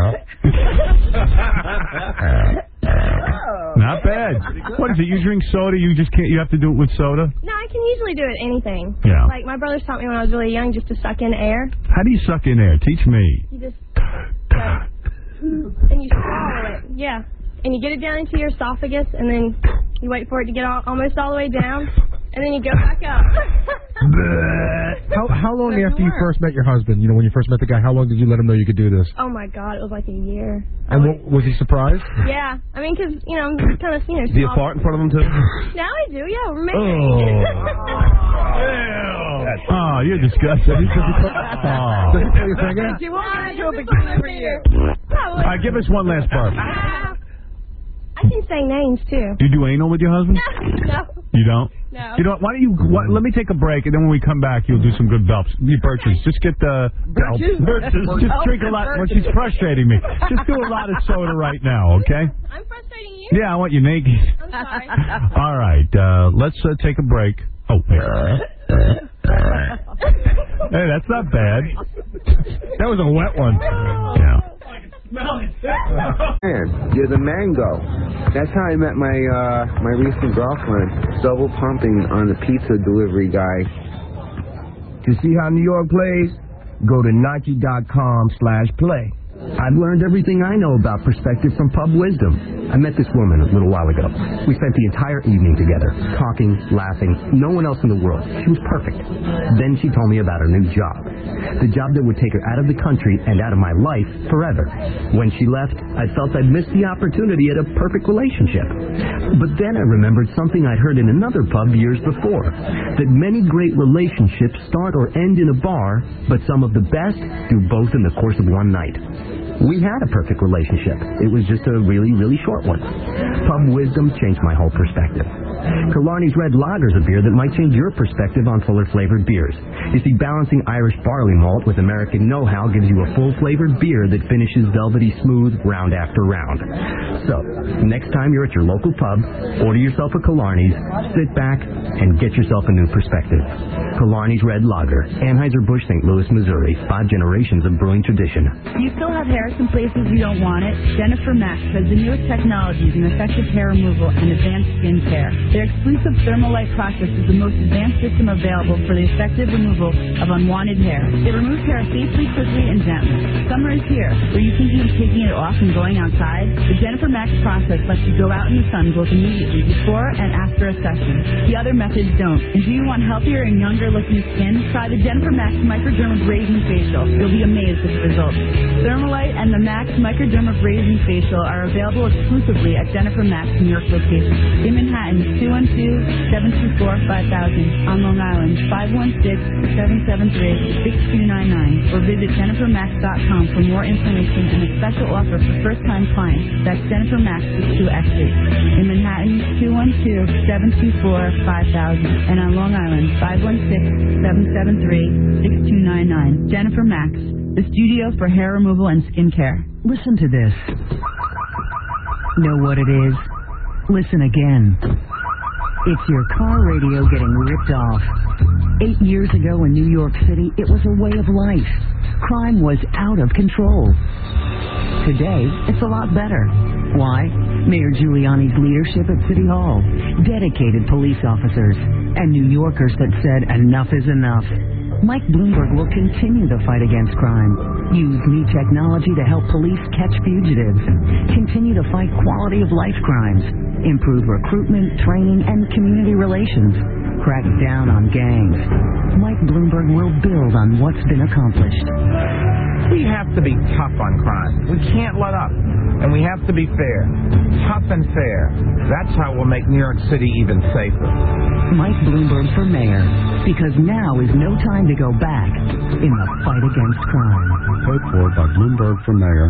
Not bad. What is it? You drink soda? You just can't. You have to do it with soda. No, I can usually do it anything. Yeah. Like my brothers taught me when I was really young just to suck in air. How do you suck in air? Teach me. You just and you swallow it. Yeah. And you get it down into your esophagus, and then you wait for it to get all, almost all the way down, and then you go back up. How how long after you first met your husband? You know, when you first met the guy, how long did you let him know you could do this? Oh my God, it was like a year. And what, was he surprised? Yeah, I mean, 'cause you know, I'm kind of you know. Do you small- fart in front of him too? Now I do. Yeah, we're married. Oh, you're disgusting. Oh. She won't get into a bikini for you. All right, give us one last burp. I can say names too. Do you do anal with your husband? No. You don't? No. You know, why don't you, what, let me take a break, and then when we come back, you'll do some good belts. You birches. Just get the... Birches? Birches. Just drink a lot. Well, she's frustrating me. Just do a lot of soda right now, okay? I'm frustrating you? Yeah, I want you naked. I'm sorry. All right, uh, let's uh, take a break. Oh, wait. Hey, that's not bad. That was a wet one. Yeah. Man, you're the mango. That's how I met my uh, my recent girlfriend. Double pumping on the pizza delivery guy. To see how New York plays, go to Nike dot com slash play. I've learned everything I know about perspective from Pub Wisdom. I met this woman a little while ago. We spent the entire evening together, talking, laughing, no one else in the world. She was perfect. Then she told me about her new job. The job that would take her out of the country and out of my life forever. When she left, I felt I'd missed the opportunity at a perfect relationship. But then I remembered something I'd heard in another pub years before, that many great relationships start or end in a bar, but some of the best do both in the course of one night. We had a perfect relationship. It was just a really, really short one. Pub Wisdom changed my whole perspective. Killarney's Red Lager's a beer that might change your perspective on fuller-flavored beers. You see, balancing Irish barley malt with American know-how gives you a full-flavored beer that finishes velvety smooth round after round. So, next time you're at your local pub, order yourself a Killarney's, sit back, and get yourself a new perspective. Killarney's Red Lager, Anheuser-Busch, Saint Louis, Missouri. Five generations of brewing tradition. You still have hair some places you don't want it? Jennifer Max has the newest technologies in effective hair removal and advanced skin care. Their exclusive Thermalite process is the most advanced system available for the effective removal of unwanted hair. It removes hair safely, quickly, and gently. Summer is here. Were you thinking of taking it off and going outside? The Jennifer Max process lets you go out in the sun both immediately before and after a session. The other methods don't. And do you want healthier and younger looking skin? Try the Jennifer Max Microdermabrasion Facial. You'll be amazed at the results. Thermalite and the Max Microdermabrasion Facial are available exclusively at Jennifer Max New York location. In Manhattan, two one two, seven two four, five thousand. On Long Island, five one six, seven seven three, six two nine nine. Or visit Jennifer Max dot com for more information and a special offer for first-time clients. That's Jennifer Max with two X's. In Manhattan, two one one two, seven two four, five thousand. And on Long Island, five one six, seven seven three, six two nine nine. Jennifer Max, the studio for hair removal and skincare. Listen to this. Know what it is? Listen again. It's your car radio getting ripped off. Eight years ago in New York City, it was a way of life. Crime was out of control. Today, it's a lot better. Why? Mayor Giuliani's leadership at City Hall, dedicated police officers, and New Yorkers that said enough is enough. Mike Bloomberg will continue the fight against crime, use new technology to help police catch fugitives, continue to fight quality of life crimes, improve recruitment, training, and community relations, crack down on gangs. Mike Bloomberg will build on what's been accomplished. We have to be tough on crime. We can't let up. And we have to be fair. Tough and fair. That's how we'll make New York City even safer. Mike Bloomberg for mayor, because now is no time to go back in the fight against crime. Paid for by Bloomberg for mayor.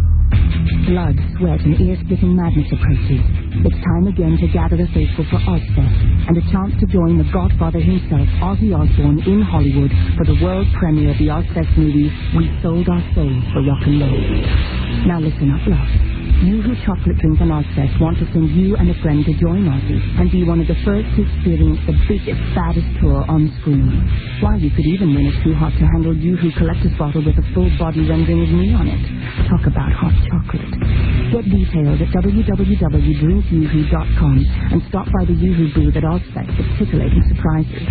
Blood, sweat, and ear-splitting madness approaches. It's time again to gather the faithful for Ozfest, and a chance to join the Godfather himself, Ozzy Osbourne, in Hollywood for the world premiere of the Ozfest movie, We Sold Our Souls for Rock and Roll. Now listen up, love. Yoo-Hoo Chocolate Drink and Ozfest want to send you and a friend to join Ozzy and be one of the first to experience the biggest, baddest tour on screen. Why, you could even win a Too Hot to Handle Yoo-Hoo collector's bottle with a full body rendering of me on it. Talk about hot chocolate. Get details at w w w dot drink yoo hoo dot com and stop by the Yoo-Hoo booth at Ozfest for titillating surprises.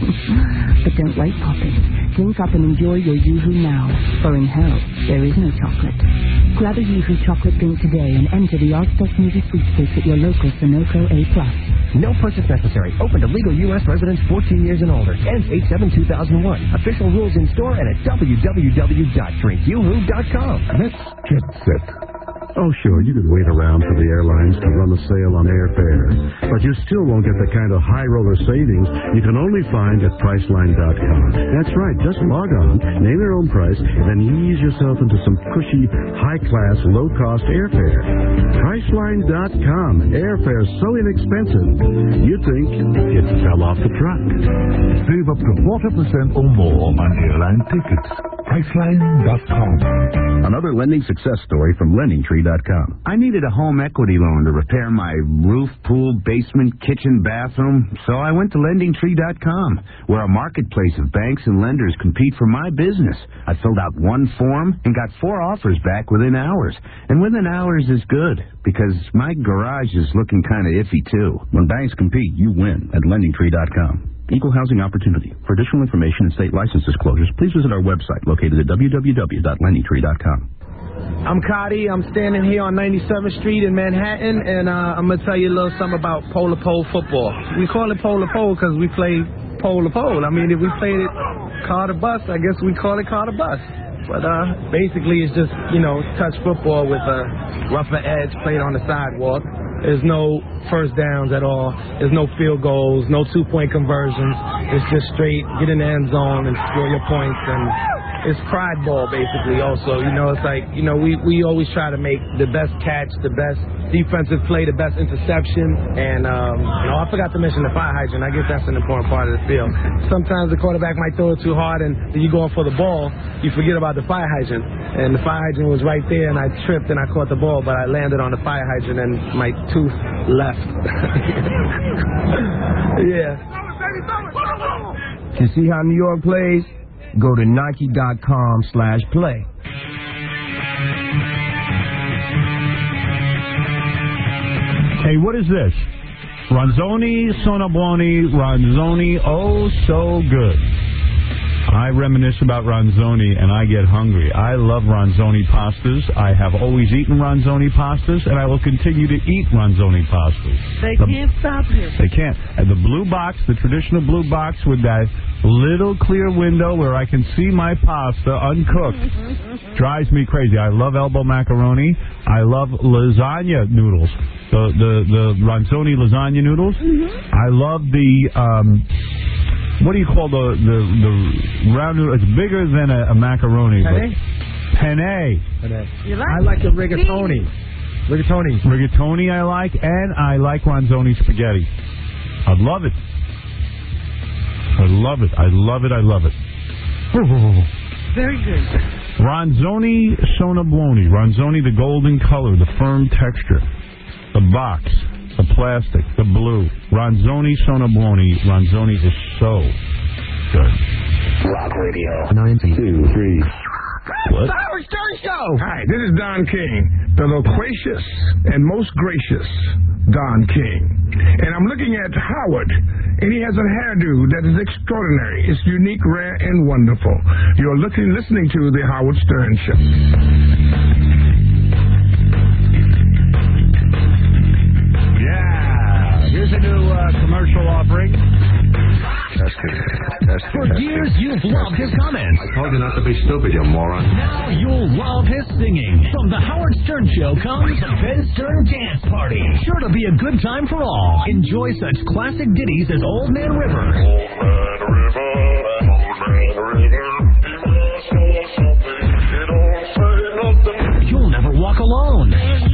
But don't wait, Poppy. Drink up and enjoy your Yoo-Hoo now, for in hell, there is no chocolate. Grab a Yoo-Hoo chocolate drink today and enter the Ozfest movie sweepstakes at your local Sunoco A plus. No purchase necessary. Open to legal U S residents fourteen years and older. Ends eight seven two thousand one. Official rules in store and at w w w dot drink yoo hoo dot com. Let's get set. Oh, sure, you could wait around for the airlines to run a sale on airfare, but you still won't get the kind of high roller savings you can only find at Priceline dot com. That's right, just log on, name your own price, and then ease yourself into some cushy, high-class, low-cost airfare. Priceline dot com. Airfare's so inexpensive, you'd think it fell off the truck. Save up to forty percent or more on airline tickets. Priceline dot com. Another lending success story from Lending Tree dot com. I needed a home equity loan to repair my roof, pool, basement, kitchen, bathroom, so I went to Lending Tree dot com, where a marketplace of banks and lenders compete for my business. I filled out one form and got four offers back within hours. And within hours is good, because my garage is looking kind of iffy, too. When banks compete, you win at Lending Tree dot com. Equal housing opportunity. For additional information and state license disclosures, please visit our website located at w w w dot lending tree dot com. I'm Cotty. I'm standing here on ninety-seventh Street in Manhattan, and uh, I'm going to tell you a little something about polar pole football. We call it polar pole because we play pole to pole. I mean, if we played it car to bus, I guess we call it car to bus. But uh, basically, it's just, you know, touch football with a rougher edge played on the sidewalk. There's no first downs at all. There's no field goals, no two-point conversions. It's just straight get in the end zone and score your points. And it's pride ball, basically, also. You know, it's like, you know, we, we always try to make the best catch, the best defensive play, the best interception. And, um, you know, I forgot to mention the fire hydrant. I guess that's an important part of the field. Sometimes the quarterback might throw it too hard, and then you're going for the ball, you forget about the fire hydrant. And the fire hydrant was right there, and I tripped and I caught the ball, but I landed on the fire hydrant and my tooth left. Yeah. To see how New York plays, go to Nike dot com slash play. Hey, what is this? Ronzoni Sonabuoni, Ronzoni, oh so good. I reminisce about Ronzoni and I get hungry. I love Ronzoni pastas. I have always eaten Ronzoni pastas, and I will continue to eat Ronzoni pastas. They The- can't stop you. They can't. And the blue box, the traditional blue box with that little clear window where I can see my pasta uncooked, drives me crazy. I love elbow macaroni. I love lasagna noodles. The the, the Ronzoni lasagna noodles. I love the um, what do you call the the, the round noodle? It's bigger than a, a macaroni. Penne? But penne. You like I like a rigatoni. Rigatoni. Rigatoni I like, and I like Ronzoni spaghetti. I love it. I love it. I love it. I love it. Very good. Ronzoni Sonabloni. Ronzoni, the golden color, the firm texture, the box, the plastic, the blue. Ronzoni Sonabloni. Ronzoni is so good. Rock Radio. nine two three. What? The Howard Stern Show. Hi, this is Don King, the loquacious and most gracious Don King. And I'm looking at Howard, and he has a hairdo that is extraordinary. It's unique, rare, and wonderful. You're looking, listening to the Howard Stern Show. Yeah. Here's a new uh, commercial offering. Testing. Testing. For years, you've loved his comments. I told you not to be stupid, you moron. Now you'll love his singing. From the Howard Stern Show comes the Ben Stern Dance Party. Sure to be a good time for all. Enjoy such classic ditties as Old Man River. Old Man River, Old Man River. He must know something. He don't say nothing. You'll never walk alone.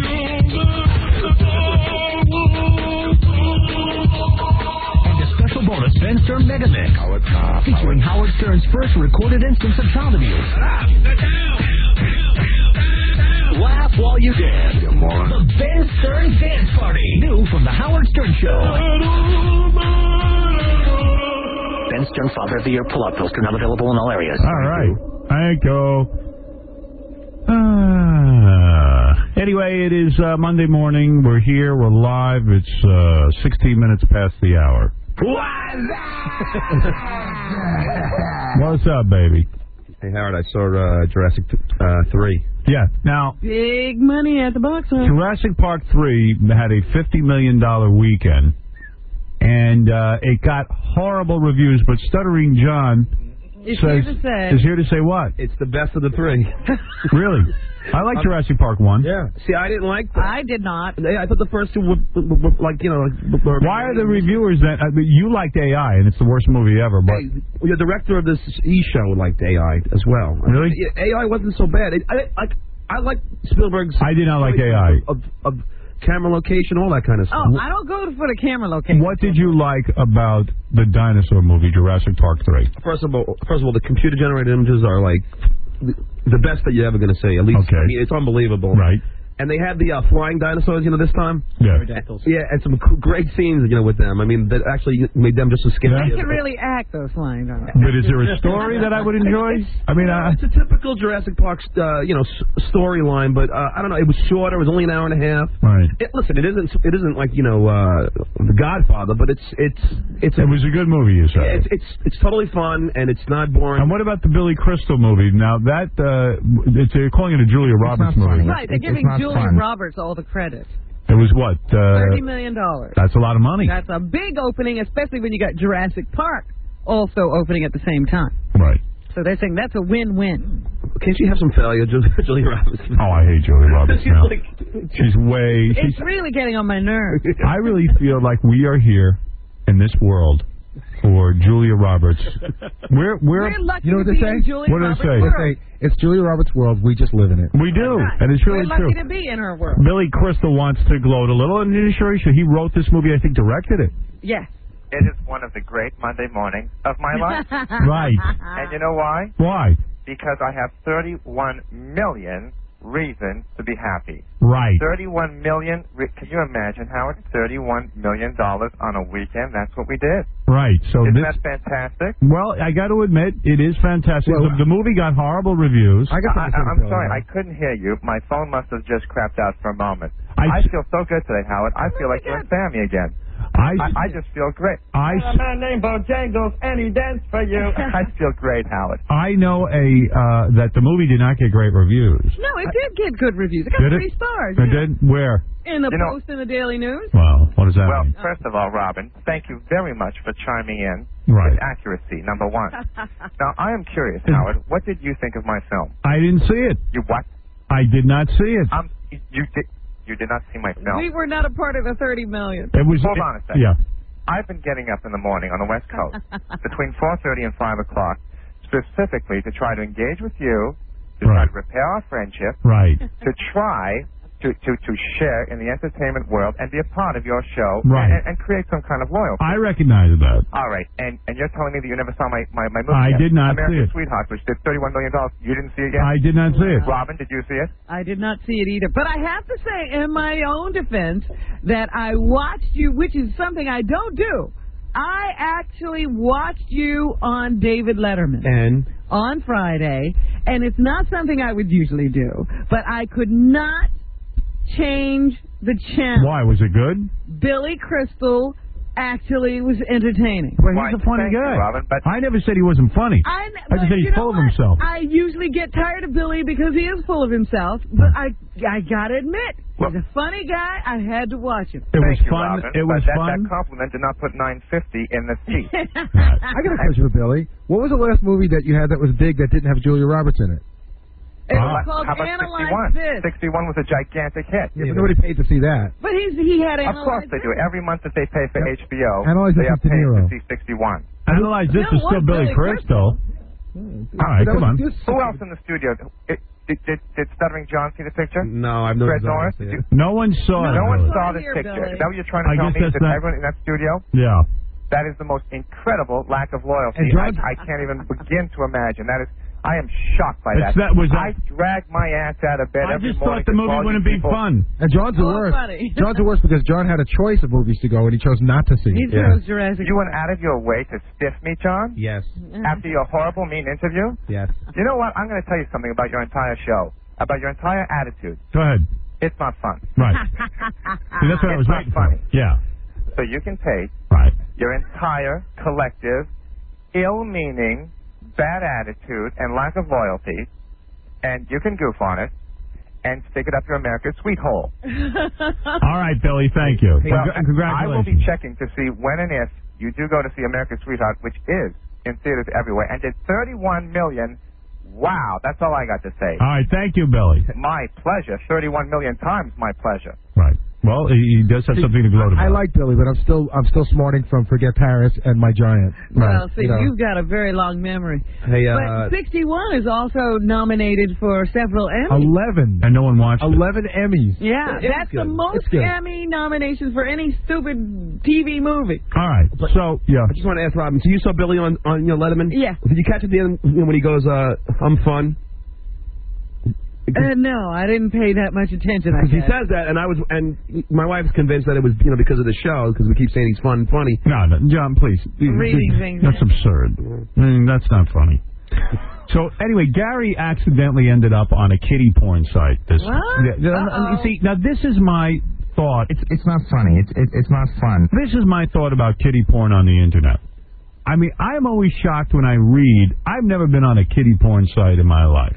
Bonus Ben Stern Mega Mix, featuring Howard Stern's first recorded instance of child abuse. Laugh while you dance. The Ben Stern Dance Party, new from the Howard Stern Show. Ben Stern Father of the Year pull-out poster, not available in all areas. All right. Thank you. Ah. Anyway, it is uh, Monday morning. We're here. We're live. It's uh, sixteen minutes past the hour. What's up, baby? Hey, Howard, I saw uh, Jurassic uh, three. Yeah. Now, big money at the box office. Jurassic Park three had a fifty million dollars weekend, and uh, it got horrible reviews, but Stuttering John It's says, here to say. is here to say what? It's the best of the three. Really? I like Jurassic Park one. Yeah. See, I didn't like that. I did not. I thought the first two were, were, were like, you know... Were, Why are the reviewers that... I mean, you liked A I, and it's the worst movie ever, but... Hey, the director of this E-show liked A I as well. Really? A I wasn't so bad. It, I, I, I like Spielberg's... I did not like A I. Of, of camera location, all that kind of stuff. Oh, I don't go for the camera location. What did you like about the dinosaur movie, Jurassic Park three? First of all, first of all, the computer-generated images are like... the best that you're ever going to see. At least, okay. I mean, it's unbelievable. Right. And they had the uh, flying dinosaurs, you know, this time. Yeah. Yeah, and some c- great scenes, you know, with them. I mean, that actually made them just as scary. They as can really act, those flying dinosaurs. But is there a story that I would enjoy? I mean, no, uh, it's a typical Jurassic Park, uh, you know, s- storyline. But uh, I don't know. It was shorter. It was only an hour and a half. Right. It, listen, it isn't. It isn't like you know, uh, The Godfather, but it's it's it's. It was a good movie, you said. It's it's it's totally fun and it's not boring. And what about the Billy Crystal movie? Now that uh, it's, they're calling it a Julia Roberts movie. Right, they're giving Julia Roberts all the credit. It was what? Uh, Thirty million dollars. That's a lot of money. That's a big opening, especially when you got Jurassic Park also opening at the same time. Right. So they're saying that's a win-win. Can't she have some failure, Julia, Julia Roberts? Oh, I hate Julia Roberts she's now. like, she's way. It's She's, really getting on my nerves. I really feel like we are here in this world for Julia Roberts. We're we're, We're lucky you know what to they be say? in Julia What do Roberts' they say? world. They say it's Julia Roberts' world. We just live in it. we do, Right. and it's really We're true. lucky to be in her world. Billy Crystal wants to gloat a little, and sure he should. He wrote this movie. I think directed it. Yes. It is one of the great Monday mornings of my life. Right. And you know why? Why? Because I have thirty-one million reasons to be happy. Right. thirty-one million. Re- can you imagine, Howard? thirty-one million dollars on a weekend. That's what we did. Right. So Isn't this. that fantastic? Well, I got to admit, it is fantastic. Well, the, the movie got horrible reviews. I, I, I'm sorry, I couldn't hear you. My phone must have just crapped out for a moment. I, I feel so good today, Howard. I feel like you're in Sammy again. I, I, I just feel great. I, a man named Bojangles, and he danced for you. I feel great, Howard. I know a uh, that the movie did not get great reviews. No, it did get good reviews. It got Did it? three stars. It yeah. did? Where? In the You know- Post and the Daily News. Well, what does that Well, mean? first of all, Robin, thank you very much for chiming in Right. with accuracy, number one. Now, I am curious, Howard, what did you think of my film? I didn't see it. You what? I did not see it. Um, you did. You did not see my film. We were not a part of the thirty million. It was. Hold it- on a second. Yeah. I've been getting up in the morning on the West Coast between four thirty and five o'clock specifically to try to engage with you, to try Right. to repair our friendship, Right. to try to, to, to share in the entertainment world and be a part of your show Right. and, and create some kind of loyalty. I recognize that. All right, and, and you're telling me that you never saw my, my, my movie I yet. did not American see it. Sweetheart, which did thirty-one million dollars. You didn't see it yet? I did not see it. Robin, did you see it? I did not see it either. But I have to say, in my own defense, that I watched you, which is something I don't do. I actually watched you on David Letterman. And? On Friday, and it's not something I would usually do, but I could not change the channel. Why? Was it good? Billy Crystal actually was entertaining. Well, he's a funny guy. Robin, but I never said he wasn't funny. I, I just said he's full of himself. I usually get tired of Billy because he is full of himself, but I I gotta admit, he's a funny guy. I had to watch him. It was Thank you, fun. Robin, It was but that, fun. That compliment did not put nine fifty in the seat. I got a question for Billy. What was the last movie that you had that was big that didn't have Julia Roberts in it? It was called How about Analyze sixty-one? This. sixty-one was a gigantic hit. Yeah, but nobody paid to see that. But he's he had Of course Analyze they do. Every month that they pay for H B O, Analyze they This are with De paying Niro. to see sixty-one. Analyze This Bill is still was Billy Billy Crystal. All right, come on. Who else in the studio? It, did, did, did Stuttering John see the picture? No, I've no Fred desire Norris? to see Did it. you- No one saw it. No one really. saw this Here, picture. Billy. Is that what you're trying to I tell guess me? that's That not- everyone in that studio? Yeah. That is the most incredible lack of loyalty. And John- I, I can't even begin to imagine. That is, I am shocked by It's that. that- was I that- drag my ass out of bed I every just morning. thought the to movie call wouldn't you be people. fun. And John's the Oh, worst. funny. John's the worst because John had a choice of movies to go and he chose not to see. He Yeah. chose Jurassic. You went out of your way to stiff me, John? Yes. After your horrible, mean interview? Yes. You know what? I'm going to tell you something about your entire show, about your entire attitude. Go ahead. It's not fun. Right. See, that's what I was It's not waiting funny. for. Yeah. So you can take Right. your entire collective, ill-meaning, bad attitude and lack of loyalty, and you can goof on it and stick it up your America's sweet hole. All right, Billy. Thank you. Well, Congr- Congratulations. I will be checking to see when and if you do go to see America's Sweetheart, which is in theaters everywhere, and did thirty-one million. Wow, that's all I got to say. All right. Thank you, Billy. My pleasure. thirty-one million times my pleasure. Right. Well, he, he does have something to gloat about. I like Billy, but I'm still I'm still smarting from Forget Paris and My Giant. Well, see, You know. you've got a very long memory. Hey, uh, But sixty-one is also nominated for several Emmys. Eleven. And no one watched it. Eleven Emmys. Yeah, It is that's the good. most It's good. Emmy nominations for any stupid T V movie. All right. So, yeah. I just want to ask Robin. So you saw Billy on on you know, Letterman? Yeah. Did you catch at the end you know, when he goes, uh, "I'm fun"? Uh, no, I didn't pay that much attention. I Because he guess. says that, and I was, and my wife's convinced that it was, you know, because of the show, because we keep saying he's fun and funny. No, no, John, please. Reading things. That's absurd. I mean, that's not funny. So, anyway, Gary accidentally ended up on a kiddie porn site. This, What? Yeah, yeah, you see, now this is my thought. It's it's not funny. It's it, it's not fun. This is my thought about kiddie porn on the internet. I mean, I'm always shocked when I read. I've never been on a kiddie porn site in my life.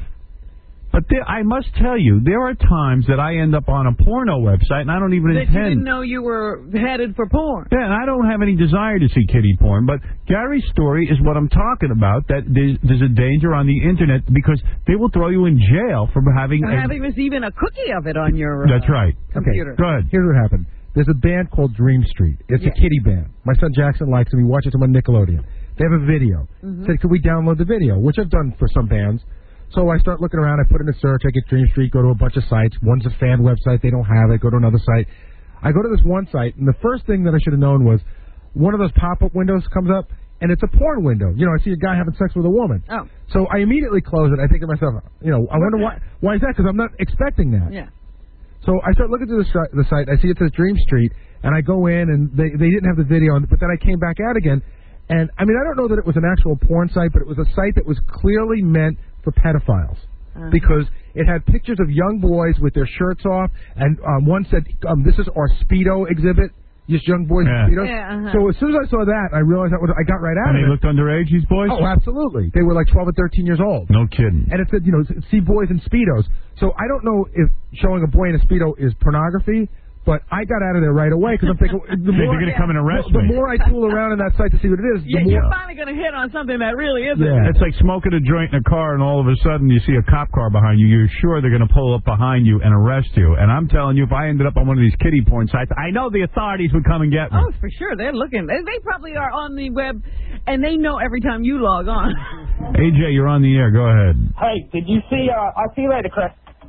But there, I must tell you, there are times that I end up on a porno website and I don't even That you intend. didn't know you were headed for porn. Yeah, and I don't have any desire to see kiddie porn, but Gary's story is what I'm talking about, that there's, there's a danger on the internet because they will throw you in jail for having... For a, having this even a cookie of it on your uh, That's right. computer. Go ahead. Here's what happened. There's a band called Dream Street. It's Yeah. a kiddie band. My son Jackson likes them. He watches them on Nickelodeon. They have a video. Mhm. Said, could we download the video? Which I've done for some bands. So I start looking around. I put in a search. I get Dream Street, go to a bunch of sites. One's a fan website. They don't have it. Go to another site. I go to this one site, and the first thing that I should have known was one of those pop-up windows comes up, and it's a porn window. You know, I see a guy having sex with a woman. Oh. So I immediately close it. I think to myself, you know, I wonder why. Why is that? Because I'm not expecting that. Yeah. So I start looking through the, si- the site. I see it says Dream Street, and I go in, and they they didn't have the video, but then I came back out again, and I mean I don't know that it was an actual porn site, but it was a site that was clearly meant for pedophiles. Uh-huh. Because it had pictures of young boys with their shirts off, and um, one said, um, "This is our Speedo exhibit." Just young boys Yeah. in Speedos. Yeah, uh-huh. So as soon as I saw that, I realized that was, I got right out And of they it. looked underage, these boys? Oh, absolutely. They were like twelve or thirteen years old. No kidding. And it said, you know, see boys in Speedos. So I don't know if showing a boy in a Speedo is pornography, but I got out of there right away because I'm thinking, the They're more, going to come and arrest the, the me. more I tool around in that site to see what it is, the Yeah, more... you're finally going to hit on something that really isn't. Yeah. It's like smoking a joint in a car, and all of a sudden you see a cop car behind you. You're sure they're going to pull up behind you and arrest you. And I'm telling you, if I ended up on one of these kiddie porn sites, I know the authorities would come and get me. Oh, for sure. They're looking. They, they probably are on the web, and they know every time you log on. A J, you're on the air. Go ahead. Hey, did you see, uh, I'll see you later, Chris.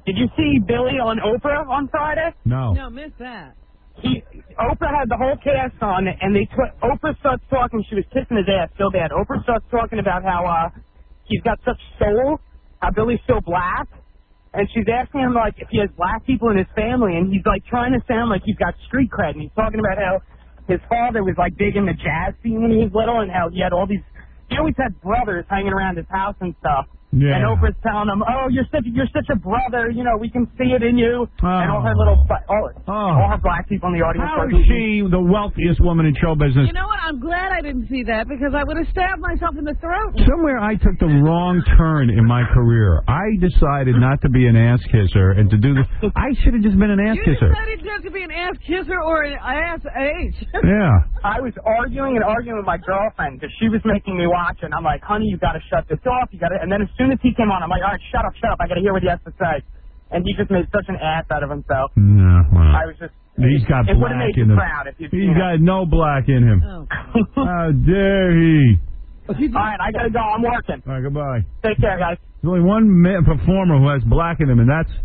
Did you see Billy on Oprah on Friday? No. No, miss that. He, Oprah had the whole cast on, and they tw- Oprah starts talking. She was kissing his ass so bad. Oprah starts talking about how uh, he's got such soul, how Billy's so black, and she's asking him like if he has black people in his family, and he's like trying to sound like he's got street cred, and he's talking about how his father was like big in the jazz scene when he was little, and how he had all these. He always had brothers hanging around his house and stuff. Yeah. And Oprah's telling him, "Oh, you're such you're such a brother. You know, we can see it in you." Oh. And all her little all, Oh. all her black people in the audience. How were is she the wealthiest woman in show business? You know what? I'm glad I didn't see that because I would have stabbed myself in the throat. Somewhere I took the wrong turn in my career. I decided not to be an ass kisser and to do the. I should have just been an ass You kisser. decided just to be an ass kisser or an ass H. Yeah. I was arguing and arguing with my girlfriend because she was making me watch it. And I'm like, "Honey, you got to shut this off. You got to." And then as soon as he came on, I'm like, "All right, shut up, shut up. I got to hear what he has to say." And he just made such an ass out of himself. Yeah, well, I was just. he's got it would have black made in you him. proud if you'd He's seen it. got no black in him. Oh. How dare he? All right, I got to go. I'm working. All right, goodbye. Take care, guys. There's only one man, performer who has black in him, and that's.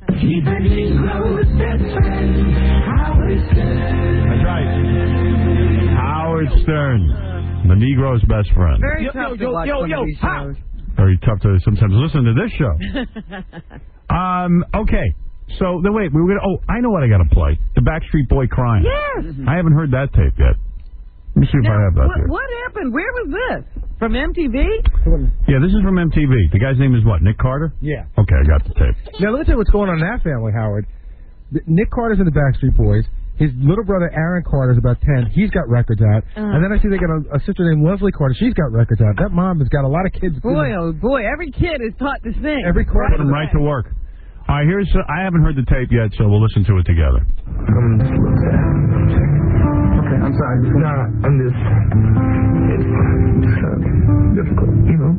That's right. Howard Stern, the Negro's best friend. Very Yo, tough yo, to watch yo, some yo, of these ha! shows. Very tough to sometimes listen to this show. um. Okay. So then wait, we were gonna. Oh, I know what I got to play. The Backstreet Boy crying. Yes. I haven't heard that tape yet. Let me see if Now, I have that what, here. what happened? Where was this? From M T V? Yeah, this is from M T V. The guy's name is what? Nick Carter? Yeah. Okay, I got the tape. Now, let me tell you what's going on in that family, Howard. Nick Carter's in the Backstreet Boys. His little brother, Aaron Carter's about ten. He's got records out. Uh-huh. And then I see they got a, a sister named Leslie Carter. She's got records out. That mom has got a lot of kids. Boy, oh boy, every kid is taught to sing. Every Put Carter. him right to work. All right, here's. Uh, I haven't heard the tape yet, so we'll listen to it together. Okay, I'm sorry. Nah, I'm just. It's just uh, difficult, you know.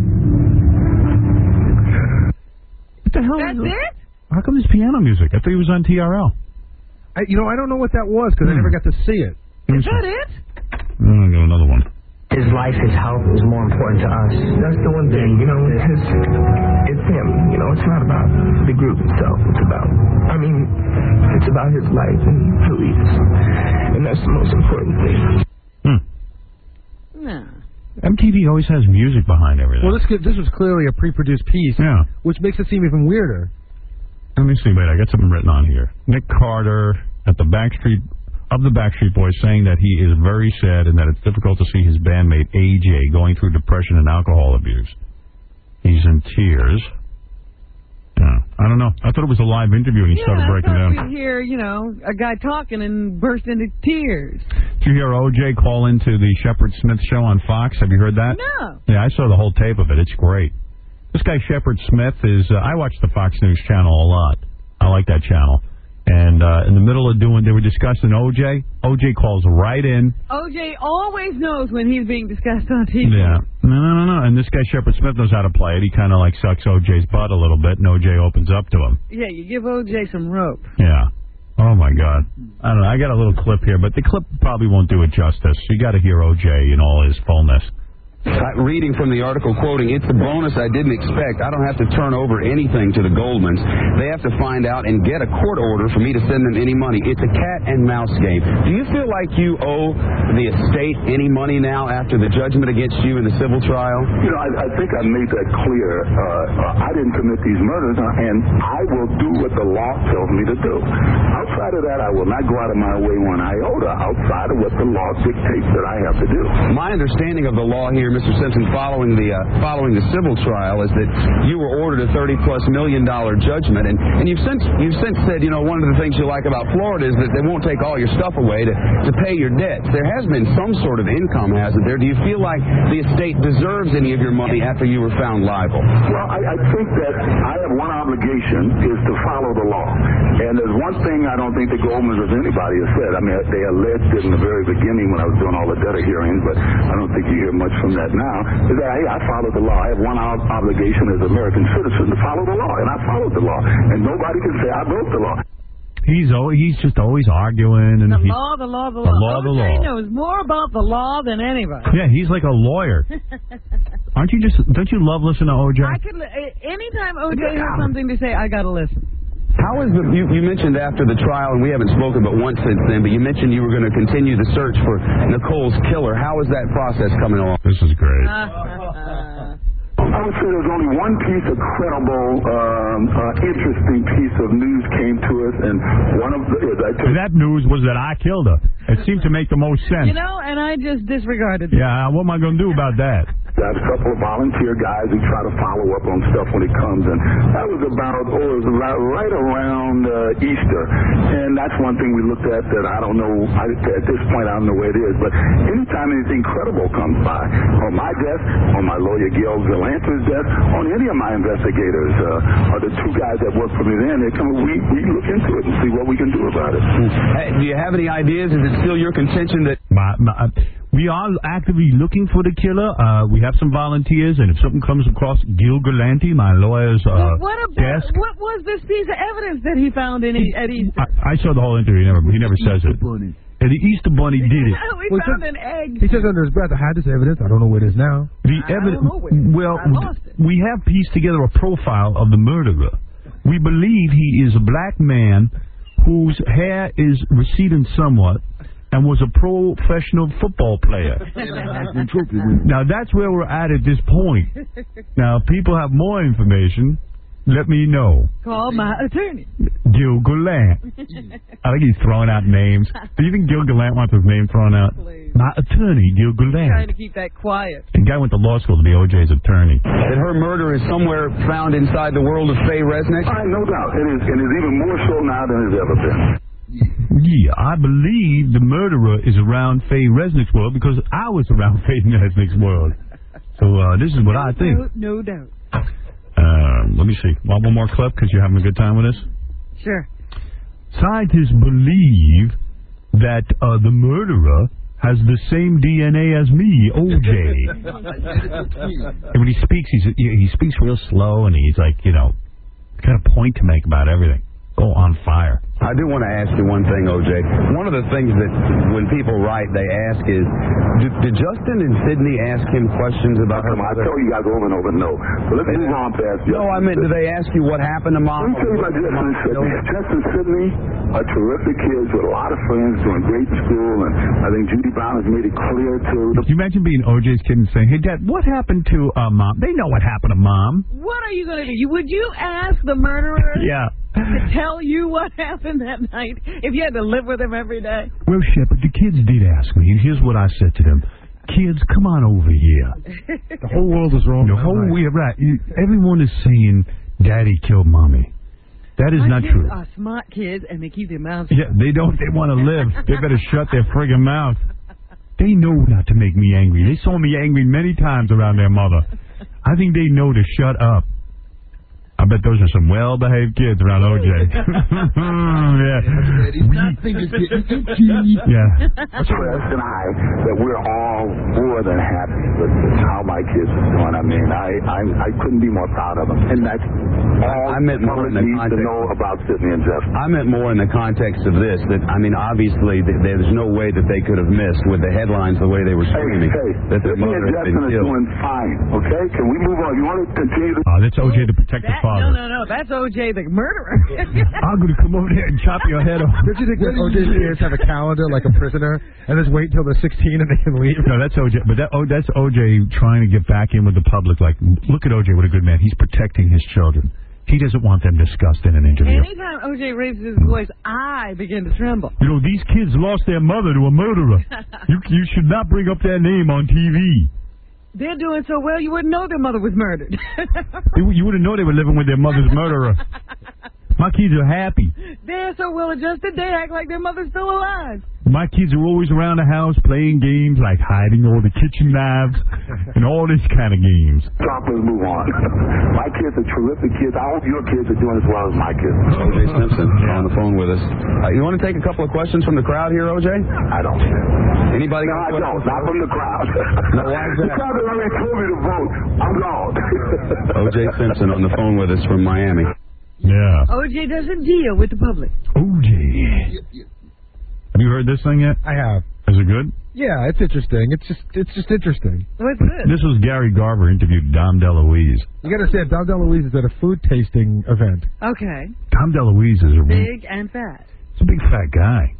What the hell? That's is it? How come there's piano music? I thought he was on T R L. I, you know, I don't know what that was because I never got to see it. Is that it? Oh, I got another one. His life, his health is more important to us. That's the one thing, you know. His, it's him, you know. It's not about the group itself. It's about, I mean, it's about his life and who he is, and that's the most important thing. Hmm. No. M T V always has music behind everything. Well, this could, this was clearly a pre-produced piece, Yeah. which makes it seem even weirder. Let me see. Wait, I got something written on here. Nick Carter at the Backstreet of the Backstreet Boys saying that he is very sad and that it's difficult to see his bandmate A J going through depression and alcohol abuse. He's in tears. Yeah. I don't know. I thought it was a live interview and he Yeah, started I breaking thought down. we'd hear, you know, a guy talking and burst into tears. Did you hear O J call into the Shepard Smith show on Fox? Have you heard that? No. Yeah, I saw the whole tape of it. It's great. This guy Shepard Smith is. Uh, I watch the Fox News channel a lot. I like that channel. And uh, in the middle of doing, they were discussing O J. O J calls right in. O J always knows when he's being discussed on T V. Yeah. No, no, no, no. And this guy Shepard Smith knows how to play it. He kind of like sucks O J's butt a little bit, and O J opens up to him. Yeah, you give O J some rope. Yeah. Oh my God. I don't know. I got a little clip here, but the clip probably won't do it justice. You got to hear O J in all his fullness. Uh, reading from the article, quoting, "It's the bonus I didn't expect. I don't have to turn over anything to the Goldmans. They have to find out and get a court order for me to send them any money. It's a cat and mouse game." Do you feel like you owe the estate any money now after the judgment against you in the civil trial? You know, I, I think I made that clear. Uh, I didn't commit these murders, and I will do what the law tells me to do. Outside of that, I will not go out of my way one iota outside of what the law dictates that I have to do. My understanding of the law here, Mister Simpson, following the uh, following the civil trial, is that you were ordered a thirty plus million dollar judgment, and, and you've since you've since said, you know, one of the things you like about Florida is that they won't take all your stuff away to, to pay your debts. There has been some sort of income, hasn't there? Do you feel like the estate deserves any of your money after you were found liable? Well, I, I think that I have one obligation is to follow the law. And there's one thing I don't think the Goldmans or anybody has said. I mean, they alleged it in the very beginning when I was doing all the debtor hearings, but I don't think you hear much from that now, is that, hey, I followed the law. I have one ob- obligation as an American citizen to follow the law, and I followed the law. And nobody can say I broke the law. He's always, he's just always arguing. And The he, law, the law, the law. The law, the O J law. knows more about the law than anybody. Yeah, he's like a lawyer. Aren't you just, don't you love listening to O J? I could, li- anytime O J has something to say, I gotta listen. How is the, you, you mentioned after the trial, and we haven't spoken but once since then, but you mentioned you were going to continue the search for Nicole's killer. How is that process coming along? This is great. I would say there's only one piece of credible, um, uh, interesting piece of news came to us, and one of the... Uh, and that news was that I killed her. It seemed to make the most sense. You know, and I just disregarded it. Yeah, what am I going to do about that? Got a couple of volunteer guys who try to follow up on stuff when it comes, and that was about, oh, it was right, right around uh, Easter, and that's one thing we looked at that I don't know, I, at this point I don't know where it is, but anytime anything credible comes by, on my desk, on my lawyer Gail Galanter's desk, on any of my investigators, uh, or the two guys that work for me then, they come, we, we look into it and see what we can do about it. Hey, do you have any ideas? Is it still your contention that... My, my, we are actively looking for the killer. Uh, we have some volunteers, and if something comes across Gil Galante, my lawyer's uh, what about, desk... What was this piece of evidence that he found in at Easter? I, I saw the whole interview. He never, he never says it. And the Easter Bunny did it. we Well, found he an egg. He says under his breath, I had this evidence. I don't know where it is now. The evidence. Well, we have pieced together a profile of the murderer. We believe he is a black man whose hair is receding somewhat and was a professional football player. Now, that's where we're at at this point. Now, if people have more information, let me know. Call my attorney. Gil Gallant. I think he's throwing out names. Do you think Gil Gallant wants his name thrown out? Please. My attorney, Gil Gallant. Trying to keep that quiet. The guy went to law school to be O J's attorney. That her murder is somewhere found inside the world of Faye Resnick? I no doubt. It is, and it's even more so now than it's ever been. Yeah, I believe the murderer is around Faye Resnick's world because I was around Faye Resnick's world. So uh, this is what I think. No, no doubt. Uh, let me see. Want one more clip because you're having a good time with us? Sure. Scientists believe that uh, the murderer has the same D N A as me, O J. And when he speaks, he's, he speaks real slow, and he's like, you know, got a point to make about everything. Go on fire. I do want to ask you one thing, O J. One of the things that when people write, they ask is, did, did Justin and Sydney ask him questions about her I mother? tell you guys over and over, no. But let's move on past Justin. No, I meant, do they ask you what happened to Mom? Let me tell you about Justin and Sydney. Justin and Sydney are terrific kids with a lot of friends, doing great in school, and I think Judy Brown has made it clear to the... Can you imagine being O J's kid and saying, hey, Dad, what happened to uh, Mom? They know what happened to Mom. What are you going to do? You, would you ask the murderer Yeah. to tell you what happened that night if you had to live with him every day? Well, Shepard, the kids did ask me, and here's what I said to them. Kids, come on over here. The whole world is wrong. The whole way, right. Everyone is saying Daddy killed Mommy. That is My not kids true. are smart kids, and they keep their mouths Yeah, they don't. They want to live. They better shut their friggin' mouth. They know not to make me angry. They saw me angry many times around their mother. I think they know to shut up. I bet those are some well-behaved kids around O J. Yeah. Yeah. Chris and I, that we're all more than happy with how my kids are doing. I mean, I, I I couldn't be more proud of them. And that's all I meant more in the needs to context. know about Sydney and Justin. I meant more in the context of this, that, I mean, obviously, th- there's no way that they could have missed with the headlines the way they were Hey, screaming hey, that their Sydney mother and had Justin been are killed. doing fine, okay? Can we move on? You want to continue to... Oh, that's O J to protect the That, father. no, no, no. That's O J the murderer. I'm going to come over there and chop your head off. Don't you think that O J's parents have a calendar like a prisoner and just wait until they're sixteen and they can leave? No, that's O J. But that, oh, that's O J trying to get back in with the public. Like, look at O J, what a good man. He's protecting his children. He doesn't want them discussed in an interview. Anytime O J raises his voice, I begin to tremble. You know, these kids lost their mother to a murderer. you, you should not bring up their name on T V. They're doing so well, you wouldn't know their mother was murdered. You, you wouldn't know they were living with their mother's murderer. My kids are happy. They're so well adjusted, they act like their mother's still alive. My kids are always around the house playing games like hiding all the kitchen knives and all this kind of games. Stop, let's move on. My kids are terrific kids. I hope your kids are doing as well as my kids. O J Simpson on the phone with us. Uh, you want to take a couple of questions from the crowd here, O J? I don't. Anybody? No, I don't. Not from the crowd. No, why is The that? crowd that already told me to vote. I'm gone. O J Simpson on the phone with us from Miami. Yeah. O J doesn't deal with the public. O J. Have you heard this thing yet? I have. Is it good? Yeah, it's interesting. It's just it's just interesting. What's this? This was Gary Garver interviewed Dom DeLuise. You got to understand, Dom DeLuise is at a food tasting event. Okay. Dom DeLuise is a Big and fat. He's a big fat guy.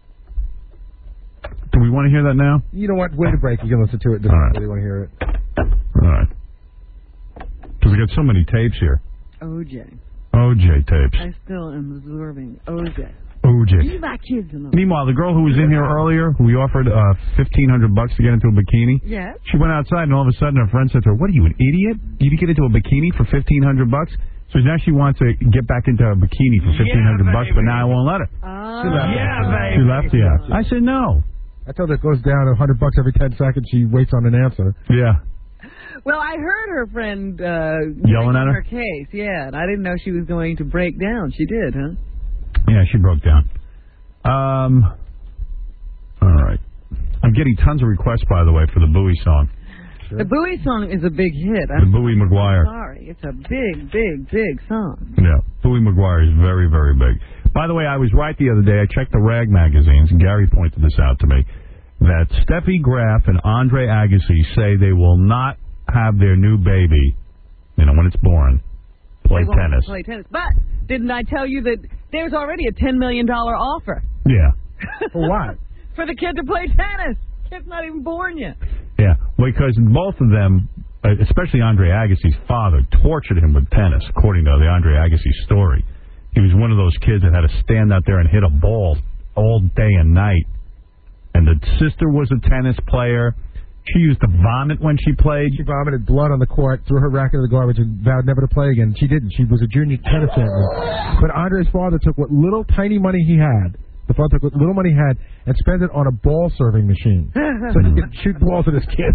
Do we want to hear that now? You know what? Wait a break. You can listen to it. All right. Really want to hear it. All right. Because we got so many tapes here. O J. O J tapes. I still am absorbing O J. O J. You got kids in them. Meanwhile, the girl who was in here earlier, who we offered uh, fifteen hundred bucks to get into a bikini, Yes. she went outside and all of a sudden her friend said to her, "What are you, an idiot? You can get into a bikini for fifteen hundred bucks?" So now she wants to get back into a bikini for fifteen hundred bucks, but now I won't let her. Oh. She left. Yeah, baby. She left, yeah. I said no. I told her it goes down a hundred bucks every ten seconds. She waits on an answer. Yeah. Well, I heard her friend uh, Yelling at her? her case, yeah, and I didn't know she was going to break down. She did, huh? Yeah, she broke down. Um. All right. I'm getting tons of requests, by the way, for the Bowie song. The Bowie song is a big hit. The I'm Bowie Maguire. sorry. It's a big, big, big song. Yeah, Bowie Maguire is very, very big. By the way, I was right the other day. I checked the rag magazines, and Gary pointed this out to me, that Steffi Graf and Andre Agassi say they will not have their new baby, you know, when it's born, play They won't tennis. Play tennis. But didn't I tell you that there's already a ten million dollars offer? Yeah. For what? For the kid to play tennis. Kid's not even born yet. Yeah, because both of them, uh, especially Andre Agassi's father, tortured him with tennis, according to the Andre Agassi story. He was one of those kids that had to stand out there and hit a ball all day and night. And the sister was a tennis player. She used to vomit when she played. She vomited blood on the court, threw her racket in the garbage, and vowed never to play again. She didn't. She was a junior tennis champion. But Andre's father took what little tiny money he had, the father took what little money he had, and spent it on a ball serving machine. So he could shoot balls at his kids.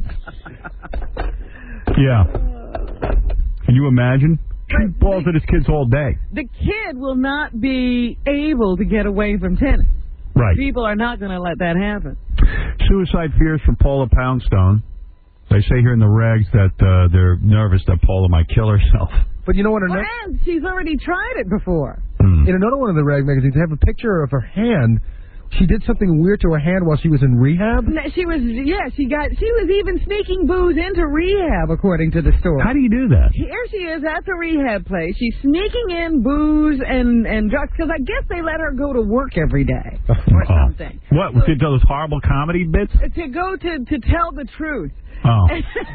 Yeah. Can you imagine? Shoot balls at his kids all day. The kid will not be able to get away from tennis. Right. People are not going to let that happen. Suicide fears for Paula Poundstone. They say here in the regs that uh, they're nervous that Paula might kill herself. But you know what? Her Well, and she's already tried it before. In another one of the rag magazines, they have a picture of her hand. She did something weird to her hand while she was in rehab. No, She was, yeah, she got, she was even sneaking booze into rehab, according to the story. How do you do that? Here she is at the rehab place. She's sneaking in booze and, and drugs, because I guess they let her go to work every day or Oh. something. What? So, Did those horrible comedy bits? to go to, to tell the truth. Oh.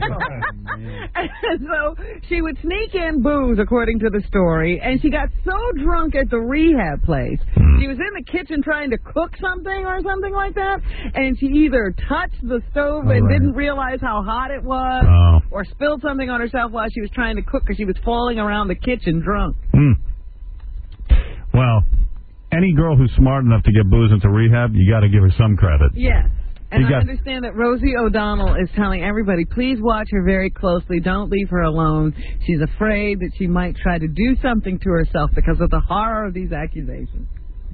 And so she would sneak in booze, according to the story, and she got so drunk at the rehab place, she was in the kitchen trying to cook something or something like that, and she either touched the stove and right. didn't realize how hot it was, Oh. or spilled something on herself while she was trying to cook because she was falling around the kitchen drunk. Hmm. Well, any girl who's smart enough to get booze into rehab, you got to give her some credit. Yes. And You I got- understand that Rosie O'Donnell is telling everybody, please watch her very closely. Don't leave her alone. She's afraid that she might try to do something to herself because of the horror of these accusations.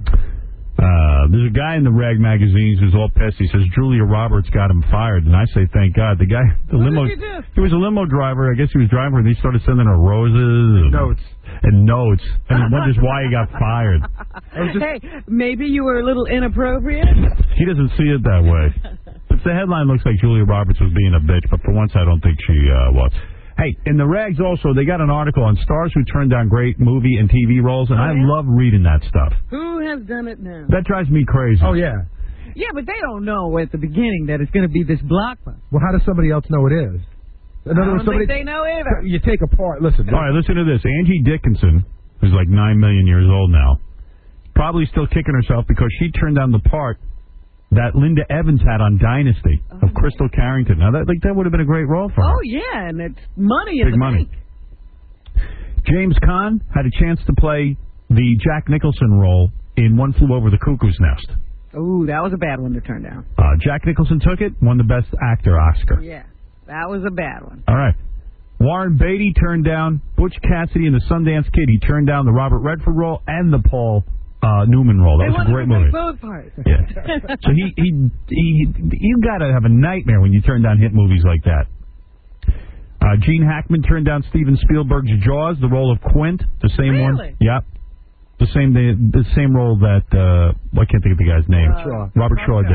Uh, there's a guy in the rag magazines who's all pissed. He says Julia Roberts got him fired, and I say thank God. The guy, the What limo, did you do? he was a limo driver. I guess he was driving her, and he started sending her roses and Notes. and notes, and he wonders why he got fired. Hey, maybe you were a little inappropriate? He doesn't see it that way. But the headline looks like Julia Roberts was being a bitch, but for once I don't think she uh, was. Hey, in the rags also, they got an article on stars who turned down great movie and T V roles, and Oh, I yeah? love reading that stuff. Who has done it now? That drives me crazy. Oh, yeah. Yeah, but they don't know at the beginning that it's going to be this blockbuster. Well, how does somebody else know it is? In I other don't words, somebody, think they know either. you take apart. Listen. All right, listen to this. Angie Dickinson, who's like nine million years old now, probably still kicking herself because she turned down the part that Linda Evans had on Dynasty of Crystal Carrington. Now, that like that would have been a great role for her. Oh, yeah, and it's money in Big the money. bank. James Caan had a chance to play the Jack Nicholson role in One Flew Over the Cuckoo's Nest. Ooh, that was a bad one to turn down. Uh, Jack Nicholson took it, won the Best Actor Oscar. Yeah, that was a bad one. All right. Warren Beatty turned down Butch Cassidy and the Sundance Kid. He turned down the Robert Redford role and the Paul uh, Newman role. That They was a wanted great to play movie. both parts. Yeah. So he he he you got to have a nightmare when you turn down hit movies like that. Uh, Gene Hackman turned down Steven Spielberg's Jaws, the role of Quint, the same one. Really? Yep. The same the, the same role that uh, I can't think of the guy's name. Uh, Robert Shaw did.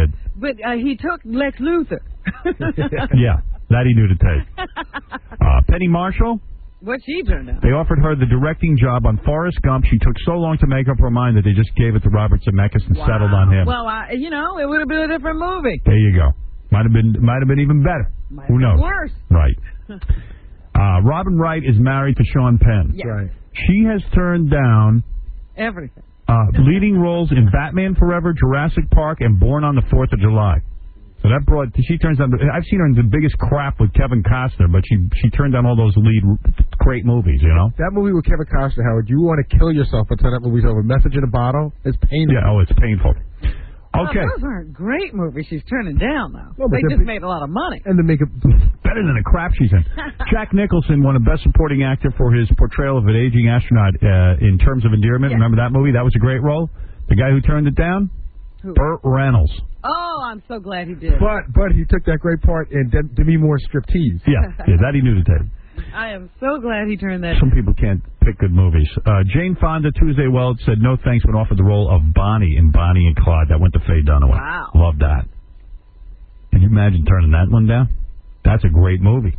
but uh, he took Lex Luthor. Yeah, that he knew to take. Uh, Penny Marshall. What's she turned out? They offered her the directing job on Forrest Gump. She took so long to make up her mind that they just gave it to Robert Zemeckis and Wow. settled on him. Well, I, you know, it would have been a different movie. There you go. Might have been might have been even better. Might Who have knows? been worse. Right. Uh, Robin Wright is married to Sean Penn. Yes. Right. She has turned down Everything. uh, leading roles in Batman Forever, Jurassic Park, and Born on the Fourth of July. So that brought. She turns down. I've seen her in the biggest crap with Kevin Costner, but she she turned down all those lead great movies. You know. That movie with Kevin Costner, Howard, you want to kill yourself for ten that movie's over. Message in a Bottle. It's painful. Yeah. Oh, it's painful. Okay. Well, those aren't great movies she's turning down, though. No, but they they're just big- made a lot of money. And to make it better than the crap she's in. Jack Nicholson won a Best Supporting Actor for his portrayal of an aging astronaut uh, in Terms of Endearment. Yes. Remember that movie? That was a great role. The guy who turned it down? Who? Burt Reynolds. Oh, I'm so glad he did. But but he took that great part in Dem- Demi Moore's striptease. Yeah, yeah, that he knew to take. I am so glad he turned that Some people can't pick good movies. Uh, Jane Fonda, Tuesday Weld, said no thanks when offered the role of Bonnie in Bonnie and Clyde. That went to Faye Dunaway. Wow. Love that. Can you imagine turning that one down? That's a great movie.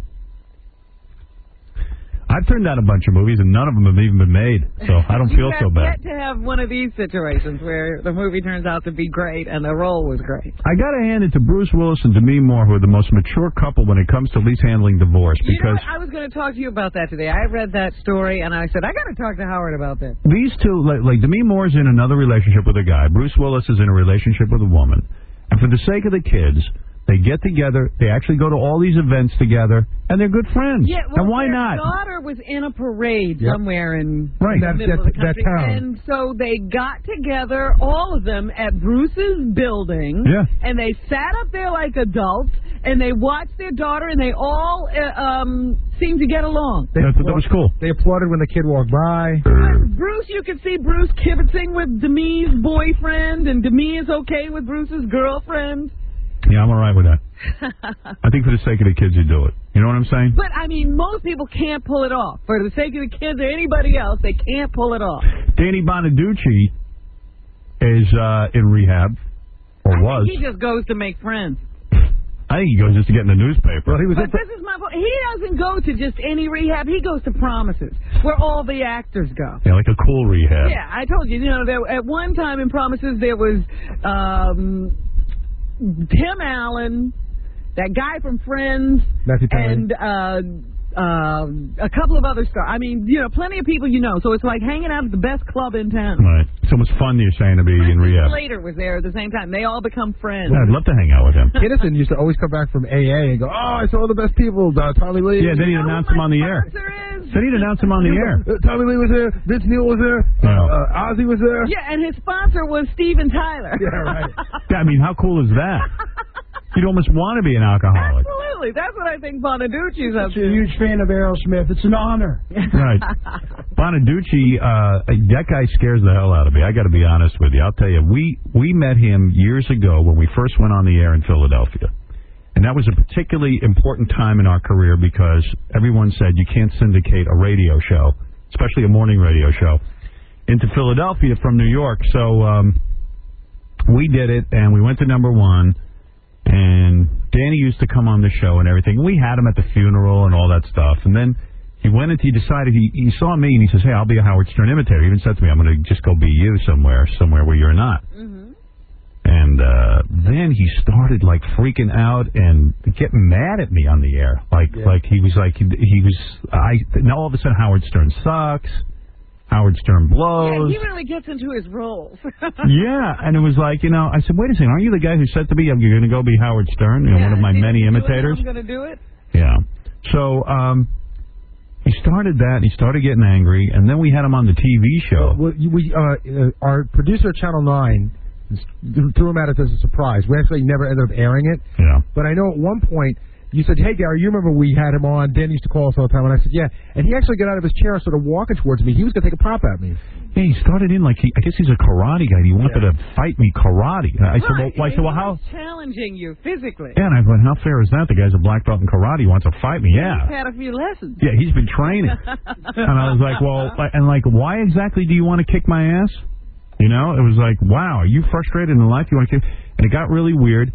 I've turned down a bunch of movies, and none of them have even been made, so I don't feel you so have bad. yet to have one of these situations where the movie turns out to be great and the role was great. I got to hand it to Bruce Willis and Demi Moore, who are the most mature couple when it comes to at least handling divorce, You know because what? I was going to talk to you about that today. I read that story and I said, I got to talk to Howard about this. these two, like, like Demi Moore's in another relationship with a guy, Bruce Willis is in a relationship with a woman, and for the sake of the kids, they get together, they actually go to all these events together, and they're good friends. Yeah, well, and why their not? daughter was in a parade Yep. somewhere in Right. the That- middle that- of the country, that town. and so they got together, all of them, at Bruce's building, Yeah. and they sat up there like adults, and they watched their daughter, and they all uh, um, seemed to get along. They That- that was cool. They applauded when the kid walked by. Bruce, you could see Bruce kibitzing with Demi's boyfriend, and Demi is okay with Bruce's girlfriend. Yeah, I'm all right with that. I think for the sake of the kids, you do it. You know what I'm saying? But, I mean, most people can't pull it off. For the sake of the kids or anybody else, they can't pull it off. Danny Bonaducci is uh, in rehab, or was. He just goes to make friends. I think he goes just to get in the newspaper. Well, he But this is my point. He doesn't go to just any rehab. He goes to Promises, where all the actors go. Yeah, like a cool rehab. Yeah, I told you. You know, there, at one time in Promises, there was um, Tim Allen, that guy from Friends, Matthew Perry. and uh, uh, a couple of other stars. I mean, you know, plenty of people you know. So it's like hanging out at the best club in town. Right. So much fun you're saying to be in rehab. Slater was there at the same time. They all become friends. Yeah, I'd love to hang out with him. Kinnison used to always come back from A A and go, oh, I saw the best people, uh, Tommy Lee. Yeah, then he'd announce him on the air. Then he'd announce him on the air. Uh, Tommy Lee was there, Vince Neil was there, Yeah. uh, Ozzy was there. Yeah, and his sponsor was Steven Tyler. Yeah, right. Yeah, I mean, how cool is that? You'd almost want to be an alcoholic. Absolutely. That's what I think Bonaducci's up I'm a to. huge fan of Aerosmith. It's an honor. Right. Bonaducci, uh, that guy scares the hell out of me. I got to be honest with you. I'll tell you, we, we met him years ago when we first went on the air in Philadelphia. And that was a particularly important time in our career because everyone said you can't syndicate a radio show, especially a morning radio show, into Philadelphia from New York. So um, we did it, and we went to number one. And Danny used to come on the show and everything. We had him at the funeral and all that stuff. And then he went and he decided, he, he saw me and he says, hey, I'll be a Howard Stern imitator. He even said to me, I'm going to just go be you somewhere, somewhere where you're not. Mm-hmm. And uh, then he started, like, freaking out and getting mad at me on the air. Like, Yeah. like he was like, he, he was, I, now all of a sudden Howard Stern sucks. Howard Stern Yeah, blows. he really gets into his roles. Yeah, and it was like, you know, I said, wait a second, aren't you the guy who said to me, you're going to go be Howard Stern, you know, Yeah, one of my see, many you doing it, imitators? I'm going to do it. Yeah. So um, he started that, and he started getting angry, and then we had him on the T V show. Well, we, uh, uh, our producer at Channel nine threw him at us as a surprise. We actually never ended up airing it. Yeah. But I know at one point you said, hey, Gary, you remember we had him on. Dan used to call us all the time. And I said, yeah. And he actually got out of his chair and started walking towards me. He was going to take a pop at me. Yeah, he started in like, he, I guess he's a karate guy. And he wanted Yeah. to fight me karate. And I said, well, Right, I said, well, he how? was challenging you physically. Yeah, and I went, how fair is that? The guy's a black belt in karate. He wants to fight me. He's Yeah. had a few lessons. Yeah, he's been training. And I was like, well, like- and like, why exactly do you want to kick my ass? You know, it was like, wow, are you frustrated in life? You want to kick? And it got really weird.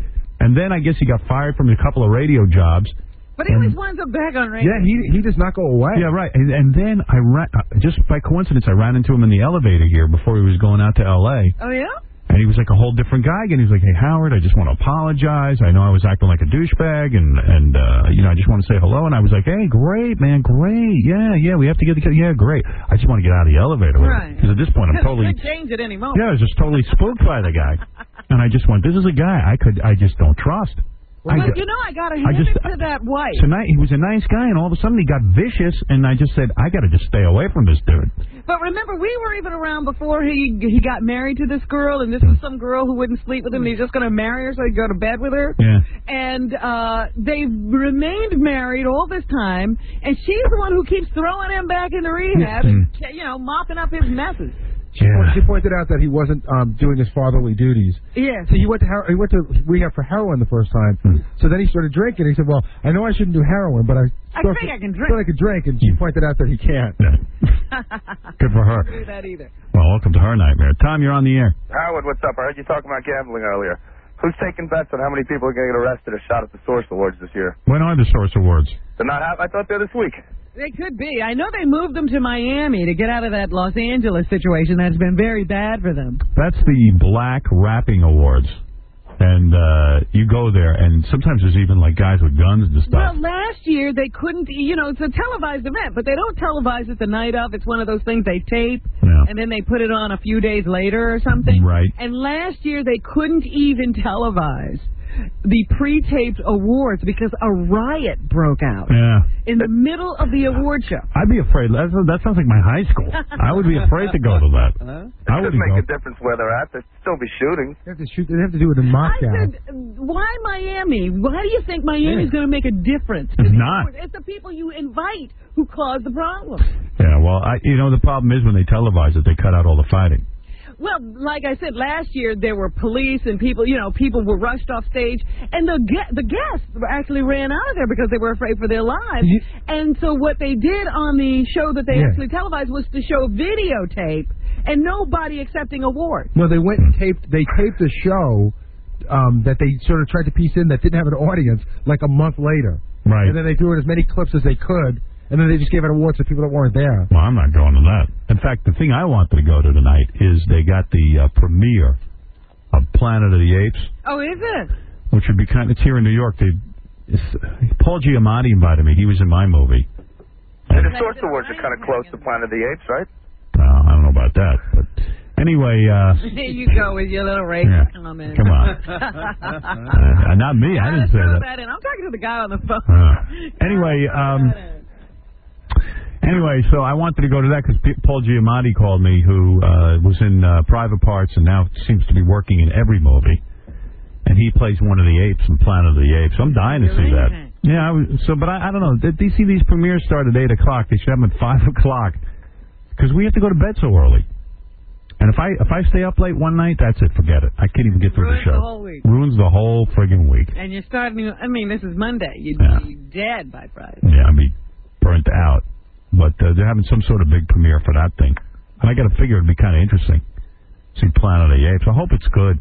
And then I guess he got fired from a couple of radio jobs. But he always winds up back on radio. Yeah, he he does not go away. Yeah, right. And, and then I ran, uh, just by coincidence, I ran into him in the elevator here before he was going out to L A. Oh, yeah? And he was like a whole different guy again. He was like, "Hey, Howard, I just want to apologize. I know I was acting like a douchebag, and and uh, you know, I just want to say hello." And I was like, "Hey, great, man, great. Yeah, yeah, we have to get together. Yeah, great. I just want to get out of the elevator with Right. Because at this point, I'm totally Could change at any moment. yeah, I was just totally spooked by the guy. And I just went, "This is a guy I could, I just don't trust." Well, I, you know, I got to I hand just- it to that wife. Tonight he was a nice guy, and all of a sudden he got vicious, and I just said, "I got to just stay away from this dude." But remember, we were even around before he he got married to this girl, and this was some girl who wouldn't sleep with him, and he's just going to marry her so he'd go to bed with her. Yeah. And uh, they remained married all this time, and she's the one who keeps throwing him back into rehab and, you know, mopping up his messes. She, po- she pointed out that he wasn't um, doing his fatherly duties. Yes. So he went to her- he went to rehab for heroin the first time. So then he started drinking. He said, "Well, I know I shouldn't do heroin, but I I thought think I can drink." thought I could drink." And she pointed out that he can't. Good for her. Do that either. Well, welcome to her nightmare. Tom, you're on the air. Howard, what's up? I heard you talking about gambling earlier. Who's taking bets on how many people are going to get arrested or shot at the Source Awards this year? When are the Source Awards? They're not hap- I thought they're this week. They could be. I know they moved them to Miami to get out of that Los Angeles situation that's been very bad for them. That's the Black Rapping Awards. And uh, you go there, and sometimes there's even like guys with guns and stuff. Well, last year they couldn't, you know, it's a televised event, but they don't televise it the night of. It's one of those things they tape, Yeah. and then they put it on a few days later or something. Right. And last year they couldn't even televise the pre-taped awards because a riot broke out Yeah. in the middle of the award show. I'd be afraid. That, that sounds like my high school. I would be afraid to go to that. It I could wouldn't make go. a difference where they're at. There'd still be shootings. They have to shoot. They have to do it in Moscow. I said, why Miami? Why do you think Miami's going to make a difference? It's not. It's the people you invite who cause the problem. Yeah, well, I, you know, the problem is when they televise it, they cut out all the fighting. Well, like I said, last year there were police and people, you know, people were rushed off stage, and the ge- the guests actually ran out of there because they were afraid for their lives. And so what they did on the show that they Yeah. actually televised was to show videotape and nobody accepting awards. Well, they went and taped. They taped a show um, that they sort of tried to piece in that didn't have an audience like a month later. Right. And then they threw in as many clips as they could, and then they just gave out awards to people that weren't there. Well, I'm not going to that. In fact, the thing I wanted to go to tonight is they got the uh, premiere of Planet of the Apes, Oh, is it? which would be kind of, it's here in New York. They, it's, Paul Giamatti invited me. He was in my movie. And the Source Awards are kind of close to Planet of the Apes, right? Well, I don't know about that. But anyway, uh, There you go with your little racist Yeah. comment. Come on. uh, not me. I didn't say Throw that. that in. I'm talking to the guy on the phone. Uh, anyway, um, anyway, so I wanted to go to that because P- Paul Giamatti called me, who uh, was in uh, Private Parts and now seems to be working in every movie. And he plays one of the apes in Planet of the Apes. I'm dying to see that. Yeah, I was, so but I, I don't know. Did you see these premieres start at eight o'clock? They should have them at five o'clock because we have to go to bed so early. And if I if I stay up late one night, that's it. Forget it. I can't even get through Ruins the show. the whole week. Ruins the whole friggin' week. And you're starting, I mean, this is Monday. You'd Yeah. be dead by Friday. Yeah, I'd be burnt out. But uh, they're having some sort of big premiere for that thing. And I got to figure it'd be kind of interesting. See Planet of the Apes. I hope it's good.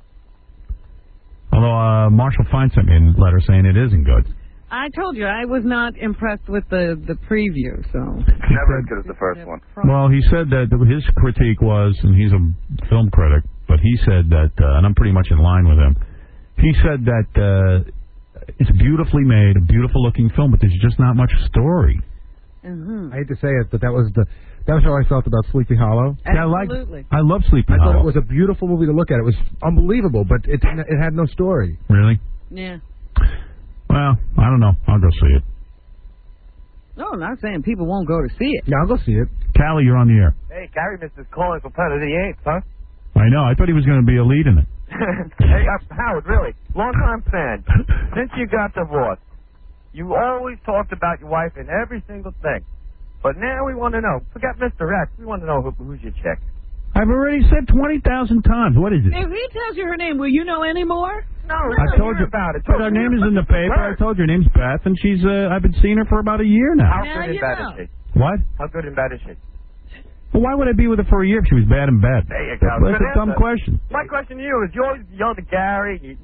Although uh, Marshall Fine sent me a letter saying it isn't good. I told you, I was not impressed with the, the preview, so. Never as good as the first one. Well, he said that his critique was, and he's a film critic, but he said that, uh, and I'm pretty much in line with him, he said that uh, it's beautifully made, a beautiful-looking film, but there's just not much story. Mm-hmm. I hate to say it, but that was the that was how I felt about Sleepy Hollow. Yeah, I like. Absolutely. I love Sleepy I thought Hollow. it was a beautiful movie to look at. It was unbelievable, but it it had no story. Really? Yeah. Well, I don't know. I'll go see it. No, I'm not saying people won't go to see it. Yeah, I'll go see it. Callie, you're on the air. Hey, Gary missed his calling for Planet of the Apes, huh? I know. I thought he was going to be a lead in it. Hey, uh, Howard, really, long-time fan. Since you got divorced, you always talked about your wife in every single thing. But now we want to know. Forget Mister X. We want to know who, who's your chick. I've already said twenty thousand times. What is it? If he tells you her name, will you know any more? No, I told you about it. But her name is in the paper. I told you her name's Beth, and she's. Uh, I've been seeing her for about a year now. How Now good and you bad know. is she? What? How good and bad is she? Well, why would I be with her for a year if she was bad in bed? There you go. That's Good a dumb answer. question. My question to you is: you always yell to Gary, you, you know,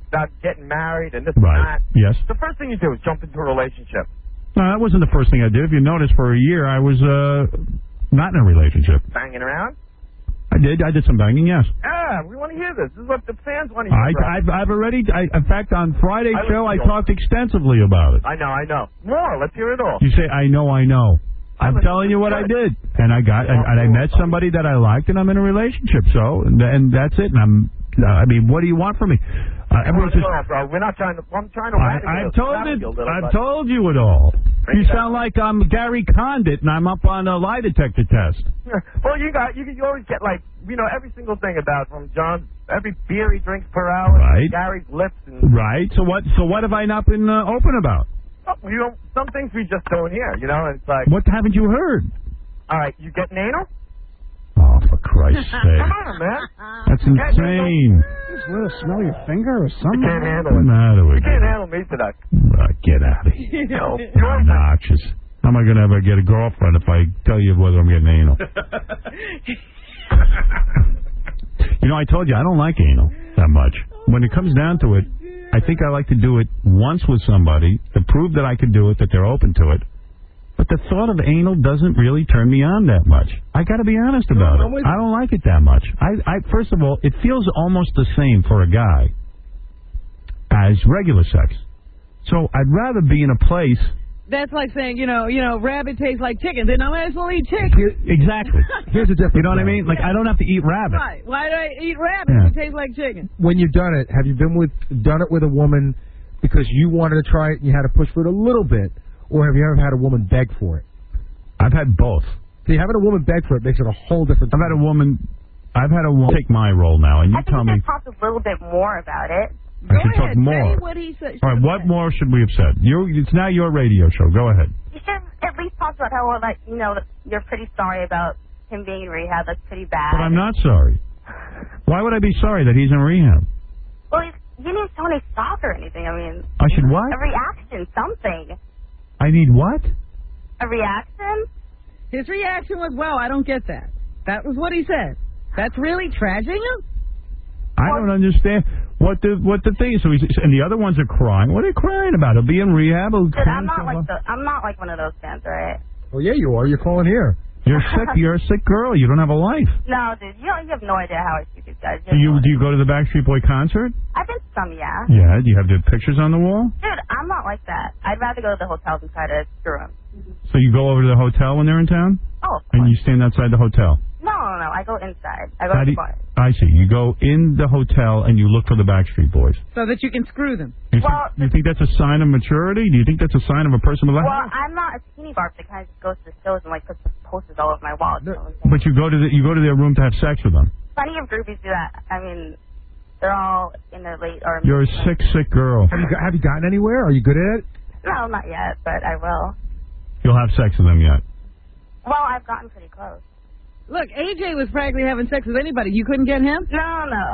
about getting married and this Right. and that. Yes. The first thing you do is jump into a relationship. No, that wasn't the first thing I did. If you notice, for a year I was uh, not in a relationship. Banging around. I did. I did some banging, yes. Yeah, we want to hear this. This is what the fans want to hear. I, brother. I've, I've already, I, in fact, on Friday's I show, I listened to talked extensively about it. I know, I know. More. Let's hear it all. You say, I know, I know. I'm telling you what I did. And I got, and, and I met somebody that I liked, and I'm in a relationship, so, and, and that's it. And I'm, uh, I mean, what do you want from me? Uh, everyone's just, on, bro. We're not trying to, I'm trying to I, I've told it, I've told you it all. You sound like I'm Gary Condit, and I'm up on a lie detector test. Well, you got, you, you always get like, you know, every single thing about from John, every beer he drinks per hour, Right. Gary's lips. And, Right. So what? So what have I not been uh, open about? oh, you know, some things we just don't hear, you know, and it's like. What haven't you heard? All right, you getting anal? Oh, for Christ's sake! Come on, man. That's insane. Just let us smell your finger or something. You can't handle What's it. the matter with You you? can't handle me today. Uh, get out of here. You know, Obnoxious. How am I going to ever get a girlfriend if I tell you whether I'm getting anal? You know, I told you I don't like anal that much. When it comes down to it, I think I like to do it once with somebody to prove that I can do it, that they're open to it. But the thought of anal doesn't really turn me on that much. I got to be honest about it. I don't like it that much. I, I first of all, it feels almost the same for a guy as regular sex. So I'd rather be in a place. That's like saying, you know, you know, rabbit tastes like chicken. Then I might as well eat chicken. Exactly. Here's the difference. You know what I mean? Like, I don't have to eat rabbit. Right. Why do I eat rabbit Yeah. if it tastes like chicken? When you've done it, have you been with done it with a woman because you wanted to try it and you had to push for it a little bit, or have you ever had a woman beg for it? I've had both. See, having a woman beg for it makes it a whole different. I've had a woman. I've had a woman take my role now, and you I think tell you me. should talk a little bit more about it. I should talk more. Say what he said. All right, what more should we have said? You, it's now your radio show. Go ahead. You should at least talk about how, like, you know, you're pretty sorry about him being in rehab. That's pretty bad. But I'm not sorry. Why would I be sorry that he's in rehab? Well, he's, you didn't show any stop or anything. I mean, I should what? a reaction, something. I need what? A reaction? His reaction was, wow, I don't get that. That was what he said. That's really tragic? I don't understand what the what the thing is. So he's, and the other ones are crying. What are they crying about? He'll be in rehab. He'll Dude, I'm not like the, I'm not like one of those fans, right? Oh yeah, you are. You're calling here. You're sick. You're a sick girl. You don't have a life. No, dude, you don't, you have no idea how I see these guys. Do you do you go to the Backstreet Boy concert? I've been to some, yeah. Yeah. Do you have the pictures on the wall? Dude, I'm not like that. I'd rather go to the hotels and try to screw them. So you go over to the hotel when they're in town, Oh, and you stand outside the hotel. no, no, no. I go inside. I go How to do the you- bar. I see. You go in the hotel and you look for the Backstreet Boys. So that you can screw them. You, Well, think, you think that's a sign of maturity? Do you think that's a sign of a person with a Well, I'm not a skinny barb that kind of just goes to the shows and like puts posters all over my wall. So But you go to the, you go to their room to have sex with them. plenty of groupies do that. I mean, they're all in their late or. You're a sick, sick girl. Have you got, have you gotten anywhere? Are you good at it? No, not yet, but I will. You'll have sex with them yet. Well, I've gotten pretty close. Look, A J was practically having sex with anybody. You couldn't get him? No, no.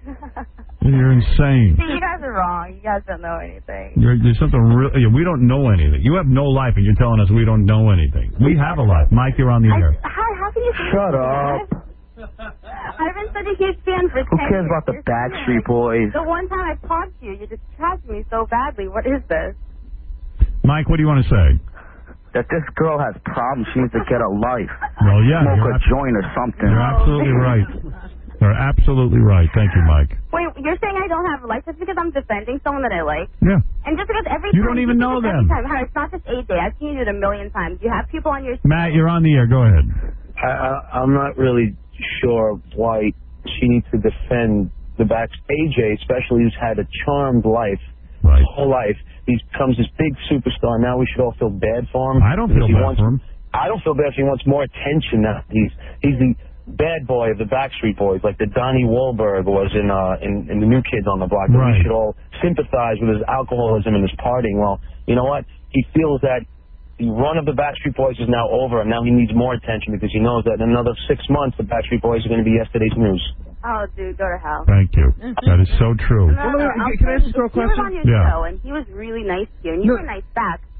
You're insane. See, you guys are wrong. You guys don't know anything. You're, there's something real. Yeah, we don't know anything. You have no life, and you're telling us we don't know anything. We have a life. Mike, you're on the air. How, how can you say Shut that? up. I've been such a huge fan for Who ten cares years. about the You're Backstreet so Boys? nice. The one time I talked to you, you just trashed me so badly. What is this? Mike, what do you want to say? That this girl has problems. She needs to get a life. Well, yeah, Smoke you're a joint or something. You're absolutely right. You're absolutely right. Thank you, Mike. Wait, you're saying I don't have a life just because I'm defending someone that I like? Yeah. And just because every You time don't even do know this them. Every time, Howard, it's not just A J. I've seen you do it a million times. You have people on your Matt, you're on the air. Go ahead. I, I, I'm not really sure why she needs to defend the back. A J, especially, who's had a charmed life, right. his whole life. He becomes this big superstar. Now we should all feel bad for him. I don't because feel he bad wants, for him. I don't feel bad if he wants more attention now. He's he's the bad boy of the Backstreet Boys, like the Donnie Wahlberg was in uh in, in the New Kids on the Block. That Right. we should all sympathize with his alcoholism and his partying. Well, you know what? He feels that the run of the Backstreet Boys is now over, and now he needs more attention because he knows that in another six months the Backstreet Boys are going to be yesterday's news. Oh, dude, go to hell. Thank you. That is so true. No, no, I'll Can I ask tell you a He was question? on your Yeah. show, and he was really nice to you, and you No. were nice back.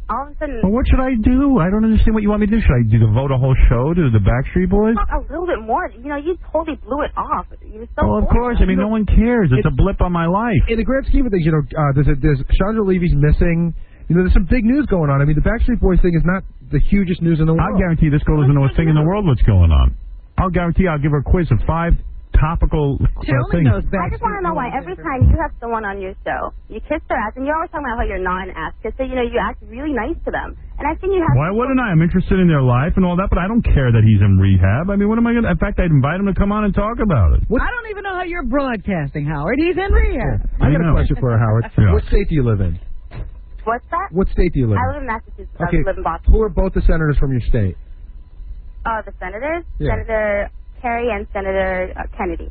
all of a sudden... Well, what should I do? I don't understand what you want me to do. Should I do devote a whole show to the Backstreet Boys? Talk a little bit more. You know, you totally blew it off. You were so Well, of bored. course. I mean, no one cares. It's a blip on my life. In the grand scheme of things, you know, uh, there's, a, there's Chandra Levy's missing. You know, there's some big news going on. I mean, the Backstreet Boys thing is not the hugest news in the world. I guarantee this girl doesn't know a thing in the world what's going on. I'll guarantee I'll give her a quiz of five topical uh, things. I just want to know why every time you have someone on your show, you kiss their ass, and you're always talking about how you're not an ass kisser. You know, you act really nice to them. And I think you have... Why wouldn't I? I'm interested in their life and all that, but I don't care that he's in rehab. I mean, what am I going to... In fact, I'd invite him to come on and talk about it. I don't even know how you're broadcasting, Howard. He's in rehab. I got a question for her, Howard. Yeah. What state do you live in? What's that? What state do you live I in? live in Massachusetts. Okay, I live in Boston. who are both the senators from your state? Uh, the senators? Yeah. Senator Kerry and Senator uh, Kennedy.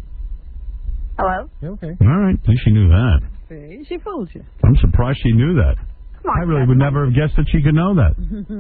Hello? Okay. All right. At least she knew that. See, she fooled you. I'm surprised she knew that. Come on, I really would never have guessed that she could know that.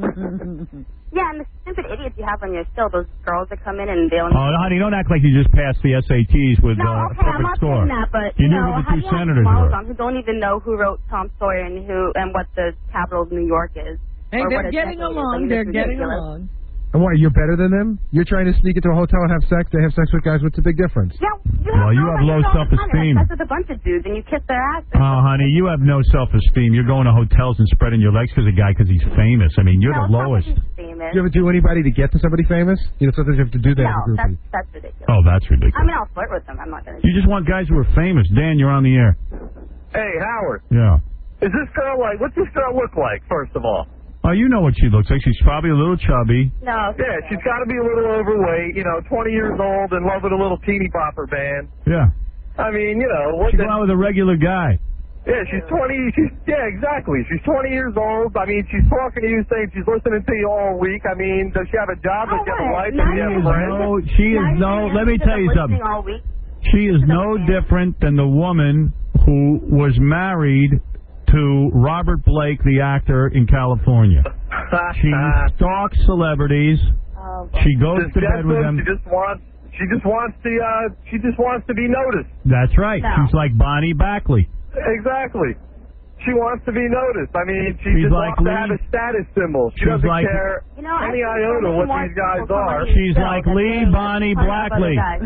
Yeah, and the stupid idiots you have on your show, those girls that come in and they don't... Oh, honey, don't act like you just passed the S A Ts with No, uh, a okay, I'm perfect not score. saying that, but, you, you, knew know, who the how two do you have senators models were. on who don't even know who wrote Tom Sawyer and who and what the capital of New York is? Hey, or they're what a getting decade is. I along. mean, They're it's getting ridiculous. along. And what, you're better than them? You're trying to sneak into a hotel and have sex? They have sex with guys. What's the big difference? Yeah, you Well, have you have low self-esteem. Sex with a bunch of dudes and you kiss their ass. Oh, honey, you have no self-esteem. You're going to hotels and spreading your legs because a guy because he's famous. I mean, you're No, the it's not lowest. because he's famous. Do you ever do anybody to get to somebody famous? You know, sometimes you have to do that No, as a that's, groupie. that's ridiculous. Oh, that's ridiculous. I mean, I'll flirt with them. I'm not going to... You just want guys who are famous. Dan, you're on the air. Hey, Howard, Yeah. is this girl like, what's this girl look like, first of all? Oh, you know what she looks like. She's probably a little chubby. No. Yeah, she's got to be a little overweight, you know, twenty years old, in love with a little teeny bopper band. Yeah. I mean, you know, what She's the... out with a regular guy. Yeah, she's twenty, she's, yeah, exactly. She's twenty years old. I mean, she's talking to you, saying she's listening to you all week. I mean, does she have a job? Does she have a life? Does she have She is friends? no, she is no, let me tell you something. She is no different than the woman who was married to Robert Blake, the actor in California. She stalks celebrities. She goes to bed with them. She just wants, she just wants to, uh, she just wants to be noticed. That's right. She's like Bonnie Backley. Exactly. She wants to be noticed. I mean, she She's just like wants to Lee- have a status symbol. She She's doesn't like- care You know, I any think iota so what many these guys more are. people She's come like on Lee your show Bonnie than a ton of other Blackley. guys.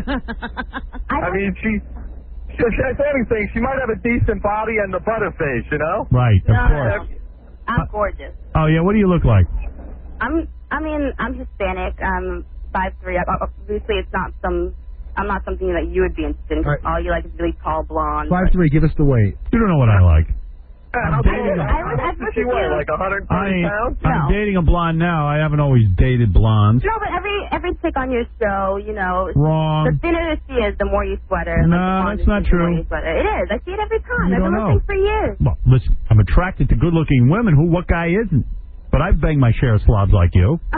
I mean, she, she, if anything, she might have a decent body and the butterface, you know? Right, of No, course. no, no. I'm gorgeous. Oh, yeah, what do you look like? I'm. I mean, I'm Hispanic. I'm five three. Obviously, it's not some. I'm not something that you would be interested in. 'Cause all you like is really tall blonde. Five three. Give us the weight. You don't know what I like. How big is I was. I How much does she weigh? Like one hundred thirty I, pounds? I'm dating a blonde now. I haven't always dated blondes. No, but every every chick on your show, you know, Wrong. the thinner she is, the more you sweat her. No, like, the that's blonder not she is, the more true. you sweat her. It is. I see it every time. You I've don't been know. listening for years. Well, listen, I'm attracted to good-looking women. Who? What guy isn't? But I've banged my share of slobs like you. Oh,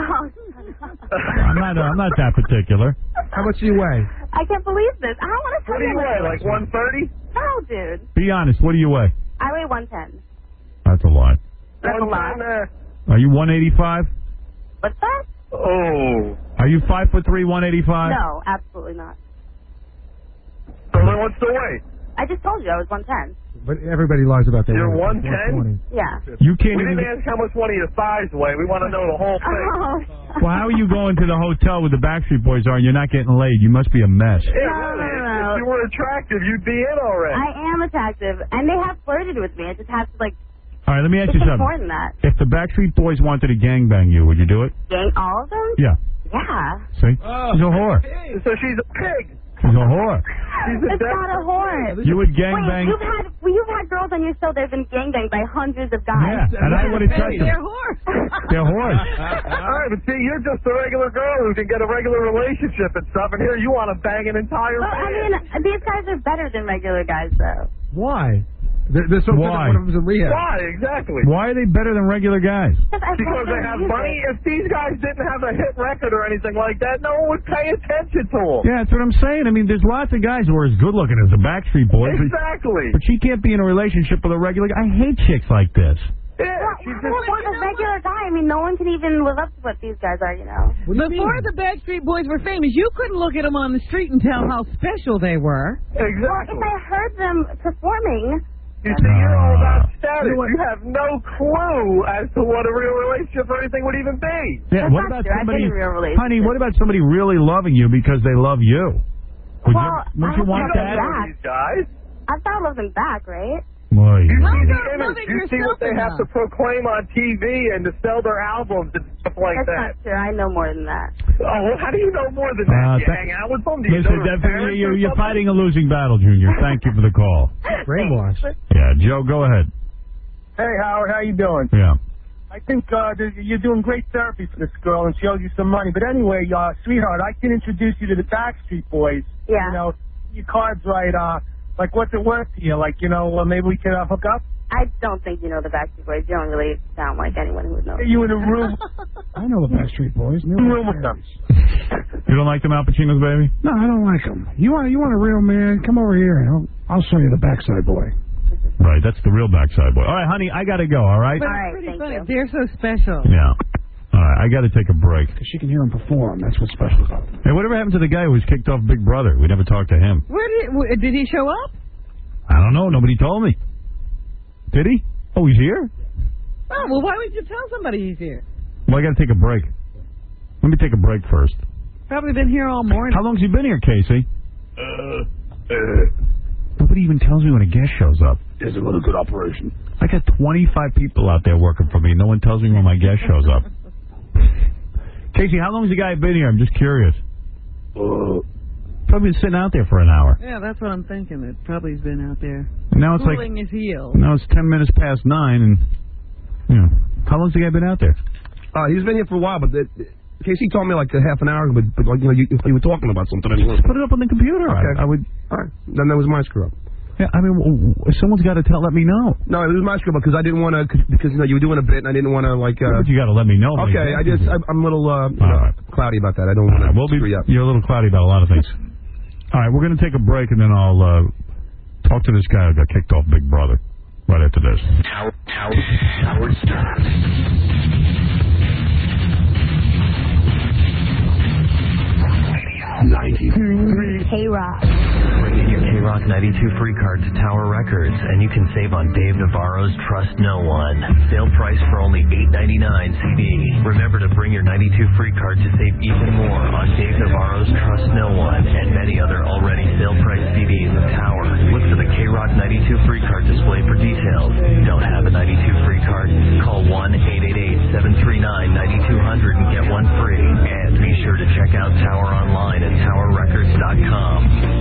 I'm not. I'm not that particular. How much do you weigh? I can't believe this. I don't want to tell What do you weigh, like one thirty? No, dude. Be honest. What do you weigh? I weigh one ten. That's a lot. That's a lot. Are you one eighty-five? What's that? Oh. Are you five foot three, one eighty-five? No, absolutely not. So then what's the weight? I just told you I was one ten. But everybody lies about that. You're weight. one ten? Yeah. You can't We even. didn't ask how much one of your thighs weigh. We want to know the whole thing. Oh. Well, how are you going to the hotel with the Backstreet Boys are and you're not getting laid? You must be a mess. Yeah, No, really. no, no, If no. you were attractive, you'd be in already. I am attractive, and they have flirted with me. I just have to, like, All right, let me ask it's you something. more than that. If the Backstreet Boys wanted to gangbang you, would you do it? Gang all of them? Yeah. Yeah. See? She's a whore. So she's a pig. She's a whore. It's not a whore. You would Wait, gangbang. you've had well, you've had girls on your show that have been gangbanged by hundreds of guys. Yeah, and I would have touched them. They're whores. They're whores. All right, but see, you're just a regular girl who can get a regular relationship and stuff, and here you want to bang an entire Well, I man. mean, these guys are better than regular guys, though. Why? They're, they're so good that Why? one of them's in rehab. Why, exactly? Why are they better than regular guys? Because they have money. If these guys didn't have a hit record or anything like that, no one would pay attention to them. Yeah, that's what I'm saying. I mean, there's lots of guys who are as good looking as the Backstreet Boys. but- Exactly. But she can't be in a relationship with a regular guy. I hate chicks like this. Yeah, Well, for the regular guy, I mean, no one can even live up to what these guys are, you know. Before the Backstreet Boys were famous, you couldn't look at them on the street and tell how special they were. Well, if I heard them performing, You see, you're all about status. You have no clue as to what a real relationship or anything would even be. Yeah, what about somebody, honey, what about somebody really loving you because they love you? Would Well, you, would I you have want to that? love them These guys. I've got to love them back, right? Boy. You How see the about image. loving You see what they yourself have to proclaim on T V and to sell their albums and stuff like That's that. not true. I know more than that. Oh, well, how do you know more than that? Uh, you th- hang out with them? Do you Listen, know their Def, parents you're, or you're something? fighting a losing battle, Junior. Thank you for the call. Brainwash. Yeah, Joe, go ahead. Hey, Howard, how you doing? Yeah. I think uh, th- you're doing great therapy for this girl, and she owes you some money. But anyway, uh, sweetheart, I can introduce you to the Backstreet Boys. Yeah. You know, your card's right. Uh, like, what's it worth to you? Like, you know, uh, maybe we can uh, hook up? I don't think you know the Backstreet Boys. You don't really sound like anyone who would know. Are you in a room? I know the Backstreet Boys. In a room with them. You don't like them Al Pacinos, baby? No, I don't like them. You want you want a real man? Come over here, and I'll, I'll show you the backside boy. Right, that's the real backside boy. All right, honey, I got to go, all right? But it's pretty funny. They're so special. Yeah. All right, I got to take a break. Because she can hear him perform. That's what's special about them. Hey, whatever happened to the guy who was kicked off Big Brother? We never talked to him. Where did w- did he show up? I don't know. Nobody told me. Did he? Oh, he's here? Oh, well, why would you tell somebody he's here? Well, I got to take a break. Let me take a break first. Probably been here all morning. How long's he been here, Casey? Uh, uh. Nobody even tells me when a guest shows up. It's a really good operation. I got twenty-five people out there working for me. No one tells me when my guest shows up. Casey, how long's the guy been here? I'm just curious. Uh, probably been sitting out there for an hour. Yeah, that's what I'm thinking. It probably has been out there. And now it's like cooling his heels. now it's ten minutes past nine, and you know, how long's the guy been out there? Uh, he's been here for a while, but the, Casey told me like a half an hour ago, but, but like, you know, you, you were talking about something. I didn't Put it up on the computer. Okay. I, I would. All right. Then that was my screw up. Yeah, I mean, w- w- someone's got to tell. Let me know. No, it was my screw up because I didn't want to, because you know you were doing a bit, and I didn't want to like. Uh, But you got to let me know. Okay, I just I, I'm a little uh, you know, cloudy about that. I don't want to We'll be. screw you up. You're a little cloudy about a lot of things. All right, we're going to take a break, and then I'll uh, talk to this guy who got kicked off Big Brother right after this. Howard, Howard, Howard Stern. ninety-three K-Rock. Bring in your K-Rock ninety-two free card to Tower Records, and you can save on Dave Navarro's Trust No One. Sale price for only eight ninety-nine C D. Remember to bring your ninety-two free card to save even more on Dave Navarro's Trust No One and many other already sale price C Ds at Tower. Look for the K-Rock ninety-two free card display for details. Don't have a ninety-two free card? Call one eight eight eight, seven three nine, nine two zero zero and get one free. And be sure to check out Tower online at tower records dot com.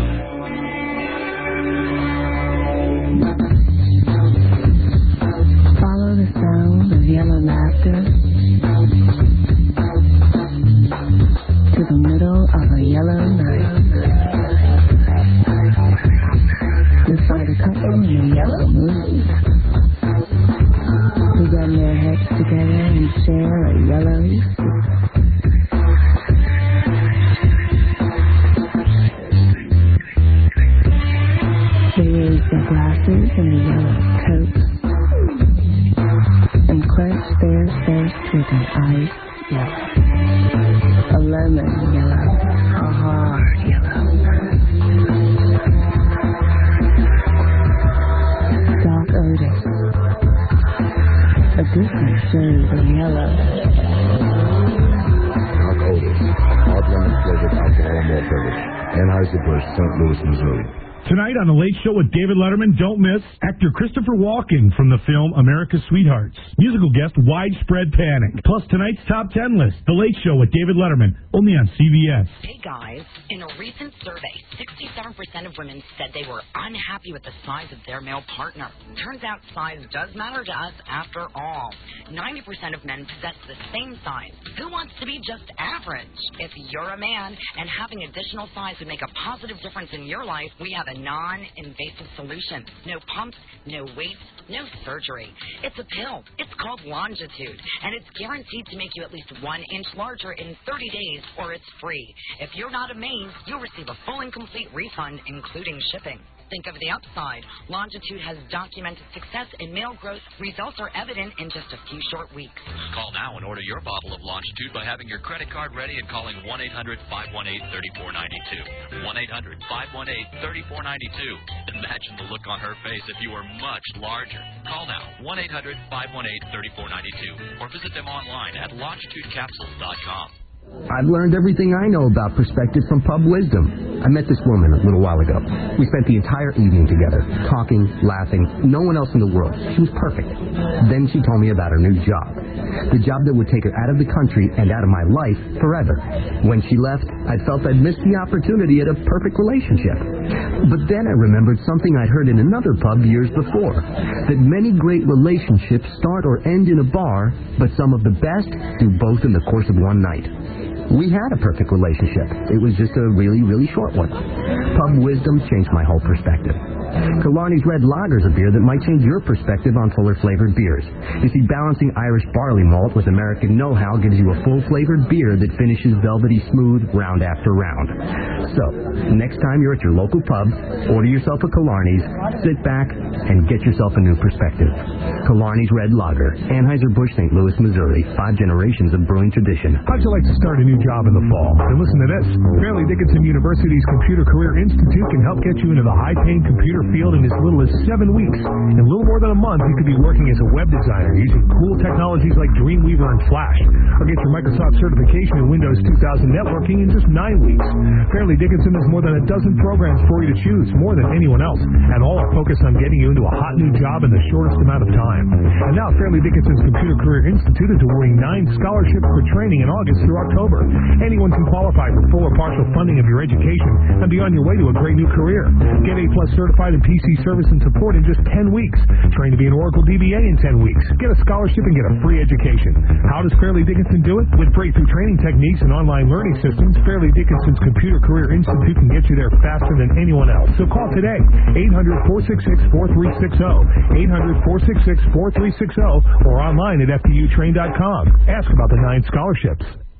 Follow the sound of yellow laughter to the middle of a yellow night. You'll find a couple in a yellow mood who run their heads together and share a yellow secret. They raise their glasses in a yellow coat and clench their fists with an ice yellow, a lemon yellow, a hard yellow, dark odor, a different shade of yellow. Dark odor, hard lemon flavored alcohol malt beverage. Anheuser-Busch, Saint Louis, Missouri. Tonight on The Late Show with David Letterman, don't miss actor Christopher Walken from the film America's Sweethearts. Musical guest Widespread Panic. Plus tonight's top ten list. The Late Show with David Letterman, only on C B S. Hey guys, in a recent survey, sixty-seven percent of women said they were unhappy with the size of their male partner. Turns out size does matter to us after all. ninety percent of men possess the same size. Who wants to be just average? If you're a man and having additional size would make a positive difference in your life, we have a non-invasive solution. No pumps, no weights, no surgery. It's a pill. It's called Longitude, and it's guaranteed to make you at least one inch larger in thirty days, or it's free. If you're not amazed, you'll receive a full and complete refund, including shipping. Think of the upside. Longitude has documented success in male growth. Results are evident in just a few short weeks. Call now and order your bottle of Longitude by having your credit card ready and calling one eight hundred five one eight three four nine two. one eight hundred five one eight three four nine two. Imagine the look on her face if you were much larger. Call now, one eight hundred five one eight three four nine two, or visit them online at longitude capsules dot com. I've learned everything I know about perspective from Pub Wisdom. I met this woman a little while ago. We spent the entire evening together, talking, laughing, no one else in the world. She was perfect. Then she told me about her new job. The job that would take her out of the country and out of my life forever. When she left, I felt I'd missed the opportunity at a perfect relationship. But then I remembered something I'd heard in another pub years before, that many great relationships start or end in a bar, but some of the best do both in the course of one night. We had a perfect relationship. It was just a really, really short one. Pub Wisdom changed my whole perspective. Killarney's Red Lager is a beer that might change your perspective on fuller-flavored beers. You see, balancing Irish barley malt with American know-how gives you a full-flavored beer that finishes velvety smooth round after round. So, next time you're at your local pub, order yourself a Killarney's, sit back, and get yourself a new perspective. Killarney's Red Lager, Anheuser-Busch, Saint Louis, Missouri. Five generations of brewing tradition. How'd you like to start a new job in the fall? Then listen to this. Fairleigh Dickinson University's Computer Career Institute can help get you into the high-paying computer field in as little as seven weeks. In a little more than a month, you could be working as a web designer using cool technologies like Dreamweaver and Flash. Or get your Microsoft certification in Windows two thousand networking in just nine weeks. Fairleigh Dickinson has more than a dozen programs for you to choose, more than anyone else, and all are focused on getting you into a hot new job in the shortest amount of time. And now Fairleigh Dickinson's Computer Career Institute is awarding nine scholarships for training in August through October. Anyone can qualify for full or partial funding of your education and be on your way to a great new career. Get A-plus certified in P C service and support in just ten weeks. Train to be an Oracle D B A in ten weeks. Get a scholarship and get a free education. How does Fairleigh Dickinson do it? With breakthrough training techniques and online learning systems, Fairleigh Dickinson's Computer Career Institute can get you there faster than anyone else. So call today, eight hundred four six six four three six zero, eight hundred four six six four three six zero, or online at F D U train dot com. Ask about the nine scholarships.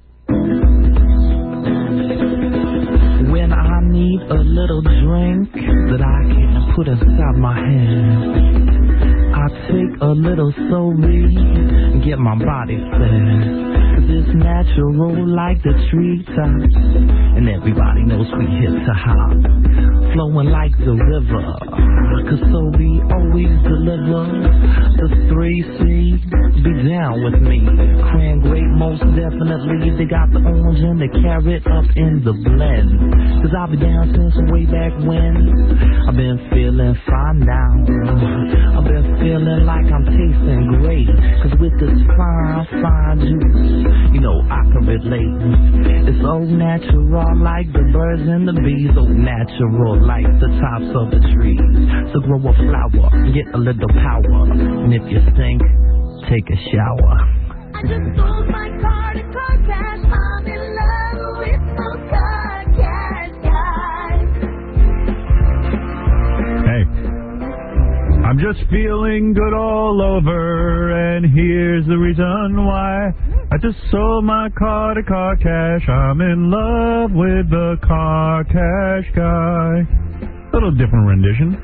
When I need a little drink that I can put inside my hand, I take a little Sorry and get my body fed. It's natural like the treetops, and everybody knows we hit to hop, flowing like the river, cause Sorry always deliver. The three C, be down with me. Cran grape most definitely. They got the orange and the carrot up in the blend, cause I'll be down since way back when. I've been feeling fine now. I've been feeling like I'm tasting great, cause with this fine, fine juice, you know I can relate. It's so natural like the birds and the bees, so natural like the tops of the trees. So grow a flower, get a little power, and if you stink, take a shower. I just sold my car to Car Cash. I'm in love with those Car Cash guys. Hey, I'm just feeling good all over, and here's the reason why. I just sold my car to Car Cash. I'm in love with the Car Cash guy. Little different rendition.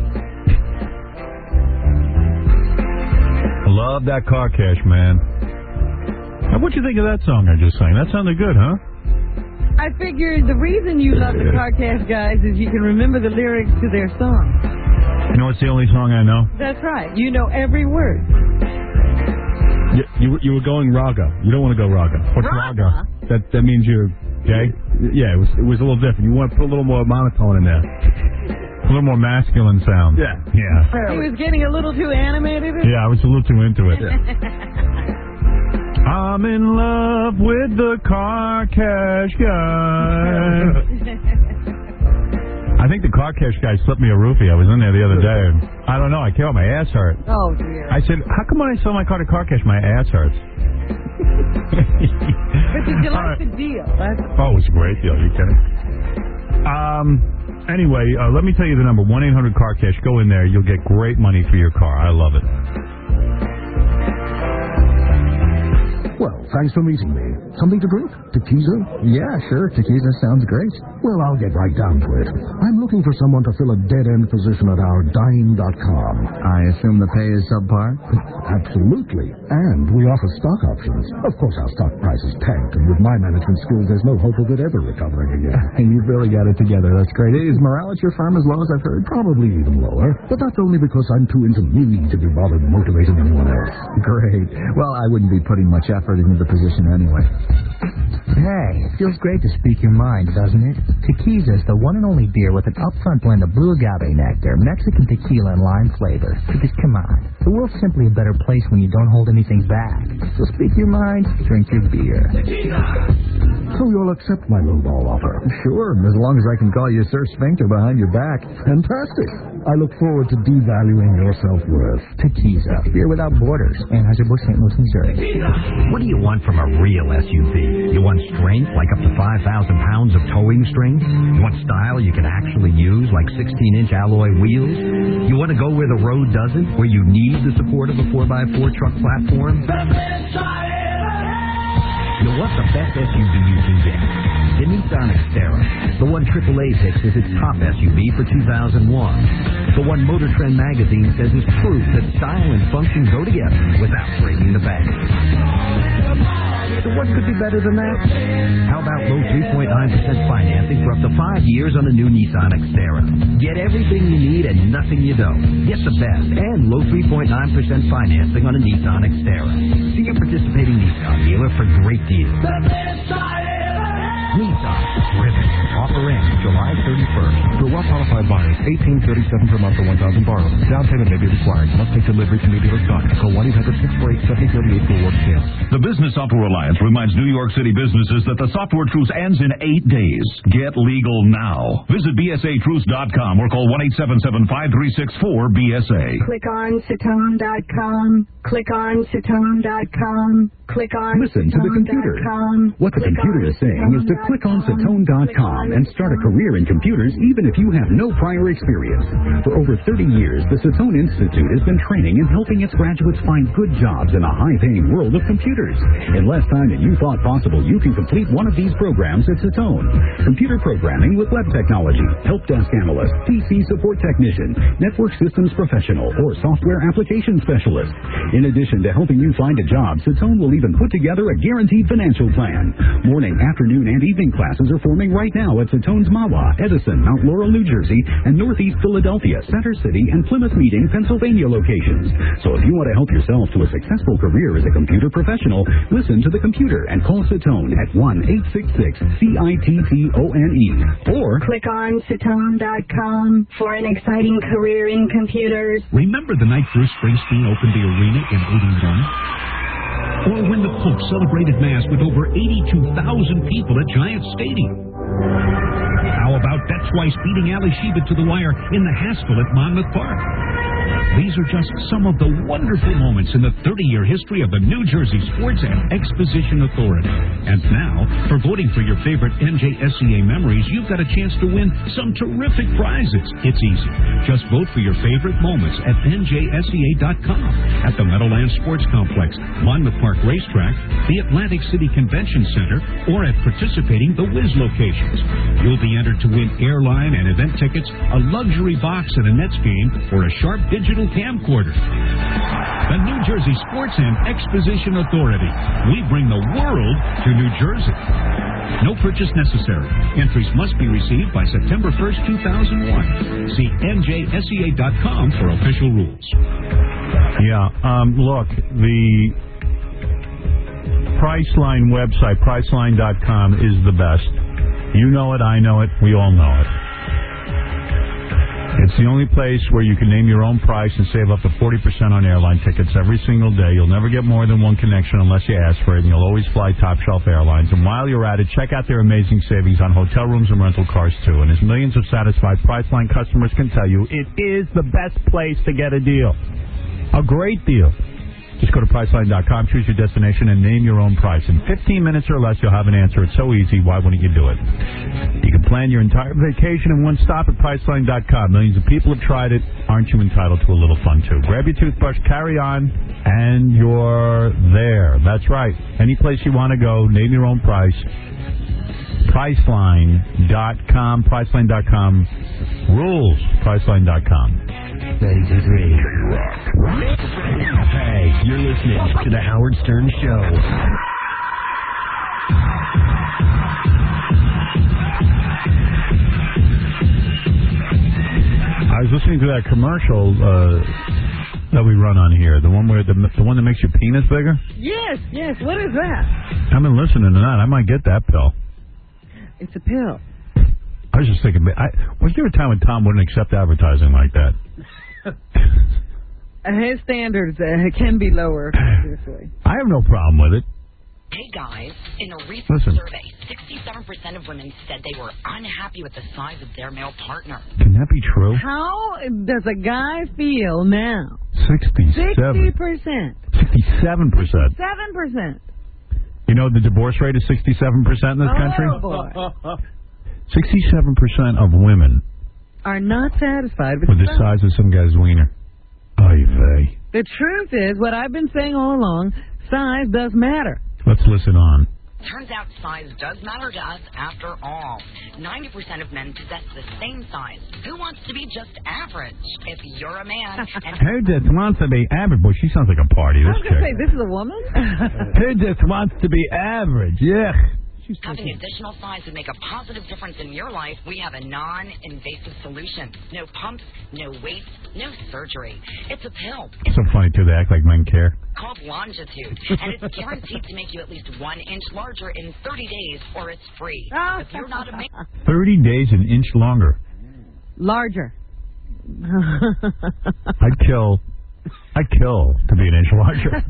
Love that Car Cash, man. Now, what'd you think of that song I just sang? That sounded good, huh? I figured the reason you love the Car Cash guys is you can remember the lyrics to their song. You know, it's the only song I know. That's right. You know every word. You, you, you were going raga. You don't want to go raga. What's raga? raga? That that means you're gay? Yeah, it was it was a little different. You want to put a little more monotone in there. A little more masculine sound. Yeah. Yeah. He was getting a little too animated? Yeah, I was a little too into it. I'm in love with the Car Cash guy. I think the Car Cash guy slipped me a roofie. I was in there the other day. And I don't know. I came out. My ass hurt. Oh, dear. I said, how come when I sell my car to Car Cash, my ass hurts? But did you like right. the deal? That's... Oh, it was a great deal. Are you kidding? Um. Anyway, uh, let me tell you the number. one eight hundred car cash. Go in there. You'll get great money for your car. I love it. Well, thanks for meeting me. Something to drink? Tequila? Yeah, sure. Tequila sounds great. Well, I'll get right down to it. I'm looking for someone to fill a dead-end position at our dime dot com. I assume the pay is subpar? Absolutely. And we offer stock options. Of course, our stock price is tanked, and with my management skills, there's no hope of it ever recovering again. And you've really got it together. That's great. Is morale at your firm as low as I've heard? Probably even lower. But that's only because I'm too into me to be bothered motivating anyone else. Great. Well, I wouldn't be putting much effort into the position anyway. Hey, it feels great to speak your mind, doesn't it? Tequiza is the one and only beer with an upfront blend of blue agave nectar, Mexican tequila, and lime flavor. Because, come on, the world's simply a better place when you don't hold anything back. So speak your mind, drink your beer. So you'll accept my lowball offer? Sure, as long as I can call you Sir Sphincter behind your back. Fantastic. I look forward to devaluing your self-worth. Tequiza, beer without borders. Anheuser-Busch, Saint Louis, Missouri. What do you want from a real S U V? You want strength, like up to five thousand pounds of towing strength? You want style you can actually use, like sixteen inch alloy wheels? You want to go where the road doesn't, where you need the support of a four by four truck platform? You know what? The best S U V you can get. The Nissan Xterra. The one triple A picks as its top S U V for two thousand one. The one Motor Trend magazine says is proof that style and function go together without breaking the bank. So what could be better than that? How about low three point nine percent financing for up to five years on the new Nissan Xterra? Get everything you need and nothing you don't. Get the best and low three point nine percent financing on a Nissan Xterra. See your participating Nissan dealer for great deals. Nissan, driven. Offer ends July thirty-first. For well-qualified buyers, eighteen thirty-seven per month for one thousand borrowed. Down payment may be required. Must take delivery to new dealer stock. Call one eight hundred six four eight seven three eight for work details. The Business Software Alliance reminds New York City businesses that the software truce ends in eight days. Get legal now. Visit B S A truce dot com or call one eight seven seven five three six four B S A. Click on Satone dot com. Click on Satone dot com. Click on Listen to the computer. What the computer is saying is to click on Satone dot com and start a career in computers even if you have no prior experience. For over thirty years, the Satone Institute has been training and helping its graduates find good jobs in a high-paying world of computers. In less time than you thought possible, you can complete one of these programs at Satone. Computer programming with web technology, help desk analyst, P C support technician, network systems professional, or software application specialist. In addition to helping you find a job, Satone will even put together a guaranteed financial plan. Morning, afternoon, and evening classes are forming right now at Satone's Mahwah, Edison, Mount Laurel, New Jersey, and Northeast Philadelphia, Center City, and Plymouth Meeting, Pennsylvania locations. So if you want to help yourself to a successful career as a computer professional, listen to the computer and call Satone at one eight six six C I T T O N E or click on Satone dot com for an exciting career in computers. Remember the night Bruce Springsteen opened the arena in eighty-one? Or when the Pope celebrated Mass with over eighty-two thousand people at Giant Stadium? How about Bet Twice beating Ali Sheba to the wire in the Haskell at Monmouth Park? These are just some of the wonderful moments in the thirty-year history of the New Jersey Sports and Exposition Authority. And now, for voting for your favorite N J S C A memories, you've got a chance to win some terrific prizes. It's easy. Just vote for your favorite moments at N J S C A dot com, at the Meadowlands Sports Complex, Monmouth Park Racetrack, the Atlantic City Convention Center, or at participating The Wiz locations. You'll be entered to win airline and event tickets, a luxury box at a Nets game, or a sharp digital camcorder. The New Jersey Sports and Exposition Authority. We bring the world to New Jersey. No purchase necessary. Entries must be received by September first, two thousand one. See N J S C A dot com for official rules. Yeah, um, look, the Priceline website, Priceline dot com, is the best. You know it, I know it, we all know it. It's the only place where you can name your own price and save up to forty percent on airline tickets every single day. You'll never get more than one connection unless you ask for it, and you'll always fly top shelf airlines. And while you're at it, check out their amazing savings on hotel rooms and rental cars, too. And as millions of satisfied Priceline customers can tell you, it is the best place to get a deal. A great deal. Just go to Priceline dot com, choose your destination, and name your own price. In fifteen minutes or less, you'll have an answer. It's so easy. Why wouldn't you do it? You can plan your entire vacation in one stop at Priceline dot com. Millions of people have tried it. Aren't you entitled to a little fun, too? Grab your toothbrush, carry on, and you're there. That's right. Any place you want to go, name your own price. Priceline dot com. Priceline dot com rules. Priceline dot com. ninety-two three Hey, you're listening to The Howard Stern Show. I was listening to that commercial uh, that we run on here, the one where the, the one that makes your penis bigger. Yes, yes. What is that? I've been listening to that. I might get that pill. It's a pill. I was just thinking, I, was there a time when Tom wouldn't accept advertising like that? His standards uh, can be lower, obviously. I have no problem with it. Hey guys, in a recent Listen. survey, sixty-seven percent of women said they were unhappy with the size of their male partner. Can that be true? How does a guy feel now? sixty-seven. sixty percent. sixty-seven percent. seven percent. You know the divorce rate is sixty-seven percent in this country? Oh, boy. sixty-seven percent of women Are not satisfied with, with the size of some guy's wiener. Oy vey. The truth is, what I've been saying all along, size does matter. Let's listen on. Turns out size does matter to us after all. ninety percent of men possess the same size. Who wants to be just average? If you're a man and Who just wants to be average? Boy, she sounds like a party, I this was going to say, chick. this is a woman? Who just wants to be average? Yeah. having additional size would make a positive difference in your life, we have a non-invasive solution. No pumps, no weights, no surgery. It's a pill. It's so funny, too. They act like men care. Called Longitude, and it's guaranteed to make you at least one inch larger in thirty days, or it's free. If you're not a man... thirty days, an inch longer. Larger. I'd kill... I'd kill to be an inch larger.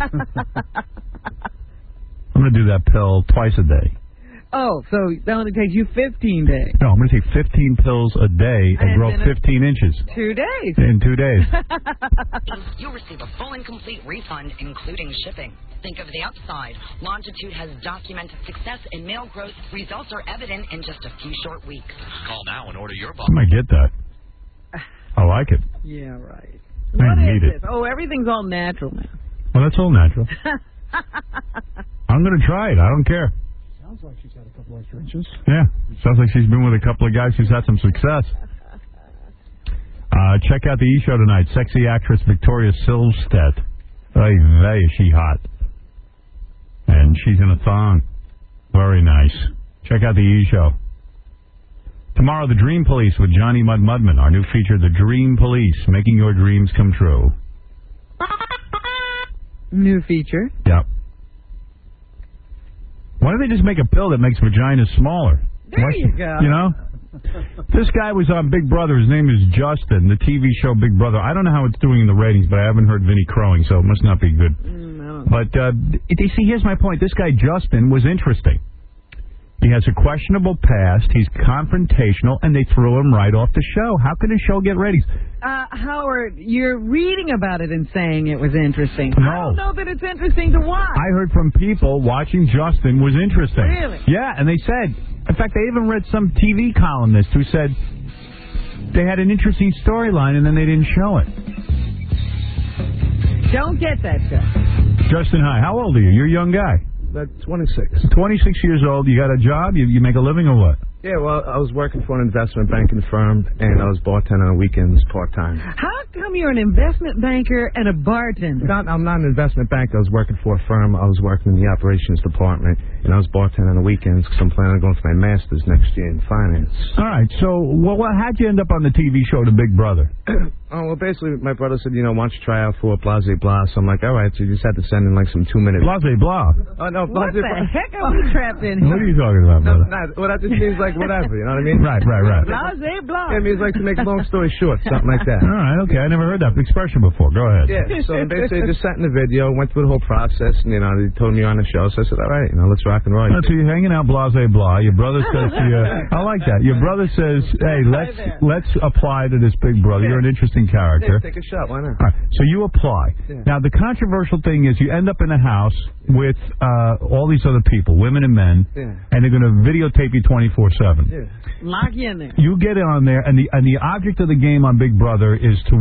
I'm going to do that pill twice a day. Oh, so that only takes you fifteen days. No, I'm going to take fifteen pills a day and, And grow then it's fifteen inches. Two days. In two days. You'll receive a full and complete refund, including shipping. Think of the upside. Longitude has documented success in male growth. Results are evident in just a few short weeks. Call now and order your I bottle. might get that. I like it. Yeah, right. I What need is it. this? Oh, everything's all natural now. Well, that's all natural. I'm going to try it. I don't care. Sounds like she's had a couple extra inches. Yeah. Sounds like she's been with a couple of guys who's had some success. Uh, check out the E-Show tonight. Sexy actress Victoria Silvstedt. Ay, vey, is she hot. And she's in a thong. Very nice. Check out the E-Show. Tomorrow, The Dream Police with Johnny Mud Mudman. Our new feature, The Dream Police, making your dreams come true. New feature. Yep. Why don't they just make a pill that makes vaginas smaller? There Why- you go. You know? This guy was on Big Brother. His name is Justin, the T V show Big Brother. I don't know how it's doing in the ratings, but I haven't heard Vinny crowing, so it must not be good. Mm, But, uh, you see, here's my point. This guy, Justin, was interesting. He has a questionable past. He's confrontational, and they threw him right off the show. How can a show get ratings? Uh, Howard, you're reading about it and saying it was interesting. No. I don't know that it's interesting to watch. I heard from people watching Justin was interesting. Really? Yeah, and they said, in fact, they even read some T V columnist who said they had an interesting storyline and then they didn't show it. Don't get that show. Justin, hi. How old are you? You're a young guy. About twenty-six. twenty-six years old. You got a job? You, you make a living or what? Yeah, well, I was working for an investment banking firm, and I was bartending on weekends part-time. How come you're an investment banker and a bartender? Not, I'm not an investment banker. I was working for a firm. I was working in the operations department, and I was bartending on the weekends because I'm planning on going for my master's next year in finance. All right. So, well, well, how'd you end up on the T V show The Big Brother? Oh, well, basically, my brother said, you know, why don't you try out for Blase Blah? So I'm like, all right, so you just had to send in, like, some two-minute... Blase Blah? Oh, no, What Blase the Blah. heck are we trapped in What are here? you talking about, No, brother? no, well, that just means, like, whatever, you know what I mean? Right, right, right. Blase blah. Yeah, it means, like, to make a long story short, something like that. All right, okay. I never heard that expression before. Go ahead. Yeah, so basically just sent in the video, went through the whole process, and, you know, they told me you're on the show, so I said, all right, you know, let's rock and roll. Oh, so you're hanging out, blase blah. Your brother says to you, I like that. Your brother says, hey, let's let's apply to this Big Brother. You're an interesting character. Yeah, take a shot, why not? All right, so you apply. Yeah. Now, the controversial thing is you end up in a house with uh, all these other people, women and men, Yeah. and they're going to videotape you twenty-four seven. Yeah. Lock you in there. You get on there, and the and the object of the game on Big Brother is to what?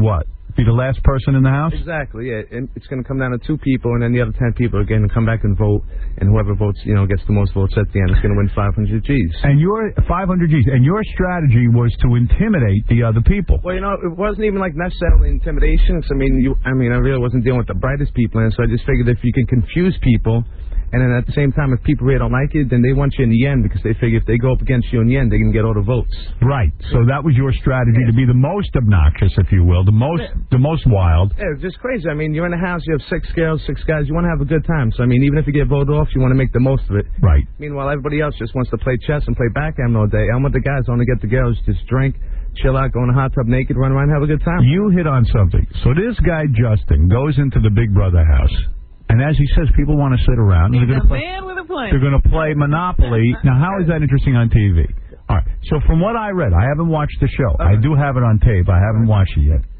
be the last person in the house? Exactly, yeah. And it's going to come down to two people, and then the other ten people are going to come back and vote, and whoever votes, you know, gets the most votes at the end is going to win five hundred G's. And your five hundred G's, and your strategy was to intimidate the other people. Well, you know, it wasn't even like necessarily intimidation. So, I mean, you, I mean, I really wasn't dealing with the brightest people, and so I just figured if you can confuse people, and then at the same time, if people really don't like it, then they want you in the end because they figure if they go up against you in the end, they can get all the votes. Right. So that was your strategy to be the most obnoxious, if you will, the most the most wild. Yeah, it's just crazy. I mean, you're in a house, you have six girls, six guys, you want to have a good time. So, I mean, even if you get voted off, you want to make the most of it. Right. Meanwhile, everybody else just wants to play chess and play backgammon all day. I want the guys, I want to get the girls, just drink, chill out, go in a hot tub naked, run around, have a good time. You hit on something. So this guy, Justin, goes into the Big Brother house. And as he says, people want to sit around. He's they're a gonna play, man with a plan. They're going to play Monopoly. Now, how is that interesting on T V? All right. So from what I read, I haven't watched the show. I do have it on tape. I haven't watched it yet.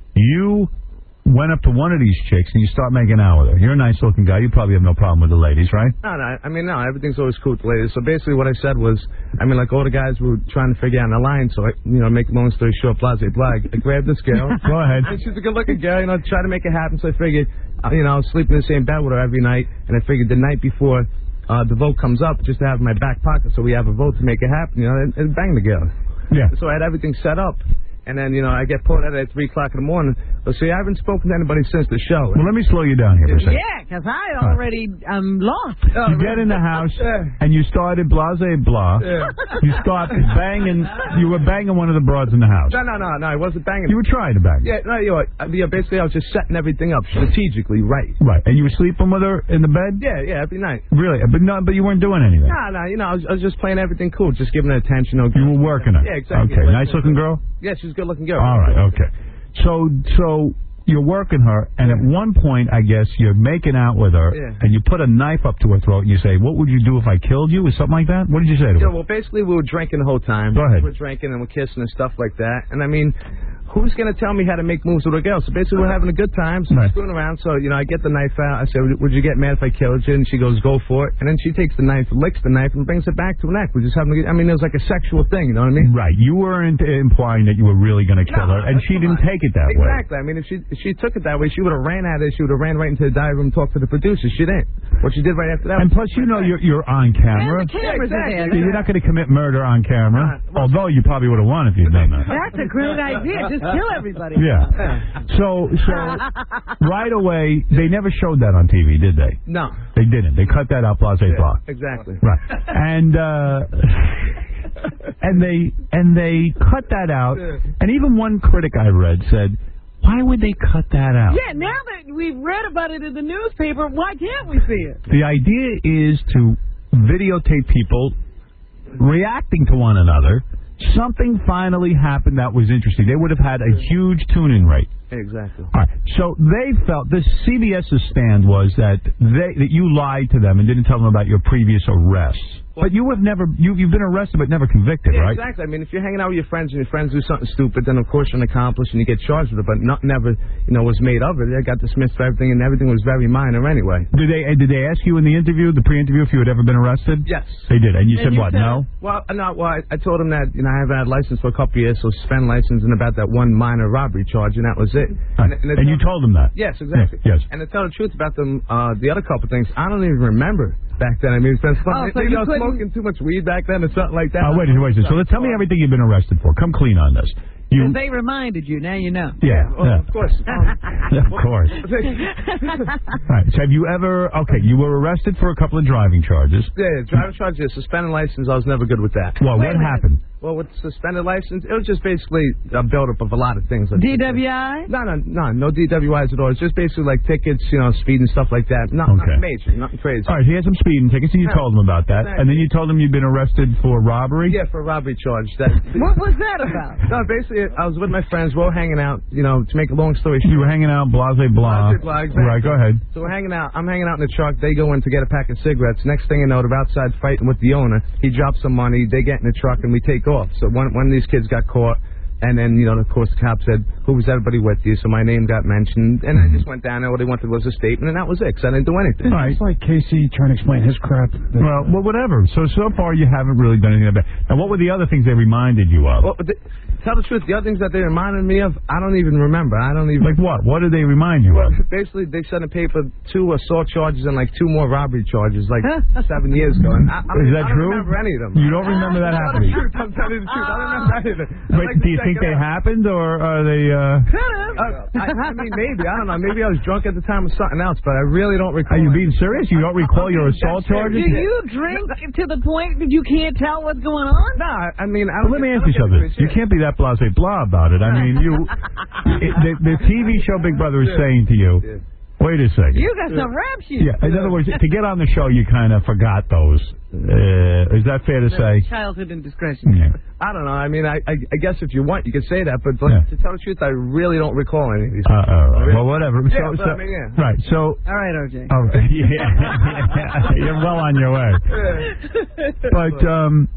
You went up to one of these chicks and you start making out with her. You're a nice-looking guy. You probably have no problem with the ladies, right? No, no. I mean, no. Everything's always cool with the ladies. So basically what I said was, I mean, like all the guys were trying to figure out an alliance. So, I, you know, make a long story short, blase, blah. I grabbed this girl. Go ahead. And she's a good-looking girl. You know, try to make it happen. So I figured, you know, I'll sleep in the same bed with her every night. And I figured the night before uh, the vote comes up, just to have in my back pocket so we have a vote to make it happen, you know, and, and bang the girl. Yeah. So I had everything set up. And then, you know, I get pulled out at three o'clock in the morning. But see, I haven't spoken to anybody since the show. Well, let me slow you down here for a second. Yeah, because I already am lost. Oh, You get in the house, and you started blase blah. Yeah. You start banging. You were banging one of the broads in the house. No, no, no, no. I wasn't banging. You were trying to bang. Yeah, no, you know, I- yeah, basically I was just setting everything up strategically right. Right. And you were sleeping with her in the bed? Yeah, yeah, every night. Really? But no, but you weren't doing anything. No, no, you know, I was, I was just playing everything cool, just giving her attention. Okay. You were working her. Yeah, exactly. Okay. Nice looking girl? Yeah, she's a good looking girl. All right. Okay. So, so you're working her, and at one point, I guess, you're making out with her, Yeah. and you put a knife up to her throat, and you say, what would you do if I killed you, or something like that? What did you say to Yeah, her? well, basically we were drinking the whole time. Go ahead. We were drinking and we're kissing and stuff like that. And I mean, who's going to tell me how to make moves with a girl? So basically we're having a good time, so we're Right. screwing around. So, you know, I get the knife out. I say, would you get mad if I killed you? And she goes, go for it. And then she takes the knife, licks the knife, and brings it back to her neck. We're just having a good, I mean, it was like a sexual thing, you know what I mean? Right. You weren't implying that you were really going to kill No, her, and that's she didn't fine. take it that way. Exactly. I mean, if she if she took it that way, she would have ran at it. She would have ran right into the diary room and talked to the producers. She didn't. What she did right after that. And plus, you know, you're you're on camera. And the cameras Yeah, are there. exactly. You're not going to commit murder on camera, although you probably would have won if you'd done that. That's a great idea. Just kill everybody. Yeah. So, so right away, they never showed that on T V, did they? No. They didn't. They cut that out, blase blah. Exactly. Right. And uh, and they and they cut that out. And even one critic I read said, "Why would they cut that out?" Yeah, now that we've read about it in the newspaper, why can't we see it? The idea is to videotape people reacting to one another. Something finally happened that was interesting. They would have had a huge tune-in rate. Exactly. All right. So they felt this CBS's stand was that they that you lied to them and didn't tell them about your previous arrests. But you have never you you've been arrested but never convicted, Yeah, right? exactly. I mean, if you're hanging out with your friends and your friends do something stupid, then of course you're an accomplice and you get charged with it. But nothing ever, you know, was made of it. I got dismissed for everything, and everything was very minor anyway. Did they did they ask you in the interview, the pre-interview, if you had ever been arrested? Yes. They did, and you And said you what? said- No. Well, no. Well, I, I told him that you know I haven't had a license for a couple of years, so suspend license and about that one minor robbery charge, and that was it. Right. And, And you told them that? Yes, exactly. Yes. And to tell the truth about them, uh, the other couple things, I don't even remember back then. I mean, that's Oh, fun. so Maybe you I was couldn't- smoking too much weed back then or something like that. Uh, wait a minute, wait a minute. So let's tell me everything you've been arrested for. Come clean on this. You, Because they reminded you, now you know. yeah, Well, yeah. of course. Of course. All right. So have you ever? Okay, you were arrested for a couple of driving charges. Yeah, yeah, driver's charges, suspended license. I was never good with that. Well, what happened? Well, with suspended license, it was just basically a buildup of a lot of things. D W I? No, no, no, no D W Is at all. It's just basically like tickets, you know, speed and stuff like that. Not, Okay. nothing major, nothing crazy. All right. He had some speeding tickets, and you Yeah. told him about that, and then you told him you'd been arrested for robbery. Yeah, for a robbery charge. That. What was that about? No, basically, I was with my friends. We were hanging out. You know, to make a long story short. You were hanging out, blase blah. Blase blah, exactly. Right. Go ahead. So we're hanging out. I'm hanging out in the truck. They go in to get a pack of cigarettes. Next thing you know, they're outside fighting with the owner. He drops some money. They get in the truck and we take off. So one one of these kids got caught, And then, you know, of course, the cop said, who was everybody with you? So my name got mentioned. And I just went down there. All they wanted was a statement, and that was it, because I didn't do anything. Right. It's like Casey trying to explain his crap. Well, well, whatever. So, so far you haven't really done anything about it. And what were the other things they reminded you of? Well, the, tell the truth, the other things that they reminded me of, I don't even remember. I don't even... Like what? What did they remind you well, of? Basically, they sent a paper two assault charges and like two more robbery charges like seven years ago. And I, I Is mean, that I don't true? remember any of them. You don't remember that happening? I'm telling you the truth. I don't remember any of it. I'd Wait, like to do you check think it they out. happened, or are they... Uh... Uh, I, I mean, maybe. I don't know. Maybe I was drunk at the time or something else, but I really don't recall. Are you being serious? You don't recall your assault charges? Do you drink to the point that you can't tell what's going on? No, I mean, I Well, let me ask you something. You can't be that blasé blah about it. I mean, you... it, the, the T V show Big Brother is saying to you... Wait a second. You got some rap sheets. Yeah, in other words, to get on the show, you kind of forgot those. Uh, is that fair to say? Childhood indiscretion. Yeah. I don't know. I mean, I, I, I guess if you want, you could say that. But like, Yeah. to tell the truth, I really don't recall any of these. Uh, uh, well, whatever. Yeah, so, but so, I mean, yeah. Right, so... All right, O J. All right. Yeah. You're well on your way. But um,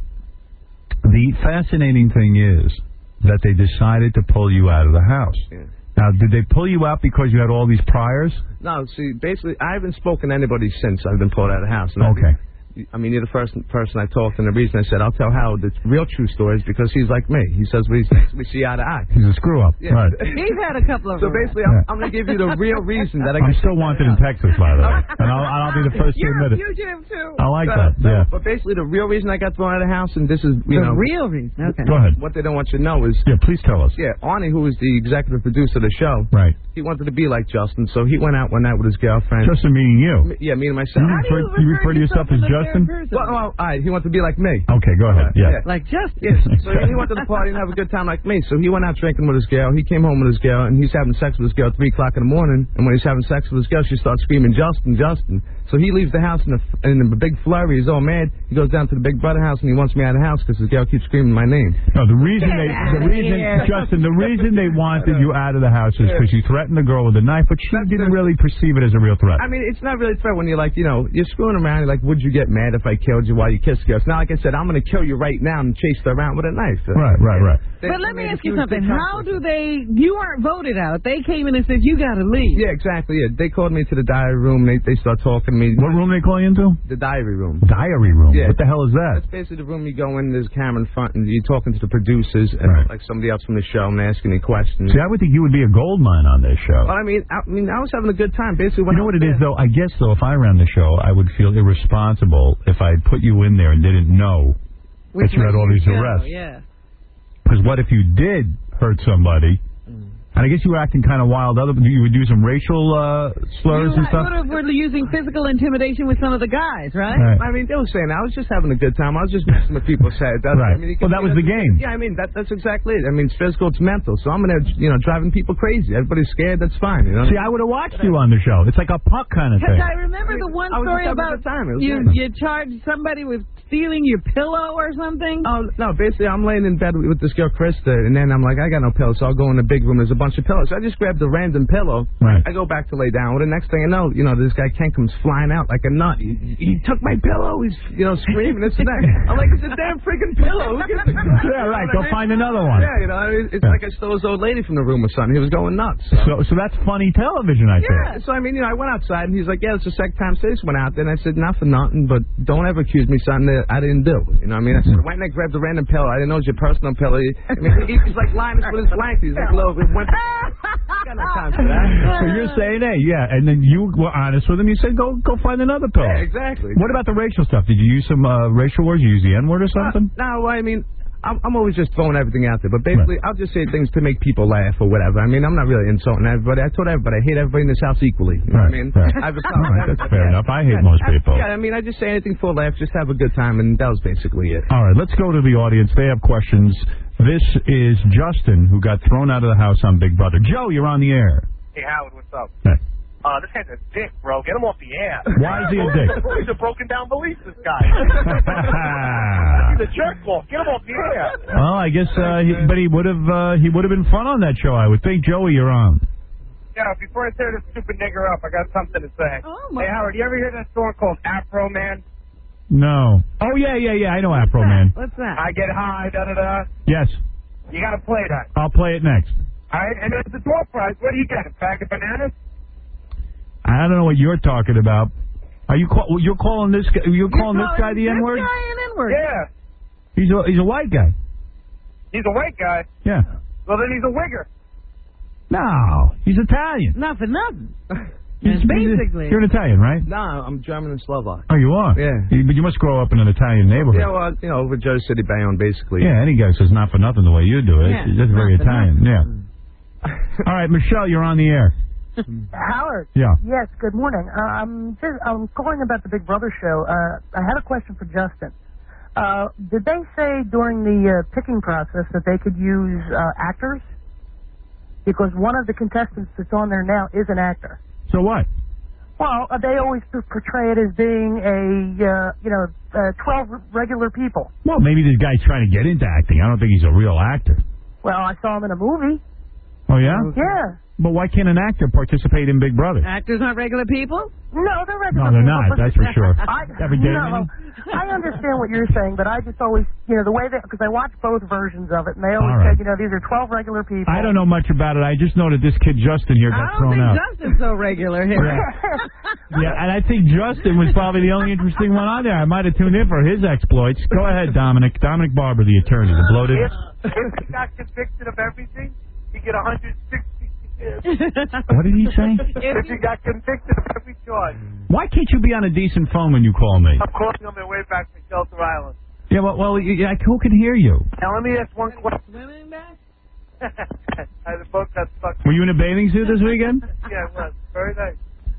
the fascinating thing is that they decided to pull you out of the house. Yeah. Now, did they pull you out because you had all these priors? No, see, basically, I haven't spoken to anybody since I've been pulled out of the house. And Okay. I, I mean, you're the first person I talked, and the reason I said I'll tell Howard the real true story is because he's like me. He says we we see eye to eye. He's a screw up. Yeah. Right. He's had a couple of So them. basically, I'm, I'm going to give you the real reason that I I'm got still wanted in Texas, by the way. And I'll, and I'll be the first to You're admit a it. fugitive, too. I like So- that, so- yeah. But basically, the real reason I got thrown out of the house, and this is, you The know... real reason, okay. Go ahead. What they don't want you to know is... Yeah, please tell us. Yeah, Arnie, who was the executive producer of the show... Right. He wanted to be like Justin, so he went out one night with his girlfriend. Justin meaning you. Yeah, me and myself. You refer, you refer to yourself as Justin? Well, well, all right, he wanted to be like me. Okay, go ahead. Yeah. Like Justin. Yes. So he wanted to party and have a good time like me. So he went out drinking with his girl. He came home with his girl, and he's having sex with his girl at three o'clock in the morning. And when he's having sex with his girl, she starts screaming, Justin, Justin. So he leaves the house in a, in a big flurry. He's all mad. He goes down to the Big Brother house, and he wants me out of the house because his girl keeps screaming my name. No, the reason they, the reason, Yeah. Justin, the reason they wanted you out of the house is because you threatened the girl with a knife, but she didn't really perceive it as a real threat. I mean, it's not really fair when you're like, you know, you're screwing around. You're like, would you get mad if I killed you while you kissed girls? Now, like I said, I'm going to kill you right now and chase her around with a knife. Right, right, right. But let me ask you something. How do they... You weren't voted out. They came in and said, you got to leave. Yeah, exactly. Yeah, they called me to the diary room. They they start talking to me. What room they call you into? The diary room. Diary room? Yeah. What the hell is that? That's basically the room you go in. There's a camera in front, and you're talking to the producers and Right. like somebody else from the show, and they're asking you questions. See, I would think you would be a gold mine on this show. Well, I mean, I, I mean, I was having a good time. Basically, when You know I what was it is, there- though? I guess, though, if I ran the show, I would feel irresponsible if I had put you in there and didn't know Which that you had all way these you go, arrests. Yeah. Because what if you did hurt somebody? And I guess you were acting kind of wild. Other, you would do some racial uh, slurs You and stuff. would have were using physical intimidation with some of the guys, right? Right. I mean, they were saying I was just having a good time. I was just messing with people's heads. That's, Right. I mean, you Well, can that see was the game. Yeah, I mean, that that's exactly it. I mean, it's physical, it's mental. So I'm in there, you know, driving people crazy. Everybody's scared. That's fine. You know. See, I would have watched you on the show. It's like a puck kind of Because thing. I remember the one I was story just having a about good time. It was you good. you charged somebody with stealing your pillow or something. Oh, no, basically, I'm laying in bed with this girl, Krista, and then I'm like, I got no pillow, so I'll go in the big room. There's a bunch of pillows. So I just grabbed a random pillow. Right. I go back to lay down. Well, the next thing I know, you know, this guy Ken comes flying out like a nut. He, he took my pillow. He's, you know, screaming this and that. I'm like, it's a damn freaking pillow. Who gives a crap? Yeah, right. You know Go what I mean? find another one. Yeah, you know, I mean, it's like I stole his old lady from the room or something. He was going nuts. So, so that's funny television, I think. Yeah, so I mean, you know, I went outside and he's like, yeah, it's the second time since went out there. And I said, not for nothing, but don't ever accuse me of something that I didn't do. You know what I mean? I said, why didn't I grab the random pillow? I didn't know it was your personal pillow. I mean, he, he's like Linus with his blanket. He's like, little, it went. Got no time for that. So you're saying, hey, yeah, and then you were honest with him. You said, go go find another pillow. Yeah, exactly. What about the racial stuff? Did you use some uh, racial words? You use the N-word or something? Uh, no, I mean, I'm, I'm always just throwing everything out there. But basically, I'll just say things to make people laugh or whatever. I mean, I'm not really insulting everybody. I told everybody I hate everybody in this house equally. You know Right, what I mean? right. I have a All problem right, with that's everybody. fair Yeah. enough. I hate Yeah, most I- people. Yeah, I mean, I just say anything for a laugh, just have a good time, and that was basically it. All right, let's go to the audience. They have questions. This is Justin, who got thrown out of the house on Big Brother. Joe, you're on the air. Hey, Howard, what's up? Hey. Uh, this guy's a dick, bro. Get him off the air. Why is he a dick? He's a broken down belief, this guy. He's a jerk off. Get him off the air. Well, I guess, uh, he, but he would have uh, he would have been fun on that show, I would think. Joey, you're on. Yeah, before I tear this stupid nigger up, I got something to say. Oh, hey, Howard, you ever hear that song called Afro Man? No. Oh, yeah, yeah, yeah. I know Afro Man. What's that? I get high, da da da. Yes. You got to play that. I'll play it next. All right, and it's the door prize. What do you get? A bag of bananas? I don't know what you're talking about. Are you call, you're calling this guy? You're calling this guy the N word? This guy an N-word. Yeah. He's a he's a white guy. He's a white guy. Yeah. Well, then he's a wigger. No, he's Italian. Not for nothing. He's, basically. You're an Italian, right? No, I'm German and Slovak. Oh, you are? Yeah. You, but you must grow up in an Italian neighborhood. Yeah, well, you know, over Jersey City, Bayonne, basically. Yeah, any guy says not for nothing the way you do it. Yeah, It's just very not for Italian. Yeah. All right, Michelle, you're on the air. Howard. Yeah. Yes. Good morning. Uh, I'm just I'm calling about the Big Brother show. Uh, I had a question for Justin. Uh, did they say during the uh, picking process that they could use uh, actors? Because one of the contestants that's on there now is an actor. So what? Well, uh, they always p- portray it as being a uh, you know uh, twelve regular people. Well, maybe this guy's trying to get into acting. I don't think he's a real actor. Well, I saw him in a movie. Oh, yeah? Yeah. But why can't an actor participate in Big Brother? Actors aren't regular people? No, they're regular No, they're people, not. but- That's for sure. I, Every day, no, I understand what you're saying, but I just always, you know, the way that, because I watch both versions of it, and they always All right. said, you know, these are twelve regular people. I don't know much about it. I just know that this kid Justin here got I don't thrown think out. Justin's so regular here. Yeah, and I think Justin was probably the only interesting one on there. I might have tuned in for his exploits. Go ahead, Dominic. Dominic Barber, the attorney, the bloated. If, if he got convicted of everything, he get one hundred sixty years. What did he say? If he got convicted of every charge. Why can't you be on a decent phone when you call me? I'm calling on my way back from Shelter Island. Yeah, well, well yeah, who can hear you? Now, let me ask one question. I, the boat got stuck. Were you in a bathing suit this weekend? Yeah, it was. Very nice.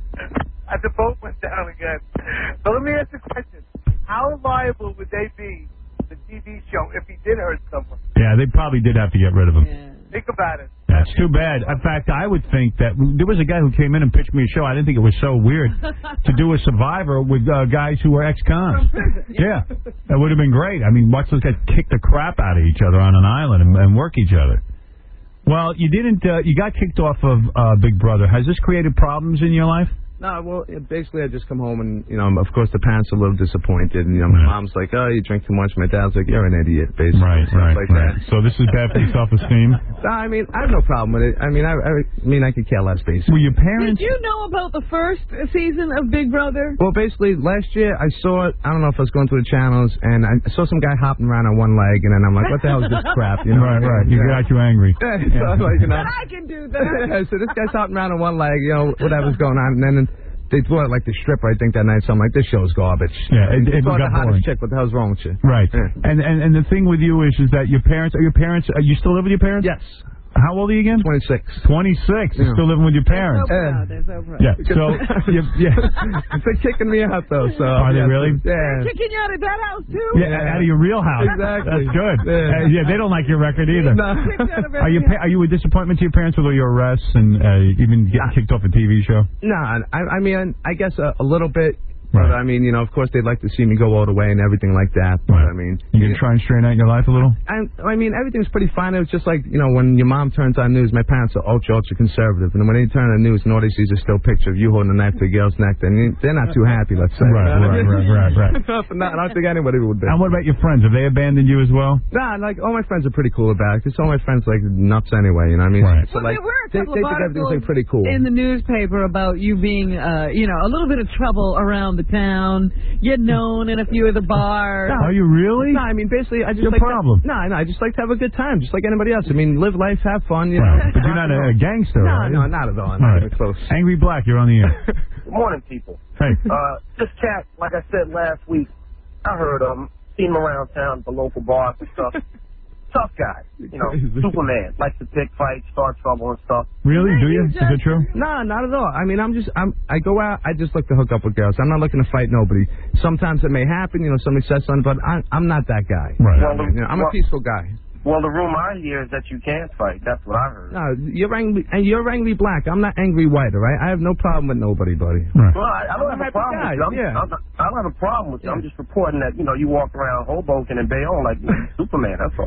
Uh, the boat went down again. So let me ask you a question. How liable would they be, the T V show, if he did hurt someone? Yeah, they probably did have to get rid of him. Think about it. That's too bad. In fact, I would think that there was a guy who came in and pitched me a show. I didn't think it was so weird to do a Survivor with uh, guys who were ex-cons. Yeah, that would have been great. I mean, watch those guys kick the crap out of each other on an island and, and work each other. Well, you didn't. Uh, you got kicked off of uh, Big Brother. Has this created problems in your life? No, well, it, basically, I just come home and, you know, of course, the parents are a little disappointed. And, you know, my mom's like, oh, you drink too much. My dad's like, you're an idiot, basically. Right, stuff right, like right. that. So this is bad for your self-esteem? No, I mean, I have no problem with it. I mean, I, I mean, I could care less, basically. Were your parents... Did you know about the first season of Big Brother? Well, basically, last year, I saw it. I don't know if I was going through the channels, and I saw some guy hopping around on one leg, and then I'm like, what the hell is this crap? You know? Right, right. You Yeah. got you angry. Yeah, so I was like, you know. I can do that. So this guy's hopping around on one leg, you know, whatever's going on, and then they brought like the stripper, I think, that night. So I'm like, this show's garbage. Yeah, it, it It's got the boring. hottest chick. What the hell's wrong with you? Right. Yeah. And, and and the thing with you is is that your parents are your parents. Are you still live with your parents? Yes. How old are you again? twenty-six. twenty-six. You're Yeah. still living with your parents. They're so proud. Yeah. So you, yeah. They're kicking me out though. So Are they yeah, really? Yeah. They're kicking you out of that house, too? Yeah, out of your real house. Exactly. That's good. Yeah. Uh, yeah, they don't like your record either. No. Are you pa- are you a disappointment to your parents with all your arrests and uh, even getting kicked off a T V show? Nah, I, I mean, I guess a, a little bit. Right. But I mean, you know, of course they'd like to see me go all the way and everything like that. But I mean, You gonna try and straighten out your life a little? I, I mean, everything's pretty fine. It was just like, you know, when your mom turns on news, my parents are ultra, ultra conservative. And when they turn on news and all they see is a still picture of you holding a knife to a girl's neck, then they're not too happy, let's say. Right, right, right, right, right. no, I don't think anybody would be. And what about your friends? Have they abandoned you as well? Nah, like, all my friends are pretty cool about it, because all my friends, like, nuts anyway, you know what I mean? Right. So, Well, like, there were a they, couple they of think everything's, articles like, pretty cool. in the newspaper about you being, uh, you know, a little bit of trouble around the town. You're known in a few of the bars. Are you really? No, I mean, basically, I just Your like problem. To, no, no, I just like to have a good time, just like anybody else. I mean, live life, have fun, you Right. know. But you're not a, a gangster, No, right? no, not at all. All Not right. even close. Angry Black, you're on the air. Good morning, people. Hey. Uh, this cat, like I said last week, I heard him, seen him around town at the local bars and stuff. Tough guy, you know, Superman, likes to pick fights, start trouble and stuff. Really? Do you? Is it true? No, not at all. I mean, I'm just, I'm, I go out, I just look to hook up with girls. I'm not looking to fight nobody. Sometimes it may happen, you know, somebody says something, but I, I'm not that guy. Right. Well, You know, I'm well, a peaceful guy. Well, the rumor I hear is that you can't fight. That's what I heard. No, you're angry, and you're angry black. I'm not angry white, all right? I have no problem with nobody, buddy. Right. Well, I, I don't I'm have a a happy problem guy, with you. I'm, yeah. I'm, I don't have a problem with you. I'm just reporting that, you know, you walk around Hoboken and Bayonne like Superman, that's all.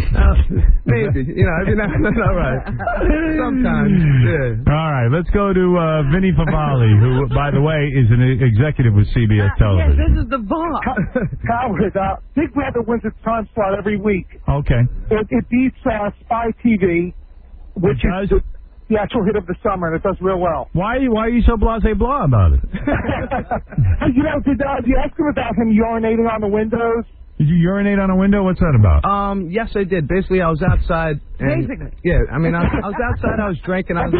Uh, maybe. You know, every now and then, all right. Sometimes, yeah. All right, let's go to uh, Vinny Favale, who, by the way, is an executive with C B S Yes, Television. this is the boss. Howard, uh, Big Brother wins its time slot every week. Okay. It, it beats uh, Spy T V, which is the, the actual hit of the summer, and it does real well. Why are you, why are you so blasé blah about it? Hey, you know, did, uh, did you ask him about him urinating on the windows? Did you urinate on a window? What's that about? Um, yes, I did. Basically, I was outside. And, Basically. Yeah, I mean, I was, I was outside, I was drinking. I was,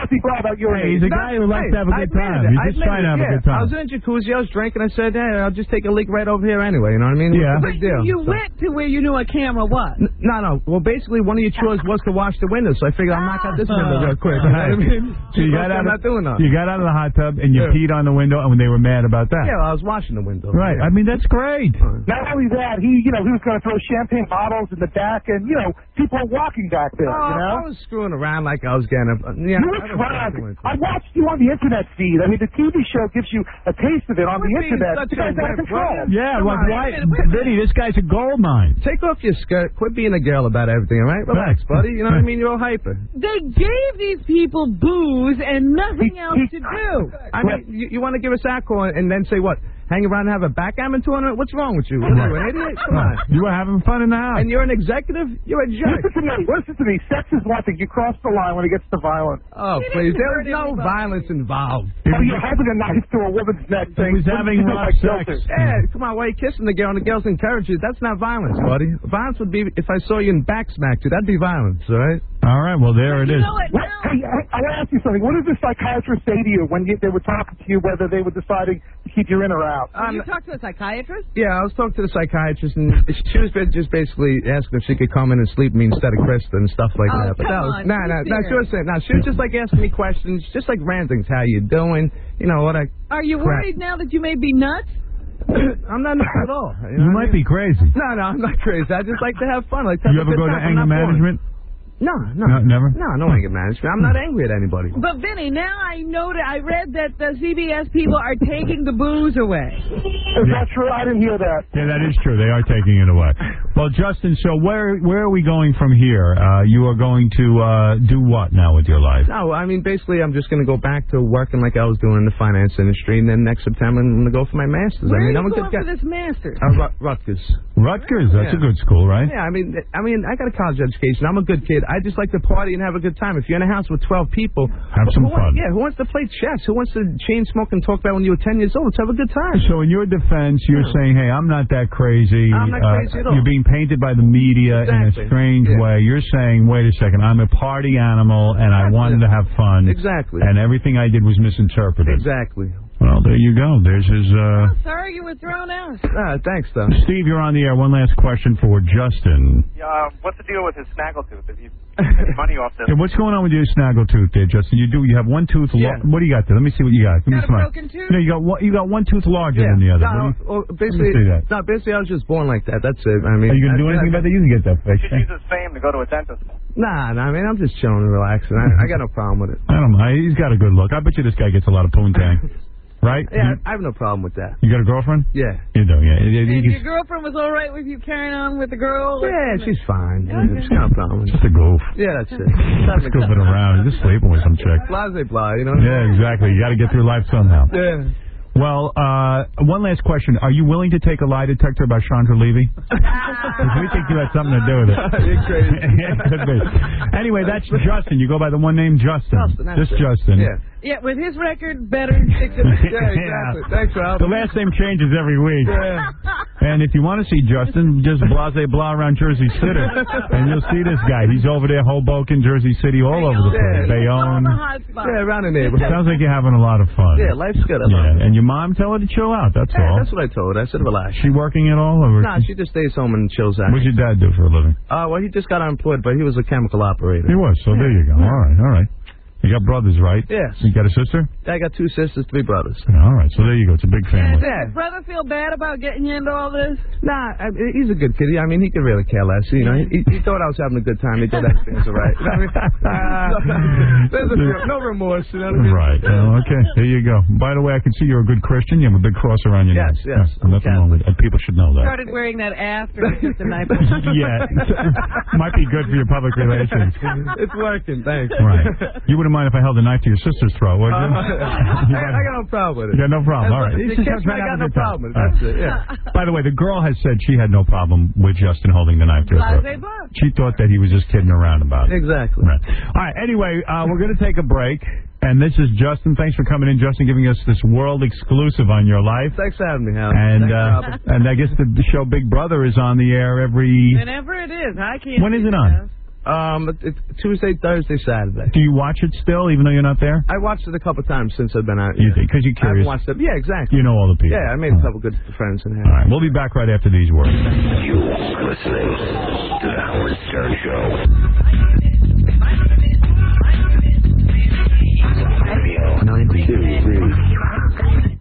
Hey, he's a guy who likes to have a good time. He's just trying to have a good I time. was in a jacuzzi, I was drinking, I said, hey, I'll just take a leak right over here anyway, you know what I mean? Yeah. It's a big deal. You So- went to where you knew a camera was. N- No, no. Well, basically, one of your chores was to wash the windows, so I figured I'll knock out this window real quick. You know what I mean? So you got out I'm of not doing that. you got out of the hot tub and you Yeah. peed on the window, and they were mad about that. Yeah, well, I was washing the window. Right. I mean, that's great. Not only that, he, you know, he was going to throw champagne bottles in the back, and you know, people are walking back there. Oh, you know, I was screwing around like I was getting a... Yeah, you were I was trying. doing it. I watched you on the internet feed. I mean, the T V show gives you a taste of it on the We're being internet. such You guys a out of web control. brother. Yeah, Come like on, why, wait a minute, wait a minute. Vinny? This guy's a gold mine. Take off your skirt. Quit being a girl about everything, all right? Relax, buddy. You know what I mean? You're all hyper. They gave these people booze and nothing else to do. I mean, you, you want to give us alcohol and then say what? Hang around and have a backgammon tournament? What's wrong with you? What are you, an idiot? Come on. You were having fun in the house. And you're an executive? You're a jerk. Listen to me. Listen to me. Sex is one thing. You cross the line when it gets to violence. Oh, please. There was no violence involved. Oh, you're holding a knife to a woman's neck. He was having rough sex. Yeah, come on, why are you kissing the girl and the girls encourage you? That's not violence, buddy. Violence would be if I saw you and back smacked you. That'd be violence, all right? All right, well, there it is. What, hey, I, I want to ask you something. What did the psychiatrist say to you when you, they were talking to you whether they were deciding to keep you in or out? Did you talk to a psychiatrist? Yeah, I was talking to the psychiatrist, and she was just basically asking if she could come in and sleep with me instead of Krista and stuff like Oh, that. But come that was, on, nah, nah, be nah, she was saying, nah, she was just like asking me questions, just like random things. How you doing? You know what I? Are you crap. worried now that you may be nuts? I'm not nuts at all. You, know might what I mean? be crazy. No, no, I'm not crazy. I just like to have fun. I like to You have a ever good go to time. I'm anger not boring. management? No, no, No, never? No, no anger management. I'm not angry at anybody. But Vinny, now I know that I read that the C B S people are taking the booze away. Is that true? I didn't hear that. Yeah, that is true. They are taking it away. Well, Justin, so where where are we going from here? Uh, you are going to uh, do what now with your life? No, I mean, basically, I'm just going to go back to working like I was doing in the finance industry, and then next September, I'm going to go for my master's. Where I mean, are I'm you a good going guy. for this master's? Uh, Rut- Rutgers. Rutgers, that's Yeah. a good school, right? Yeah, I mean, I mean, I got a college education. I'm a good kid. I just like to party and have a good time. If you're in a house with twelve people, have some who, fun. Yeah, who wants to play chess? Who wants to chain smoke and talk about when you were ten years old? Let's have a good time. So in your defense, you're Yeah. saying, hey, I'm not that crazy. I'm not Uh, crazy at all. You're being painted by the media in a Exactly. strange Yeah. way. You're saying, wait a second, I'm a party animal, and I That's wanted it. to have fun. Exactly. And everything I did was misinterpreted. Exactly. Well, there you go. There's his... Uh... Sorry you were thrown out. Ah, thanks, though. Steve, you're on the air. One last question for Justin. Uh, what's the deal with his snaggletooth? If you get money off this, Yeah, what's going on with your snaggletooth there, Justin? You do you have one tooth? Yeah. Lo- what do you got there? Let me see what you got. Give me Got a smile. broken tooth? No, you got one. You got one tooth larger Yeah. than the other. No, What do you- well, Let me basically, see that. no, basically, I was just born like that. That's it. I mean, Are you gonna do I- anything I- about that? You can get that you fixed. should use his fame to go to a dentist. Nah, nah, I mean, I'm just chilling and relaxing. I, I got no problem with it. I don't know. He's got a good look. I bet you this guy gets a lot of poontang. Right? Yeah, You, I have no problem with that. you got a girlfriend? Yeah. You do, yeah. You- you- And you- your girlfriend was all right with you carrying on with the girl? Yeah, she's fine. Okay. She's got no problem. Just a goof. Yeah, that's it. Just goofing around. He's just sleeping with some chick. Blase blah, you know? Yeah, exactly. You got to get through life somehow. Yeah. Well, uh, one last question. Are you willing to take a lie detector by Chandra Levy? Because we think you had something to do with it. You're crazy. Yeah, could be. Anyway, that's Justin. You go by the one name Justin. Justin, that's Just it. Justin. Yeah. Yeah, with his record, better stick to the... Yeah, exactly. Thanks, Ralph. The last name changes every week. Yeah. And if you want to see Justin, just blase blah around Jersey City. And you'll see this guy. He's over there, Hoboken, Jersey City, all over the place. Yeah. Bayonne. Yeah, around the neighborhood. Sounds like you're having a lot of fun. Yeah, life's good. I love Yeah, it. and your mom, tell her to chill out, that's Yeah, all. that's what I told her. I said relax. She working at all? Or Nah, she just stays home and chills out. What's your dad do for a living? Uh, well, he just got unemployed, but he was a chemical operator. He was, so there you go. All right, all right. You got brothers, right? Yes. You got a sister? I got two sisters, three brothers. All right, so there you go. It's a big family. Does your brother feel bad about getting you into all this? Nah, I mean, he's a good kid. I mean, he could really care less. You know, he, he thought I was having a good time. He thought everything was all right. You know what I mean? There's a, no remorse. You know what I mean? Right. Well, okay, there you go. By the way, I can see you're a good Christian. You have a big cross around your Yes, nose. yes. Yeah, nothing wrong with it. People should know that. Started wearing that after he took the knife. Yeah. Might be good for your public relations. It's working. Thanks. Right. You wouldn't mind if I held a knife to your sister's throat, would you? Uh, I, I got no problem with it. You got no problem. All right. The kids, I got no problem with it. That's it. Yeah. By the way, the girl has said she had no problem with Justin holding the knife to her throat. She thought that he was just kidding around about it. Exactly. Right. All right. Anyway, uh, we're going to take a break. And this is Justin. Thanks for coming in, Justin, giving us this world exclusive on your life. Thanks for having me, Hal. And Thanks, uh, Robin. and I guess the, the show Big Brother is on the air every... Whenever it is. I can't. When is it on? Um, it's Tuesday, Thursday, Saturday. Do you watch it still, even though you're not there? I watched it a couple times since I've been out. You did, because you're I curious. watched it. Yeah, exactly. You know all the people. Yeah, I made a couple good friends in here. All right, we'll be back right after these words. You listening to the Howard Stern Show. ninety-two.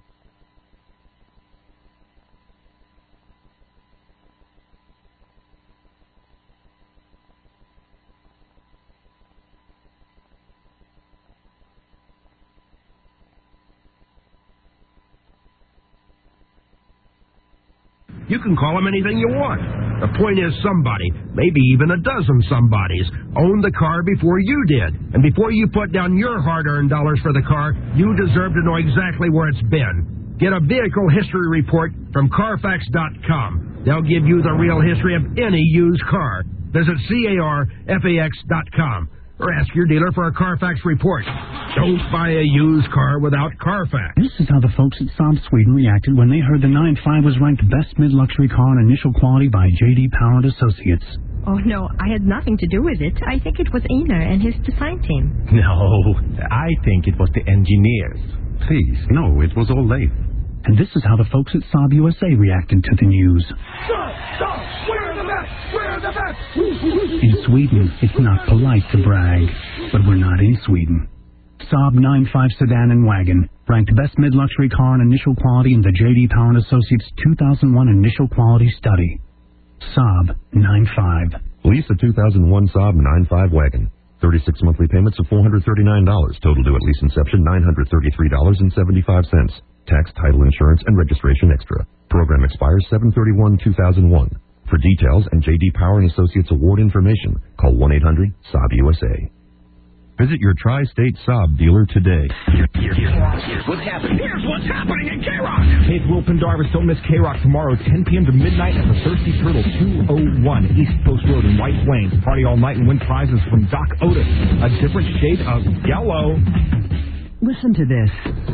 You can call them anything you want. The point is somebody, maybe even a dozen somebodies, owned the car before you did. And before you put down your hard-earned dollars for the car, you deserve to know exactly where it's been. Get a vehicle history report from Carfax dot com. They'll give you the real history of any used car. Visit C A R F A X dot com or ask your dealer for a Carfax report. Don't buy a used car without Carfax. This is how the folks at Saab Sweden reacted when they heard the nine five was ranked best mid-luxury car in initial quality by J D Power and Associates. Oh, no, I had nothing to do with it. I think it was Einar and his design team. No, I think it was the engineers. Please, no, it was all late. And this is how the folks at Saab U S A reacted to the news. Stop! Stop! Where are the best? Where are the best? In Sweden, it's not polite to brag, but we're not in Sweden. Saab nine five sedan and wagon, ranked best mid-luxury car in initial quality in the J D Power and Associates two thousand one initial quality study. Saab nine five. Lease a two thousand one Saab nine five wagon. thirty-six monthly payments of four hundred thirty-nine dollars. Total due at lease inception nine hundred thirty-three dollars and seventy-five cents. Tax, title, insurance, and registration extra. Program expires seven thirty-one two thousand one. For details and J D Power and Associates award information, call one eight hundred Saab U S A. Visit your Tri-State Saab dealer today. Here's what's happening. Here's what's happening in K-Rock. Hey, it's Will Pendarvis. Don't miss K-Rock tomorrow, ten p.m. to midnight at the Thirsty Turtle, two oh one East Post Road in White Plains. Party all night and win prizes from Doc Otis. A different shade of yellow. Listen to this.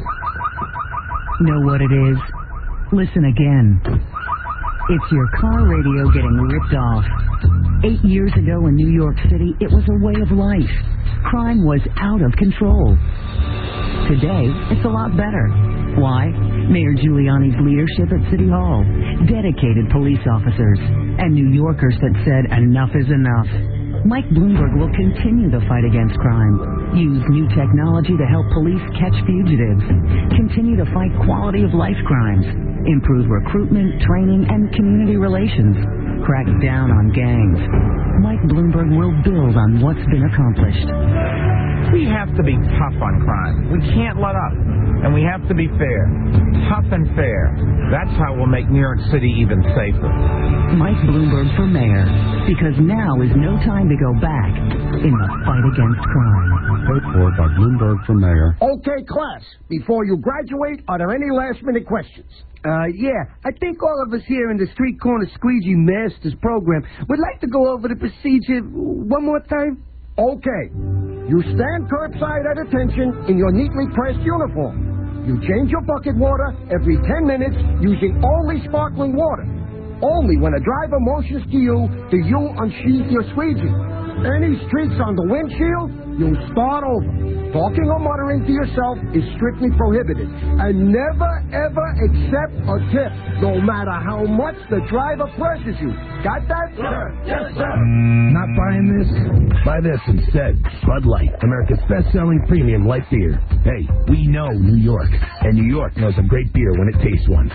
Know what it is? Listen again. It's your car radio getting ripped off. Eight years ago in New York City, it was a way of life. Crime was out of control. Today, it's a lot better. Why? Mayor Giuliani's leadership at City Hall, dedicated police officers, and New Yorkers that said enough is enough. Mike Bloomberg will continue the fight against crime, use new technology to help police catch fugitives, continue to fight quality of life crimes, improve recruitment, training, and community relations, crack down on gangs. Mike Bloomberg will build on what's been accomplished. We have to be tough on crime. We can't let up. And we have to be fair. Tough and fair. That's how we'll make New York City even safer. Mike Bloomberg for mayor. Because now is no time to go back in the fight against crime. Paid for by Bloomberg for mayor. Okay, class. Before you graduate, are there any last-minute questions? Uh, yeah, I think all of us here in the Street Corner Squeegee Masters program would like to go over the procedure one more time. Okay. You stand curbside at attention in your neatly pressed uniform. You change your bucket water every ten minutes using only sparkling water. Only when a driver motions to you do you unsheath your squeegee. Any streaks on the windshield, you'll start over. Talking or muttering to yourself is strictly prohibited. And never, ever accept a tip, no matter how much the driver presses you. Got that? Sir. Yes, sir. Not buying this? Buy this instead. Bud Light, America's best-selling premium light beer. Hey, we know New York, and New York knows a great beer when it tastes one.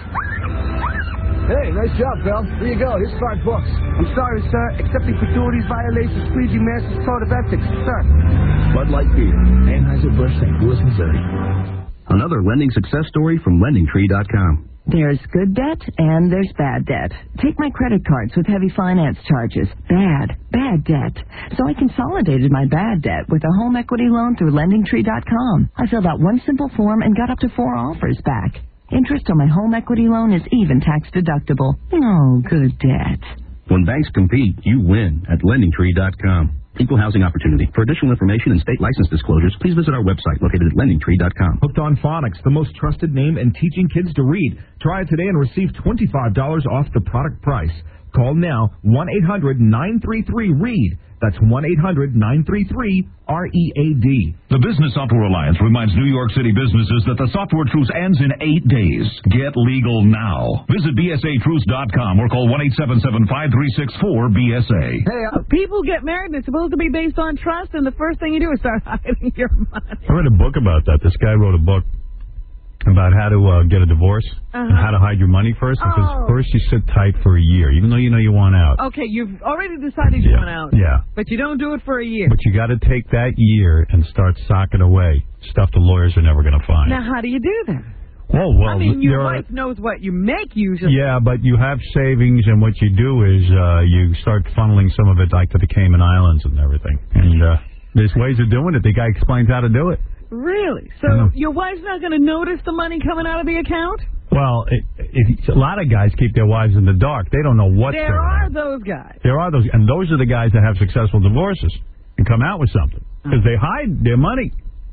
Hey, nice job, pal. Here you go. Here's five bucks. I'm sorry, sir. Accepting gratuities violates the Squeegee Master's Code of Ethics, sir. Bud Light Beer, Anheuser-Busch, Saint Louis, Missouri. Another lending success story from lending tree dot com. There's good debt and there's bad debt. Take my credit cards with heavy finance charges. Bad, bad debt. So I consolidated my bad debt with a home equity loan through lending tree dot com. I filled out one simple form and got up to four offers back. Interest on my home equity loan is even tax deductible. Oh, good debt. When banks compete, you win at lending tree dot com. Equal housing opportunity. For additional information and state license disclosures, please visit our website located at lending tree dot com. Hooked on Phonics, the most trusted name in teaching kids to read. Try it today and receive twenty-five dollars off the product price. Call now, one eight hundred nine three three READ. That's one eight hundred nine three three R E A D. The Business Software Alliance reminds New York City businesses that the software truce ends in eight days. Get legal now. Visit B S A truce dot com or call one eight seven seven five three six four B S A. Hey, uh, people get married and it's supposed to be based on trust, and the first thing you do is start hiding your money. I read a book about that. This guy wrote a book about how to uh, get a divorce Uh-huh. and how to hide your money first. Because Oh. first you sit tight for a year, even though you know you want out. Okay, you've already decided you Yeah. want out. Yeah. But you don't do it for a year. But you got to take that year and start socking away stuff the lawyers are never going to find. Now, how do you do that? Oh, well, I mean, your there are- wife knows what you make usually. Yeah, but you have savings, and what you do is uh, you start funneling some of it like to the Cayman Islands and everything. And uh, there's ways of doing it. The guy explains how to do it. Really? I So know. your wife's not going to notice the money coming out of the account? Well, it, it, a lot of guys keep their wives in the dark. They don't know what's There going are on. those guys. There are those, and those are the guys that have successful divorces and come out with something because they hide their money.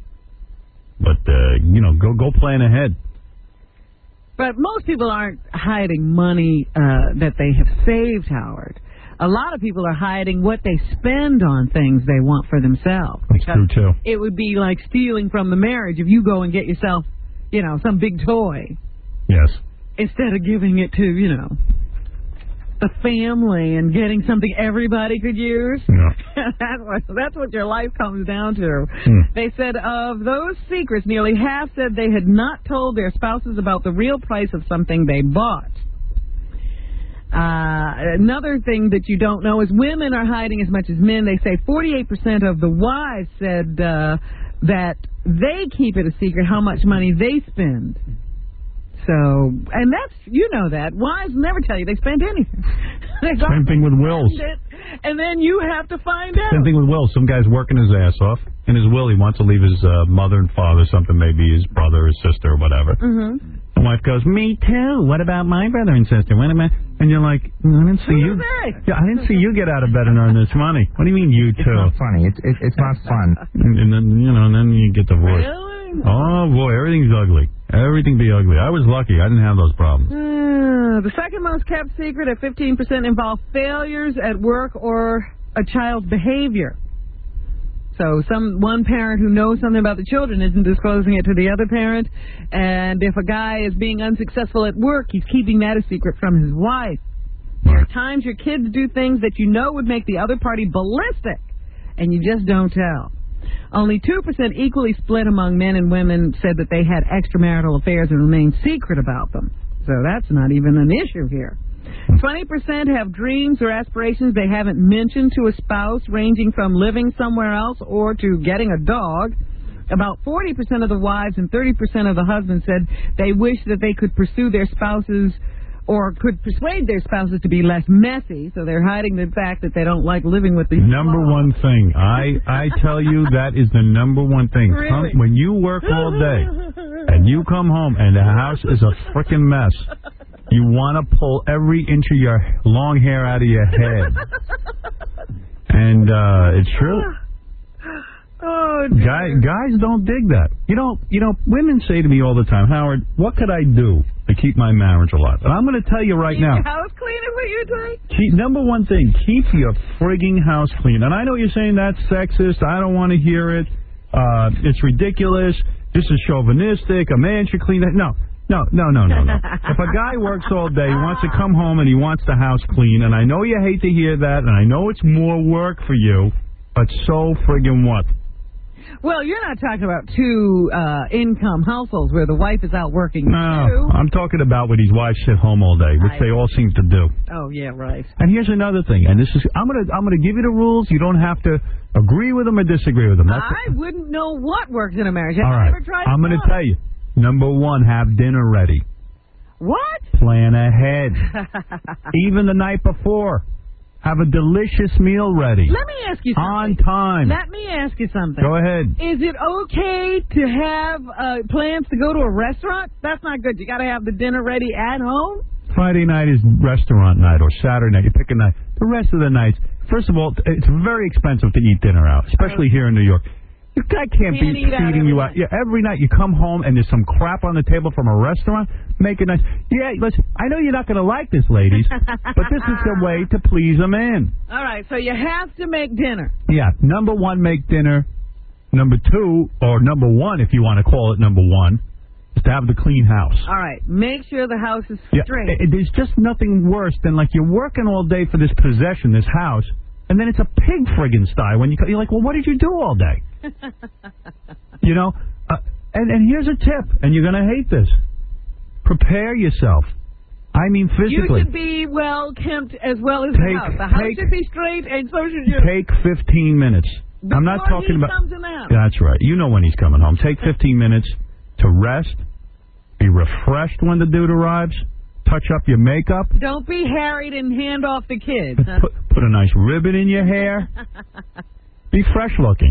But uh, you know, go go plan ahead. But most people aren't hiding money uh, that they have saved, Howard. A lot of people are hiding what they spend on things they want for themselves. That's true, too. It would be like stealing from the marriage if you go and get yourself, you know, some big toy. Yes. Instead of giving it to, you know, the family and getting something everybody could use. Yeah. that's, what, that's what your life comes down to. Hmm. They said of those secrets, nearly half said they had not told their spouses about the real price of something they bought. Uh, another thing that you don't know is women are hiding as much as men. They say forty-eight percent of the wives said uh, that they keep it a secret how much money they spend. So, and that's, you know that. Wives never tell you they spend anything. They Same thing with wills. spend it, and then you have to find out. Same thing with Will. Some guy's working his ass off. In his will, he wants to leave his uh, mother and father something, maybe his brother or sister or whatever. Mm-hmm. The wife goes, me too. What about my brother and sister? What am I? And you're like, I didn't see you. Yeah, I didn't see you get out of bed and earn this money. What do you mean you too? It's not funny. It's it, it's not fun. And, and then you know, and then you get divorced. Really? Oh boy, everything's ugly. Everything be ugly. I was lucky. I didn't have those problems. Uh, the second most kept secret at fifteen percent involved failures at work or a child's behavior. So some one parent who knows something about the children isn't disclosing it to the other parent. And if a guy is being unsuccessful at work, he's keeping that a secret from his wife. There are times your kids do things that you know would make the other party ballistic, and you just don't tell. Only two percent equally split among men and women said that they had extramarital affairs and remained secret about them. So that's not even an issue here. twenty percent have dreams or aspirations they haven't mentioned to a spouse, ranging from living somewhere else or to getting a dog. About forty percent of the wives and thirty percent of the husbands said they wish that they could pursue their spouses or could persuade their spouses to be less messy, so they're hiding the fact that they don't like living with these Number one thing, I I tell you, that is the number one thing. Really? Come, when you work all day and you come home and the house is a frickin' mess, you want to pull every inch of your long hair out of your head. And uh, it's true. Oh, Guy, guys don't dig that. You know, you know, women say to me all the time, Howard, what could I do to keep my marriage alive? And I'm going to tell you right Keep now. your house clean is what you're saying? Keep, number one thing, keep your frigging house clean. And I know you're saying that's sexist. I don't want to hear it. Uh, it's ridiculous. This is chauvinistic. A man should clean it. No, no, no, no, no, no. If a guy works all day, he wants to come home and he wants the house clean, and I know you hate to hear that, and I know it's more work for you, but so friggin' what? Well, you're not talking about two uh, income households where the wife is out working No, too. I'm talking about when his wives sit home all day, which I they all seem to do. Oh, yeah, right. And here's another thing, and this is I'm gonna I'm gonna give you the rules. You don't have to agree with them or disagree with them. That's I wouldn't know what works in a marriage. all I've right. never tried I'm it gonna out. tell you. Number one, have dinner ready. What? Plan ahead. Even the night before. Have a delicious meal ready. Let me ask you On something. time. Let me ask you something. Go ahead. Is it okay to have uh, plans to go to a restaurant? That's not good. You got to have the dinner ready at home? Friday night is restaurant night or Saturday night. You pick a night. The rest of the nights, first of all, it's very expensive to eat dinner out, especially here in New York. The guy can't, Can't be eat out feeding every you out. Yeah, every night you come home and there's some crap on the table from a restaurant. Make it nice. Yeah, listen, I know you're not going to like this, ladies, but this is the way to please a man. All right, so you have to make dinner. Yeah, number one, make dinner. Number two, or number one, if you want to call it number one, is to have the clean house. All right, make sure the house is Yeah, straight. it- there's just nothing worse than like you're working all day for this possession, this house, and then it's a pig friggin' sty when you co- you're like, well, what did you do all day? You know, uh, and and here's a tip, and you're gonna hate this. Prepare yourself. I mean, physically. You should be well kept as well as Take- the house. The house take- should be straight, and so should you. Take fifteen minutes. I'm not Before talking he about. comes in the house. That's right. You know when he's coming home. Take fifteen minutes to rest. Be refreshed when the dude arrives. Touch up your makeup. Don't be harried and hand off the kids. huh? Put, put a nice ribbon in your hair. Be fresh looking.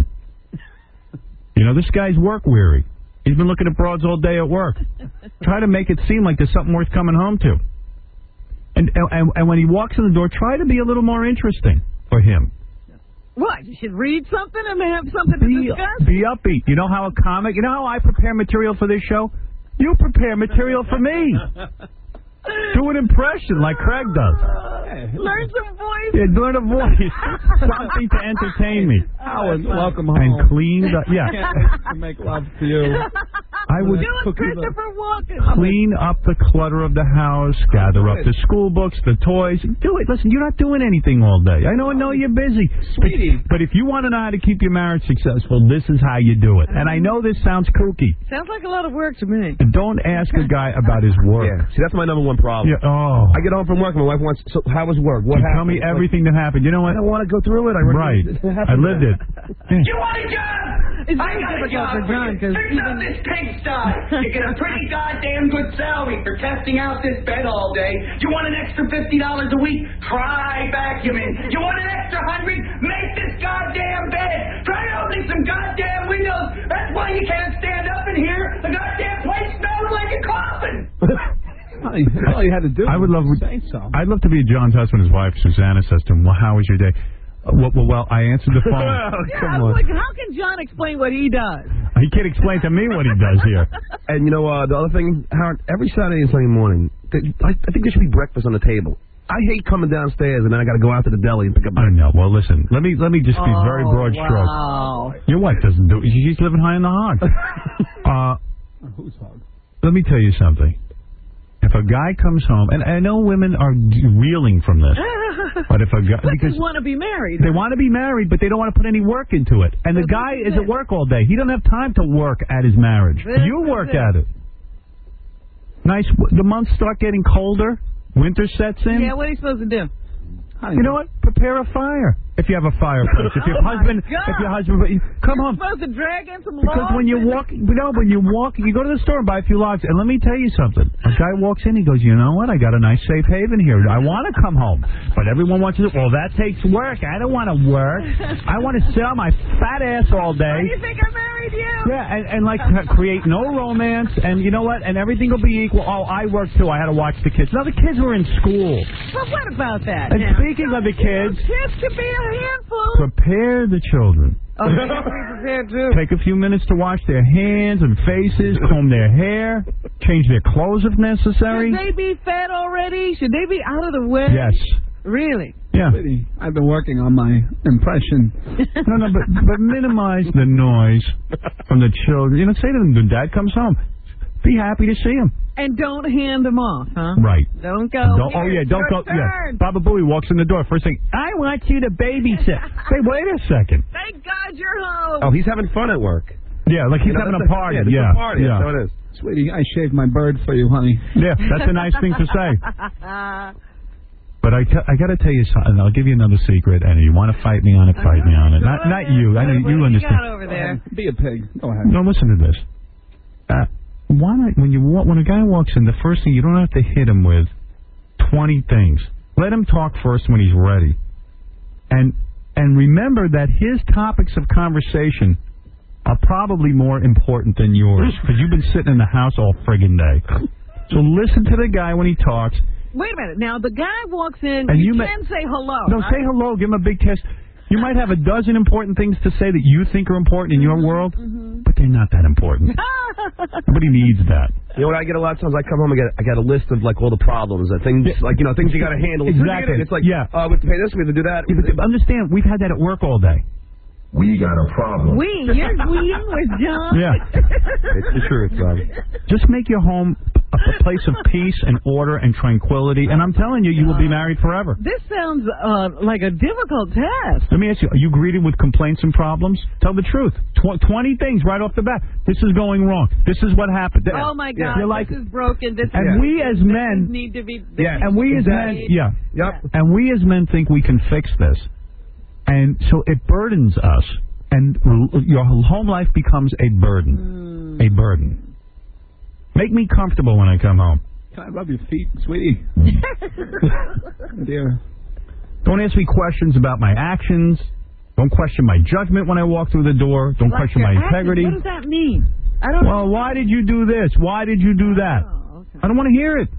You know, this guy's work weary. He's been looking at broads all day at work. Try to make it seem like there's something worth coming home to. And, and and when he walks in the door, try to be a little more interesting for him. What? You should read something and have something to Be, discuss? be upbeat. You know how a comic, you know how I prepare material for this show? You prepare material for me. Do an impression like Craig does. Learn some voice. Yeah, learn a voice. Something to entertain me. Howard, welcome home. And clean the, yeah. To make love to you. I would Do it, Christopher Walken. clean up the clutter of the house, gather up the school books, the toys. Do it. Listen, you're not doing anything all day. I know, I know you're busy. Sweetie. But, but if you want to know how to keep your marriage successful, this is how you do it. And I know this sounds kooky. Sounds like a lot of work to me. Don't ask a guy about his work. Yeah, see, that's my number one problem. Yeah, oh. I get home from work, my wife wants, so how was work? What You happened? tell me It's like, everything that happened. You know what? I don't want to go through it. I Right. It I lived it. You want a job? It's I very got a difficult job for John, you. 'cause Fix even- up this pigsty. You get a pretty goddamn good salary for testing out this bed all day. You want an extra fifty dollars a week? Try vacuuming. You want an extra hundred? Make this goddamn bed. Try opening some goddamn windows. That's why you can't stand up in here. The goddamn place smells like a coffin. All you had to do I would love. was say so. I'd love to be John's husband. His wife Susanna says to him, "Well, how was your day?" Uh, well, well, well, I answered the phone. Yeah, Come I on. was like, how can John explain what he does? He can't explain to me what he does here. And you know, uh, the other thing, Howard, every Saturday and Sunday morning, th- I, I think there should be breakfast on the table. I hate coming downstairs and then I got to go out to the deli and pick up. I know. Well, listen. Let me let me just be Oh, very broad strokes. wow. Your wife doesn't do. She's living high in the hog. uh, Who's hog? let me tell you something. If a guy comes home, and I know women are reeling from this, but if a guy But because you want to be married. they want to be married, but they don't want to put any work into it, and the Well, guy this is is at it. work all day. He doesn't have time to work at his marriage. This You is work it. at it. Nice. The months start getting colder. Winter sets in. Yeah, what are you supposed to do? You know what? Prepare a fire. If you have a fireplace. If your Oh, my husband, God. if your husband, come You're on. supposed to drag in some Because logs when you and- walk, you know, when you walk, you go to the store and buy a few logs. And let me tell you something. A guy walks in, he goes, you know what? I got a nice safe haven here. I want to come home. But everyone wants to, well, that takes work. I don't want to work. I want to sit on my fat ass all Why day. do you think I married with you. Yeah, and, and like create no romance, and you know what? And everything will be equal. Oh, I work too. I had to watch the kids. Now the kids were in school. But what about that? And now? speaking of the kids, kids can be a handful. prepare the children. Oh, they have to be prepared too. Take a few minutes to wash their hands and faces, comb their hair, change their clothes if necessary. Should they be fed already? Should they be out of the way? Yes. Really? Yeah. I've been working on my impression. No, no, but, but minimize the noise from the children. You know, say to them, when Dad comes home, be happy to see him. And don't hand them off, huh? Right. Don't go. Don't, oh, Here, yeah, don't your go. Yeah. turn. Baba Booey walks in the door. First thing, I want you to babysit. Say, wait a second. Thank God you're home. Oh, he's having fun at work. Yeah, like he's You know, having a that's party. like- yeah, Yeah, it's a party. yeah. That's how it is. Sweetie, I shaved my bird for you, honey. Yeah, that's a nice thing to say. But I, t- I got to tell you something. I'll give you another secret, and if you want to fight me on it, fight me on it. Not not you. I know What you do understand. You got over there? Be a pig. Go ahead. No, listen to this. Uh, why not, when you wa- when a guy walks in, the first thing, you don't have to hit him with twenty things. Let him talk first when he's ready. And and remember that his topics of conversation are probably more important than yours, because you've been sitting in the house all friggin' day. So listen to the guy when he talks. Wait a minute. Now, the guy walks in, And you, you ma- can say hello. No, right? say hello, give him a big kiss. You might have a dozen important things to say that you think are important in your world, but they're not that important. Nobody needs that. You know what I get a lot of times? I come home and get I got a list of like all the problems, and things like you know things you got to handle. Exactly. It's like Yeah. uh, we have to pay this, we have to do that. Yeah, but understand, we've had that at work all day. We got a problem. We, you're we with John. Yeah. It's the truth, Bob. Just make your home a, a place of peace and order and tranquility, and I'm telling you, you will be married forever. This sounds uh, like a difficult test. Let me ask you, are you greeted with complaints and problems? Tell the truth. Tw- twenty things right off the bat. This is going wrong. This is what happened. Oh my God! You're like, this is broken. This and is we as this men, need to be. yeah, and we as men, Right. yeah, Yep. and we as men think we can fix this, and so it burdens us, and r- your home life becomes a burden, a burden. Make me comfortable when I come home. Can I rub your feet, sweetie? Dear. Don't ask me questions about my actions. Don't question my judgment when I walk through the door. Don't Like question your my actions. integrity. What does that mean? I don't. Well, why did you do this? Why did you do that? Oh, okay. I don't want to hear it.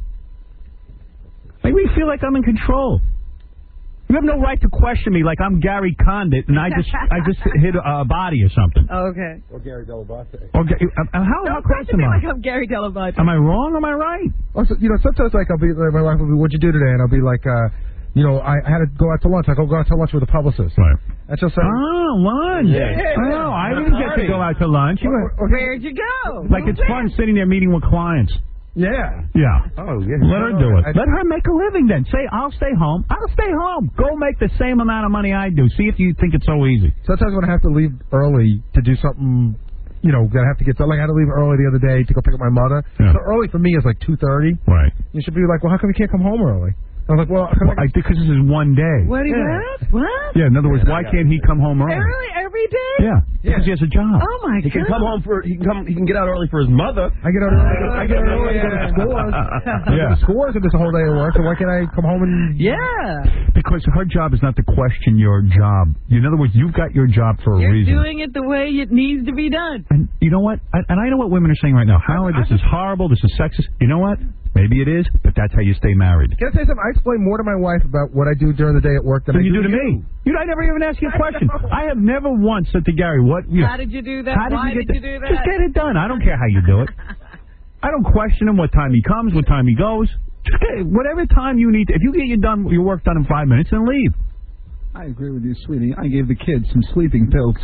Make me feel like I'm in control. You have no right to question me like I'm Gary Condit and I just I just hit a, a body or something. Okay. Or Gary Dell'Abate. Or, Ga- uh, how how Don't close question am me I? like I'm Gary Dell'Abate. Am I wrong? Or am I right? Also, you know, sometimes like I'll be, like, my wife will be, "What'd you do today?" And I'll be like, uh, you know, I, I had to go out to lunch. I go go out to lunch with a publicist. Right. And she'll say, Oh, lunch. Yeah. Oh, I didn't get to go out to lunch. You were, Where'd you go? like it's fun sitting there meeting with clients. "Yeah." Yeah. Oh yeah. Let her do it. I- Let her make a living then. Say, I'll stay home. I'll stay home. Go make the same amount of money I do. See if you think it's so easy. Sometimes when I have to leave early to do something, you know, that I have to get done. Like I had to leave early the other day to go pick up my mother. Yeah. So early for me is like two thirty. Right. You should be like, "Well, how come you can't come home early?" I was like, "Well, 'cause Well, I think because this is one day. What do you Yeah. what? What? Yeah, in other words, why can't he come home early? Really? Every day? Yeah, because he has a job. Oh my He God. can come home for he can come he can get out early for his mother. I get out early. I get out early. I go to scores. I go to scores and there's a whole day of work. So why can't I come home and? Yeah. Because her job is not to question your job. In other words, you've got your job for a You're reason. doing it the way it needs to be done. And you know what? I, and I know what women are saying right now. Howard, this is horrible. This is sexist. You know what? Maybe it is, but that's how you stay married. Can I say something? I explain more to my wife about what I do during the day at work than Than I you do do to me. You know, I never even ask you a question. I have never once said to Gary, "What? You know, How did you do that? How did Why you get did you that? do that? Just get it done. I don't care how you do it. I don't question him what time he comes, what time he goes. Just get, whatever time you need. To, if you get your done your work done in five minutes, then leave. I agree with you, sweetie. I gave the kids some sleeping pills.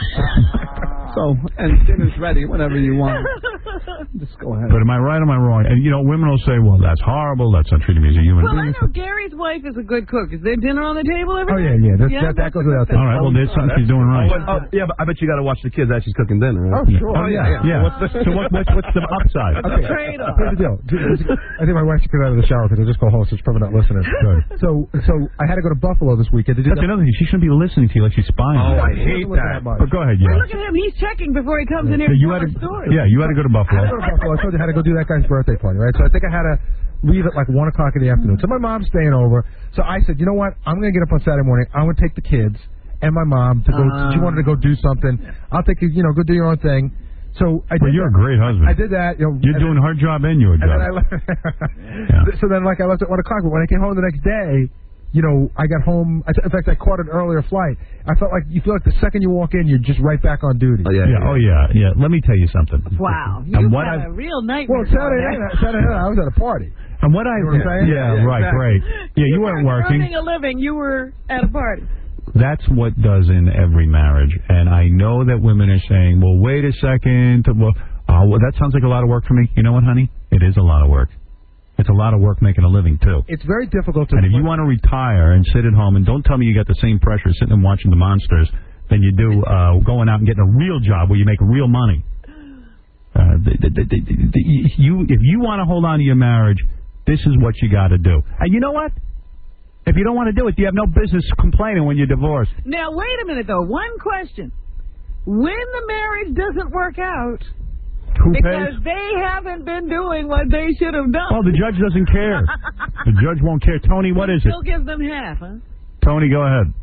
So, and dinner's ready whenever you want. Just go ahead. But am I right or am I wrong? And, you know, women will say, well, that's horrible. That's not treating me as a human Well, I being. know Gary's wife is a good cook. Is there dinner on the table every Oh day? yeah, yeah. That, Yeah, that, that that's goes a good without thing. All right, well, there's something she's doing right. Oh, yeah, but I bet you got to watch the kids as she's cooking dinner. Right? Oh sure. Oh, yeah, yeah. What's the, So what, what's, what's the upside? Okay. Trade-off. Here's the deal. I think my wife should get out of the shower because I just go home, so she's probably not listening. Good. So, so I had to go to Buffalo this weekend to do That's that. another thing. She shouldn't be listening to you like she's spying. Oh, on I you. hate that. But go ahead, Hey, yeah. look at him. He's checking before he comes in here So to you tell had a to, story. yeah, you had to go to I Buffalo. had to go to Buffalo. I told you I had to go do that guy's birthday party, right? So I think I had to leave at like one o'clock in the afternoon. So my mom's staying over. So I said, you know what? I'm going to get up on Saturday morning. I'm going to take the kids, and my mom to go. Uh. She wanted to go do something. I'll take you. You know, go do your own thing. So I did. Well, you're that. a great husband. I did that. You know, You're doing her job and your And job. then I left. So then, like, I left at one o'clock. But when I came home the next day, you know, I got home. I t- in fact, I caught an earlier flight. I felt like you feel like the second you walk in, you're just right back on duty. Oh, yeah, yeah. Oh, yeah, yeah. Let me tell you something. Wow. And You've what got I- a real nightmare. Well, Saturday night, Saturday night, I was at a party. And what I, You know what I'm saying? yeah, Yeah, right, exactly. great. Yeah, you weren't working. Earning a living, you were at a party. That's what does in every marriage. And I know that women are saying, well, wait a second. Well, oh, well, that sounds like a lot of work for me. You know what, honey? It is a lot of work. It's a lot of work making a living, too. It's very difficult to. And if you want to retire and sit at home, and don't tell me you got the same pressure sitting and watching the monsters than you do uh, going out and getting a real job where you make real money. Uh, the, the, the, the, the, you, if you want to hold on to your marriage, this is what you got to do. And you know what? If you don't want to do it, you have no business complaining when you're divorced. Now, wait a minute, though. One question. When the marriage doesn't work out, Who because pays? they haven't been doing what they should have done. Oh, the judge doesn't care. The judge won't care. Tony, what is it? Still gives them half, huh? Tony, go ahead.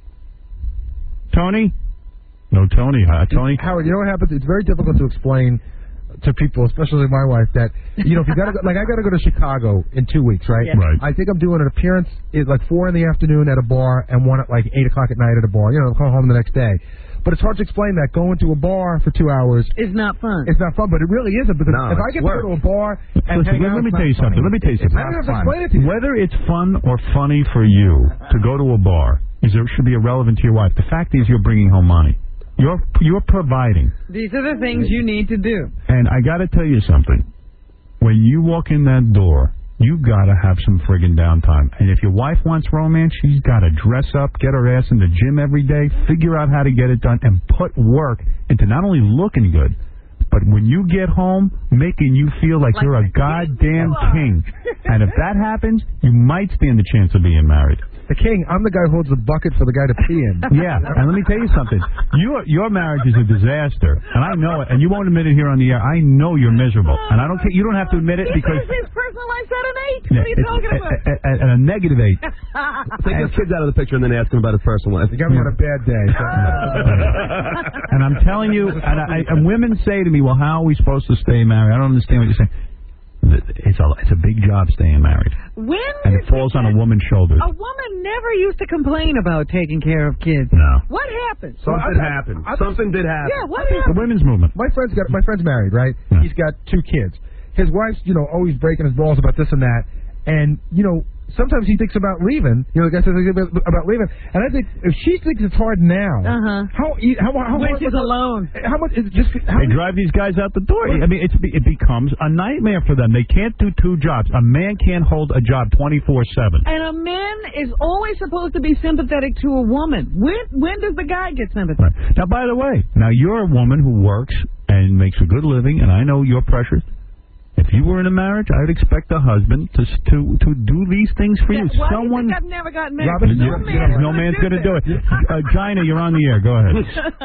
Tony? No, Tony. Uh, Tony? Howard, you know what happens? It's very difficult to explain to people, especially my wife, that, you know, if you got to go, like, I got to go to Chicago in two weeks, right? Yeah. Right. I think I'm doing an appearance at like four in the afternoon at a bar and one at like eight o'clock at night at a bar. You know, I'll come home the next day. But it's hard to explain that going to a bar for two hours. It's not fun. It's not fun, but it really isn't, because No, if I it's get work. to go to a bar and Listen, hang let, out, let me it's tell you not something. funny. Let me tell you It's something. not even explain it to you. Whether it's fun or funny for you to go to a bar is it should be irrelevant to your wife. The fact is you're bringing home money. You're you're providing. These are the things you need to do. And I got to tell you something. When you walk in that door, you got to have some friggin' downtime. And if your wife wants romance, she's got to dress up, get her ass in the gym every day, figure out how to get it done, and put work into not only looking good, but when you get home, making you feel like, Like you're a the king goddamn you are. king. And if that happens, you might stand the chance of being married. The king, I'm the guy who holds the bucket for the guy to pee in. Yeah, and let me tell you something. Your your marriage is a disaster, and I know it. And you won't admit it here on the air. I know you're miserable, and I don't care. You don't have to admit it He because says his personal life's at an eight. What are you it's talking a, about? a, a, a, a negative eight. Take those kids out of the picture and then ask them about his personal life. You got me on a bad day. And I'm telling you, and, I, and women say to me, "Well, how are we supposed to stay married?" I don't understand what you're saying. It's a it's a big job staying married, When and it falls on a woman's shoulders. a woman never used to complain about taking care of kids. No. What happened? Something happened. Something did happen. Yeah, what The happened? women's movement. My friend's got my friend's married, right? He's got two kids. His wife's, you know, always breaking his balls about this and that, and you know, sometimes he thinks about leaving. You know, the guy says about, about leaving, and I think if she thinks it's hard now, Uh-huh. how e- how how When hard she's was it- alone. How much is it just? How They drive these guys out the door. I mean, it's, it becomes a nightmare for them. They can't do two jobs. A man can't hold a job twenty-four seven. And a man is always supposed to be sympathetic to a woman. When when does the guy get sympathetic? Now, by the way, now you're a woman who works and makes a good living, and I know you're pressured. If you were in a marriage, I would expect a husband to to to do these things for you. Yeah, why Someone. do you think I've never gotten married? Robin, no you- man, no man's going to do it. Uh, Gina, you're on the air. Go ahead.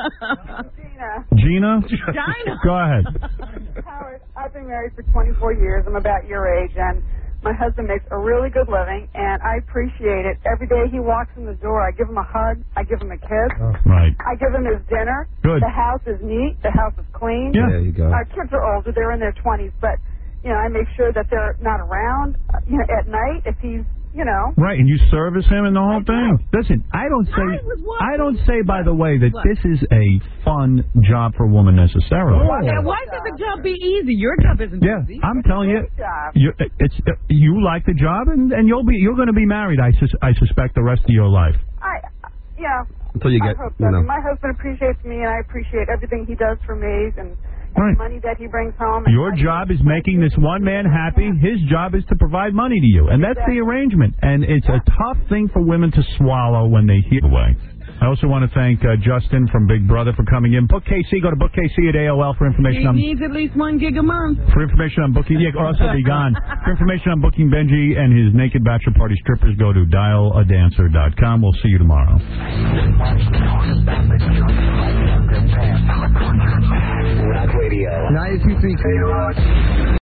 Gina? Gina. Go ahead. Howard, I've been married for twenty-four years. I'm about your age, and my husband makes a really good living, and I appreciate it. Every day he walks in the door, I give him a hug, I give him a kiss, Right. I give him his dinner. Good. The house is neat, the house is clean. Yeah. There you go. Our kids are older, they're in their twenties, but, you know, I make sure that they're not around, uh, you know, at night if he's, you know. Right, and you service him and the whole thing. Listen, I don't say I don't say, by the way, that What? this is a fun job for a woman necessarily. Now, why should the job be easy? Your job isn't Yeah, easy. I'm telling you, job. you it's uh, you like the job, and, and you'll be you're going to be married. I sus- I suspect the rest of your life. I, yeah. Until you I get, hope so. you know. My husband appreciates me, and I appreciate everything he does for me, and, and Right. the money that he brings home. And Your job is making this one man happy. His job is to provide money to you, and that's the arrangement. And it's a tough thing for women to swallow when they hear away. I also want to thank uh, Justin from Big Brother for coming in. Book K C. Go to Book K C at A O L for information He on needs at least one gig a month. for information on booking. Yeah, or else he'll be gone. For information on booking Benji and his naked bachelor party strippers, go to dial a dancer dot com. We'll see you tomorrow. Rock Radio. ninety-two point three